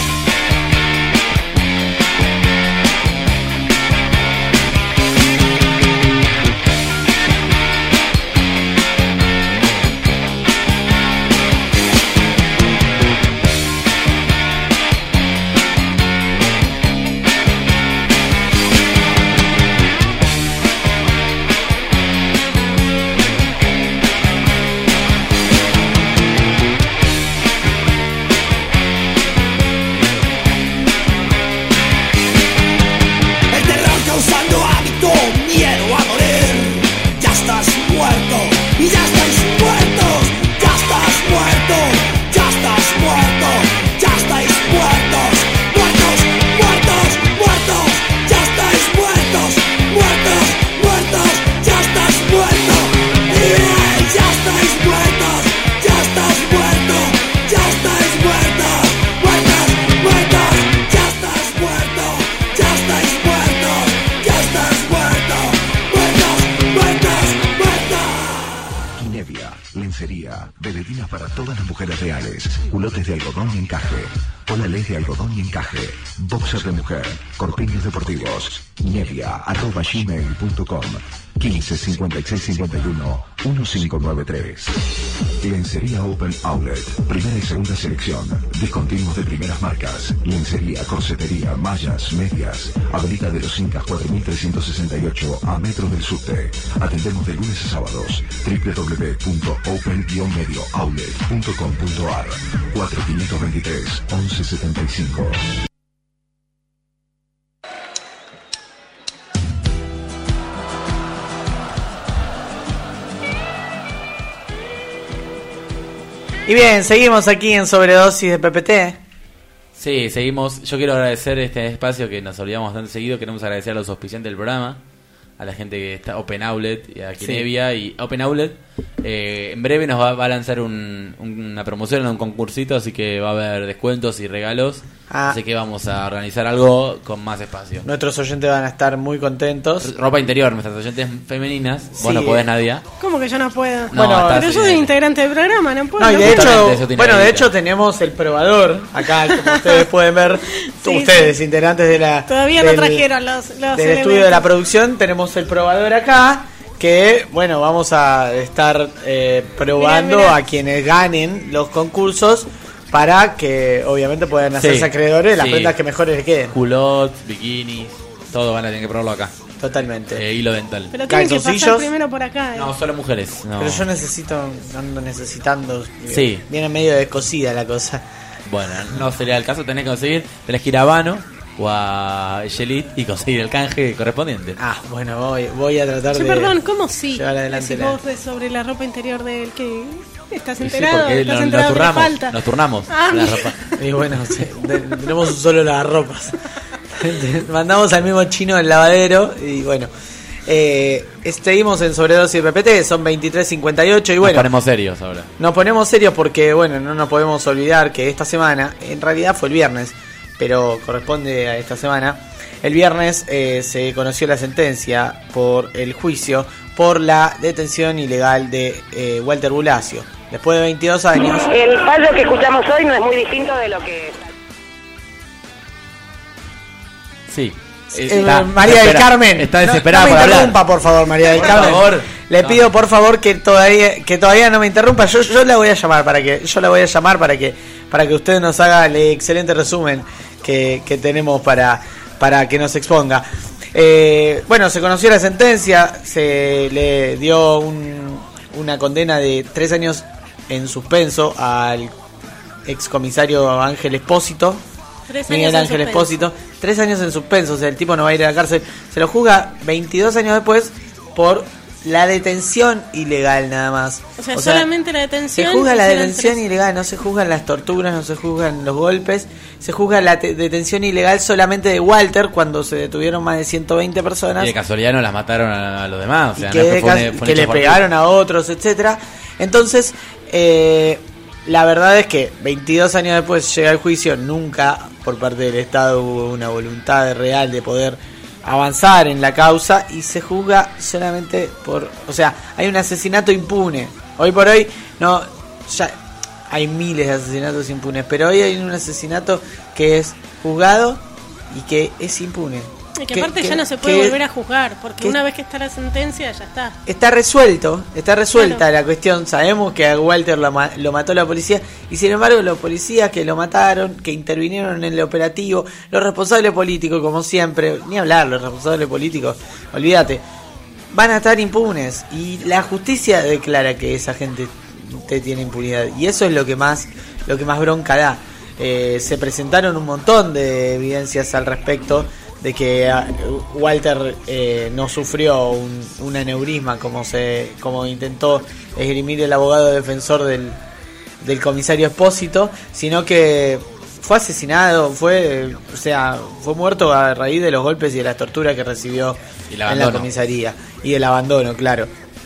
El terror causando hábito, miedo a morir. Ya estás muerto y ya estáis muertos. Ya estás muerto, ya estás muerto, ya estáis muertos. Muertos, muertos, muertos, ya estáis muertos. Muertos, muertos, ya estás muerto. Yeah, ya estáis muertos, ya estás muerto, ya estáis muertos. Muertos, muertos, ya estás muerto, ya estáis muertos, ya estás muerto. Muertos, muertos, muertos. Nevia, lencería, veledinas para todas las mujeres reales, culotes de algodón y encaje, polales de algodón y encaje, boxers de mujer, corpiños deportivos. Nevia, arroba gmail punto com, quince cincuenta y seis cincuenta y uno, quince noventa y tres. Lencería Open Outlet, primera y segunda selección, discontinuos de primeras marcas, lencería, corsetería, mallas, medias, Avenida de los Incas cuatro mil trescientos sesenta y ocho, a metros del subte. Atendemos de lunes a sábados, w w w punto open medio outlet punto com punto a r, cuatro cinco dos tres, once setenta y cinco. Y bien, seguimos aquí en Sobredosis de P P T. Sí, seguimos. Yo quiero agradecer este espacio que nos olvidamos tan seguido. Queremos agradecer a los auspiciantes del programa, a la gente que está Open Outlet y a Kinevia Sí. y Open Outlet. Eh, en breve nos va, va a lanzar un, un- una promoción, un concursito, así que va a haber descuentos y regalos. Ah. Así que vamos a organizar algo con más espacio. Nuestros oyentes van a estar muy contentos. Ropa interior, nuestras oyentes femeninas. Sí. Vos no podés, Nadia. ¿Cómo que yo no puedo? No, bueno, estás pero yo sin soy aire. integrante del programa, no puedo. No, y no de puedo. hecho, Totalmente, eso tiene bueno, de habilita. hecho tenemos el probador acá, como ustedes pueden ver, Sí, ustedes, integrantes de la Todavía del, no trajeron los, los del elementos. estudio de la producción, tenemos el probador acá, que bueno, vamos a estar eh, probando Mirá, mirá. a quienes ganen los concursos para que obviamente puedan hacerse Sí. acreedores de las Sí. prendas que mejor les queden. Culottes, bikinis, todo van a tener que probarlo acá. Totalmente. Eh, hilo dental. Pero tienen que pasar calzoncillos. primero por acá. ¿eh? No, solo mujeres. No. Pero yo necesito, ando necesitando. Sí. Viene medio descosida la cosa. Bueno, no sería el caso, tenés que conseguir, tenés que ir a Vano o a Shelit y conseguir el canje correspondiente. Ah, bueno, voy, voy a tratar Che, de. perdón, ¿cómo sí? llevar adelante Decís la- vos de sobre la ropa interior del que estás Sí, enterado, porque estás nos, enterado nos que le turnamos, falta. nos turnamos Ah, la mira. ropa. Y bueno, sí, de- tenemos solo las ropas. Mandamos al mismo chino del lavadero y bueno. Eh, seguimos en sobredosis de P P T, son veintitrés cincuenta y ocho y bueno. Nos ponemos serios ahora. Nos ponemos serios porque bueno, no nos podemos olvidar que esta semana, en realidad fue el viernes, pero corresponde a esta semana. El viernes eh, se conoció la sentencia por el juicio por la detención ilegal de eh, Walter Bulacio. Después de veintidós años. El fallo que escuchamos hoy no es muy distinto de lo que... Sí. Está, eh, María del Carmen está desesperada no, no me por interrumpa hablar. por favor María del Por Carmen favor. le no. pido por favor que todavía que todavía no me interrumpa. Yo yo la voy a llamar para que yo la voy a llamar para que para que usted nos haga el excelente resumen que, que tenemos para para que nos exponga. Eh, bueno, se conoció la sentencia, se le dio un, una condena de tres años en suspenso al excomisario Ángel Espósito. Tres Miguel años en Ángel suspenso. Espósito, tres años en suspenso, o sea, el tipo no va a ir a la cárcel. Se lo juzga veintidós años después por la detención ilegal nada más. O sea, O sea, solamente la detención. Se juzga la serán detención tres. ilegal, no se juzgan las torturas, no se juzgan los golpes, se juzga la te- detención ilegal solamente de Walter cuando se detuvieron más de ciento veinte personas. Y de casualidad no las mataron a, a los demás. O sea, Y que, no es que, fue un- cas- fue un que hecho le fortuito. pegaron a otros, etcétera. Entonces, eh, la verdad es que veintidós años después llega el juicio, nunca por parte del Estado hubo una voluntad real de poder avanzar en la causa y se juzga solamente por, o sea, hay un asesinato impune. Hoy por hoy no ya hay miles de asesinatos impunes, pero hoy hay un asesinato que es juzgado y que es impune. Y que Que- aparte que- ya no se puede que- volver a juzgar, porque que- una vez que está la sentencia ya está. Está resuelto, está resuelta Claro. la cuestión. Sabemos que a Walter lo, ma- lo mató la policía y sin embargo los policías que lo mataron, que intervinieron en el operativo, los responsables políticos, como siempre, ni hablar, los responsables políticos, olvídate, van a estar impunes y la justicia declara que esa gente te tiene impunidad y eso es lo que más, lo que más bronca da. Eh, se presentaron un montón de evidencias al respecto de que ah, Walter eh, no sufrió un, un aneurisma como se como intentó esgrimir el abogado defensor del, del comisario Espósito, sino que fue asesinado, fue o sea fue muerto a raíz de los golpes y de las torturas que recibió Y el en la abandono. comisaría y del abandono, claro.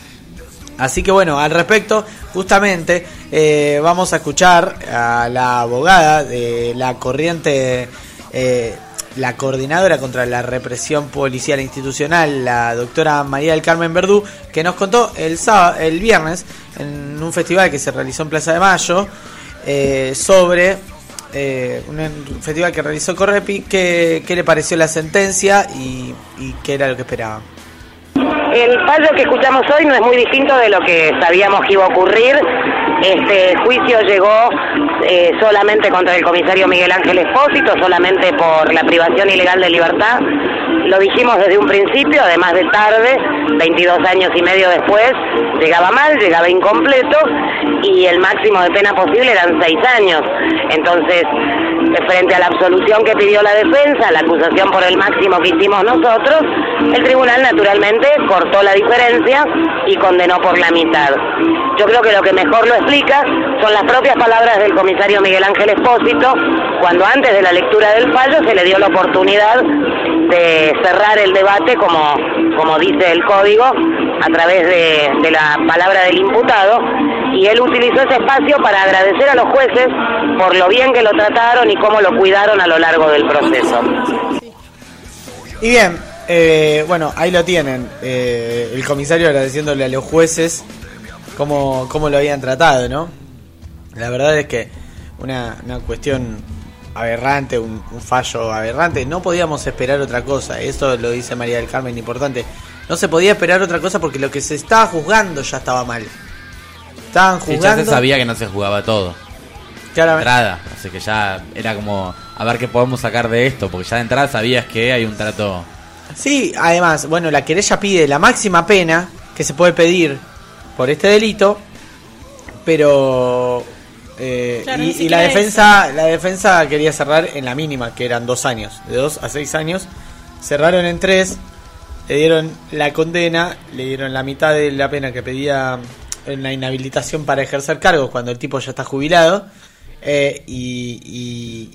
Así que bueno, al respecto, justamente eh, vamos a escuchar a la abogada de la corriente, eh, la coordinadora contra la represión policial institucional, la doctora María del Carmen Verdú, que nos contó el sábado, el viernes, en un festival que se realizó en Plaza de Mayo, eh, sobre eh, un festival que realizó Correpi, qué, qué le pareció la sentencia y, y qué era lo que esperaban. El fallo que escuchamos hoy no es muy distinto de lo que sabíamos que iba a ocurrir. Este juicio llegó eh, solamente contra el comisario Miguel Ángel Espósito, solamente por la privación ilegal de libertad. Lo dijimos desde un principio, además de tarde, veintidós años y medio después, llegaba mal, llegaba incompleto y el máximo de pena posible eran seis años. Entonces, frente a la absolución que pidió la defensa, la acusación por el máximo que hicimos nosotros, el tribunal naturalmente cortó la diferencia y condenó por la mitad. Yo creo que lo que mejor lo explica son las propias palabras del comisario Miguel Ángel Espósito, cuando antes de la lectura del fallo se le dio la oportunidad de cerrar el debate, como, como dice el código, a través de, de la palabra del imputado, y él utilizó ese espacio para agradecer a los jueces por lo bien que lo trataron y cómo lo cuidaron a lo largo del proceso. Y bien, eh, bueno, ahí lo tienen, eh, el comisario agradeciéndole a los jueces cómo, cómo lo habían tratado, ¿no? La verdad es que una, una cuestión aberrante, un, un fallo aberrante, no podíamos esperar otra cosa, eso lo dice María del Carmen, importante, no se podía esperar otra cosa porque lo que se estaba juzgando ya estaba mal. Estaban Sí, juzgando... ya se sabía que no se jugaba todo. Claramente. De entrada, así que ya era como a ver qué podemos sacar de esto, porque ya de entrada sabías que hay un trato. Sí, además, bueno, la querella pide la máxima pena que se puede pedir por este delito, pero eh, Claro, y, ni y la siquiera defensa, la defensa quería cerrar en la mínima, que eran dos años, de dos a seis años, cerraron en tres, le dieron la condena, le dieron la mitad de la pena que pedía en la inhabilitación para ejercer cargos cuando el tipo ya está jubilado. Eh, y, y, y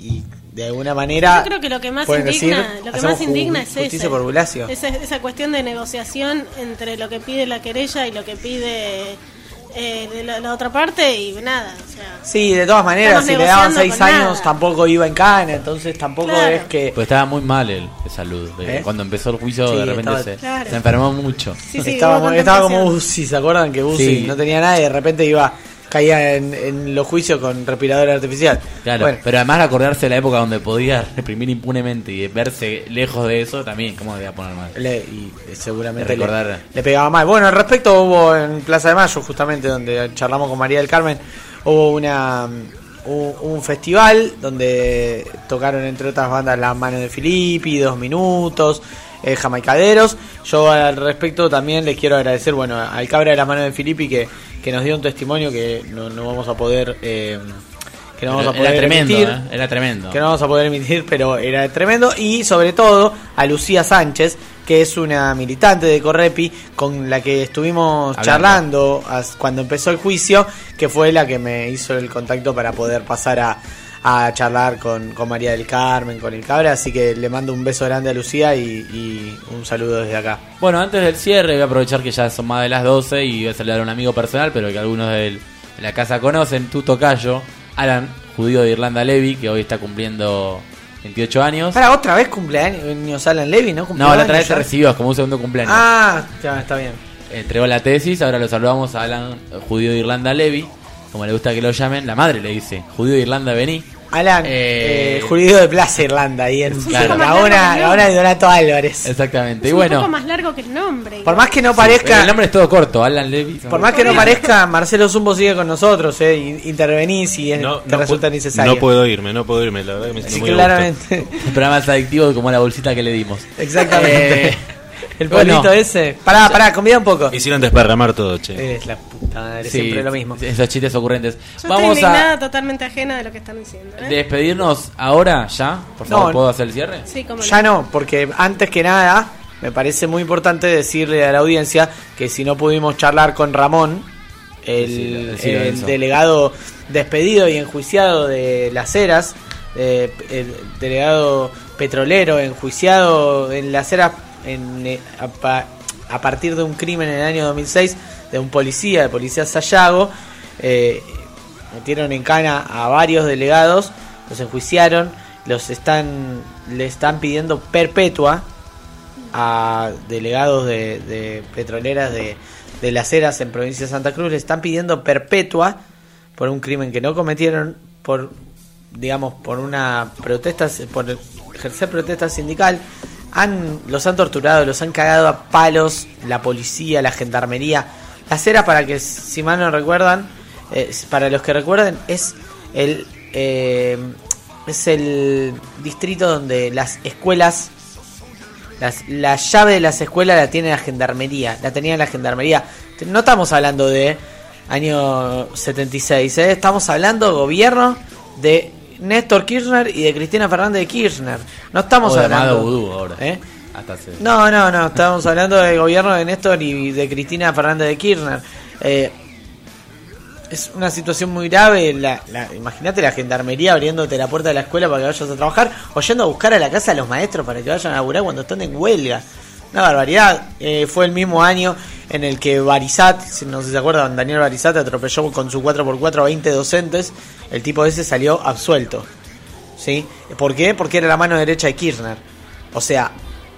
de alguna manera... Yo creo que lo que más pueden indigna, decir, lo que hacemos más indigna ju- es justicia ese, por Bulacio. esa, esa cuestión de negociación entre lo que pide la querella y lo que pide eh, de la, la otra parte y nada, o sea... Sí, de todas maneras, estamos si le daban negociando seis con años nada. tampoco iba en cana, entonces tampoco Claro. es que... Pues estaba muy mal el de salud. de- ¿Eh? Cuando empezó el juicio, Sí, de repente estaba- se, Claro. se enfermó mucho. Sí, sí, estaba, hubo como- estaba como contemplación. U C I, ¿se acuerdan que U C I Sí. no tenía nada y de repente iba caía en, en los juicios con respirador artificial? Claro, Bueno, pero además acordarse de la época donde podía reprimir impunemente y verse lejos de eso, también, ¿cómo me voy a poner mal? le- y seguramente De le, recordar. le pegaba mal. Bueno, al respecto hubo en Plaza de Mayo, justamente donde charlamos con María del Carmen, hubo una un, un festival donde tocaron entre otras bandas Las Manos de Filippi, Dos Minutos, eh, Jamaicaderos. Yo al respecto también les quiero agradecer, bueno, al cabra de Las Manos de Filippi que, que nos dio un testimonio que no, no vamos a poder eh, que no vamos a Era poder tremendo, emitir. ¿eh? Era tremendo. Que no vamos a poder emitir, pero era tremendo. Y sobre todo a Lucía Sánchez, que es una militante de Correpi con la que estuvimos Hablando. charlando as- cuando empezó el juicio, que fue la que me hizo el contacto para poder pasar a, a charlar con, con María del Carmen, con el cabra. Así que le mando un beso grande a Lucía y, y un saludo desde acá. Bueno, antes del cierre voy a aprovechar que ya son más de las doce y voy a saludar a un amigo personal, pero que algunos de de la casa conocen, tu tocayo, Alan, judío de Irlanda Levy, que hoy está cumpliendo veintiocho años. Para otra vez cumpleaños Alan Levy, ¿no? No, la otra vez Cumpleaños se ya. recibió, es como un segundo cumpleaños. Ah, ya está bien. Entregó la tesis, ahora lo saludamos a Alan, judío de Irlanda Levy, como le gusta que lo llamen. La madre le dice, judío de Irlanda, vení. Alan, Eh, eh, judío de Plaza Irlanda, ahí en Claro. la hora, la hora de Donato Álvarez. Exactamente, Es y un bueno, poco más largo que el nombre. Por más que no pero parezca, el nombre es todo corto, Alan Levy. por más que no parezca, Marcelo Zumbo sigue con nosotros, eh, y intervenís si es- No, te no resulta pu- necesario. no puedo irme, no puedo irme, la verdad que me siento Sí, muy a gusto. claramente. El programa es adictivo como la bolsita que le dimos. Exactamente. Eh, El bueno. polvito ese. Pará, pará, convida un poco. Me hicieron desparramar todo, che. Es la puta madre, Sí, siempre lo mismo. esos chistes ocurrentes. Yo Vamos estoy a indignada, totalmente ajena de lo que están diciendo. ¿eh? despedirnos ahora, ya. Por favor, No. ¿puedo hacer el cierre? Sí, como Ya no, porque antes que nada, me parece muy importante decirle a la audiencia que si no pudimos charlar con Ramón, el, Decilo, decilo, el Enzo. delegado despedido y enjuiciado de Las Heras, eh, el delegado petrolero enjuiciado en Las Heras en, eh, a, pa- a partir de un crimen en el año dos mil seis de un policía, de policía Sayago, eh, metieron en cana a varios delegados, los enjuiciaron, los están le están pidiendo perpetua a delegados de, de petroleras de, de Las Heras en provincia de Santa Cruz, le están pidiendo perpetua por un crimen que no cometieron, por digamos por una protesta, por ejercer protesta sindical. Han, los han torturado, los han cagado a palos la policía, la gendarmería. Las Heras, para que si mal no recuerdan, eh, para los que recuerden, es el eh, es el distrito donde las escuelas, las, la llave de las escuelas la tiene la gendarmería, la tenía la gendarmería. No estamos hablando de año setenta y seis, ¿eh? Estamos hablando gobierno de Néstor Kirchner y de Cristina Fernández de Kirchner. No estamos O de hablando. Amado Vudú ahora. ¿Eh? Hasta hace- No, no, no, estamos hablando del gobierno de Néstor y de Cristina Fernández de Kirchner. Eh, es una situación muy grave. La, la, imagínate la gendarmería abriéndote la puerta de la escuela para que vayas a trabajar, o yendo a buscar a la casa a los maestros para que vayan a laburar cuando están en huelga. Una barbaridad. Eh, fue el mismo año en el que Barizat, si no sé si se acuerdan, Daniel Barizat atropelló con su cuatro por cuatro a veinte docentes. El tipo ese salió absuelto. ¿Sí? ¿Por qué? Porque era la mano derecha de Kirchner. O sea,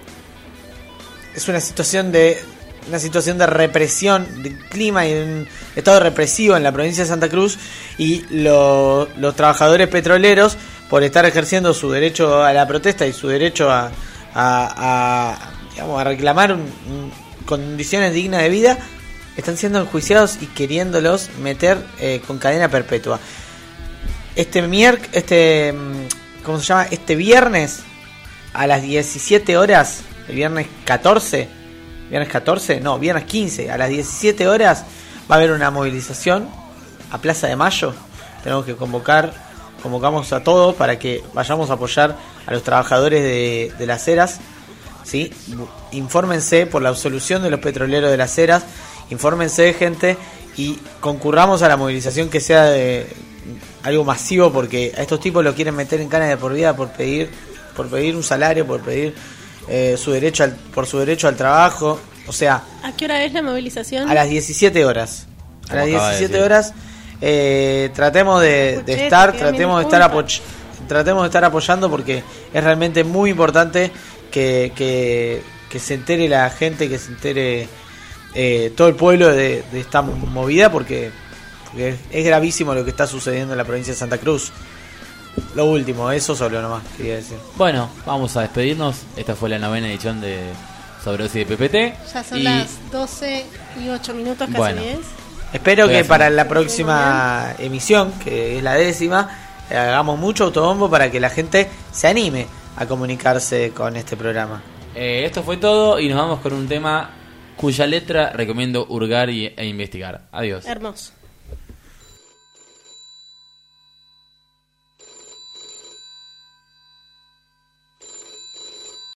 es una situación de una situación de represión, de clima y de un estado represivo en la provincia de Santa Cruz, y lo, los trabajadores petroleros, por estar ejerciendo su derecho a la protesta y su derecho a, a, a, digamos, a reclamar un, un, condiciones dignas de vida, están siendo enjuiciados y queriéndolos meter eh, con cadena perpetua. Este miérc, este, ¿cómo se llama? Este viernes a las diecisiete horas, el viernes catorce, viernes catorce, no, viernes quince, a las diecisiete horas va a haber una movilización a Plaza de Mayo. Tenemos que convocar, convocamos a todos para que vayamos a apoyar a los trabajadores de, de Las Heras, ¿sí? Infórmense por la absolución de los petroleros de Las Heras, infórmense, gente, y concurramos a la movilización que sea de algo masivo, porque a estos tipos lo quieren meter en cana de por vida por pedir por pedir un salario, por pedir eh, su derecho al, por su derecho al trabajo. O sea, ¿a qué hora es la movilización? A las diecisiete horas. A las diecisiete horas eh, tratemos de, de estar, tratemos de estar apoy- tratemos de estar apoyando, porque es realmente muy importante que, que, que se entere la gente, que se entere eh, todo el pueblo de, de esta movida, porque, porque es, es gravísimo lo que está sucediendo en la provincia de Santa Cruz. Lo último, eso solo nomás quería decir. Bueno, vamos a despedirnos. Esta fue la novena edición de Sobredosis de P P T. Ya son y... las doce y ocho minutos, casi bueno. diez. Espero que para la próxima emisión, que es la décima, hagamos mucho autobombo para que la gente se anime a comunicarse con este programa. Eh, esto fue todo y nos vamos con un tema cuya letra recomiendo hurgar y, e investigar. Adiós. Hermoso.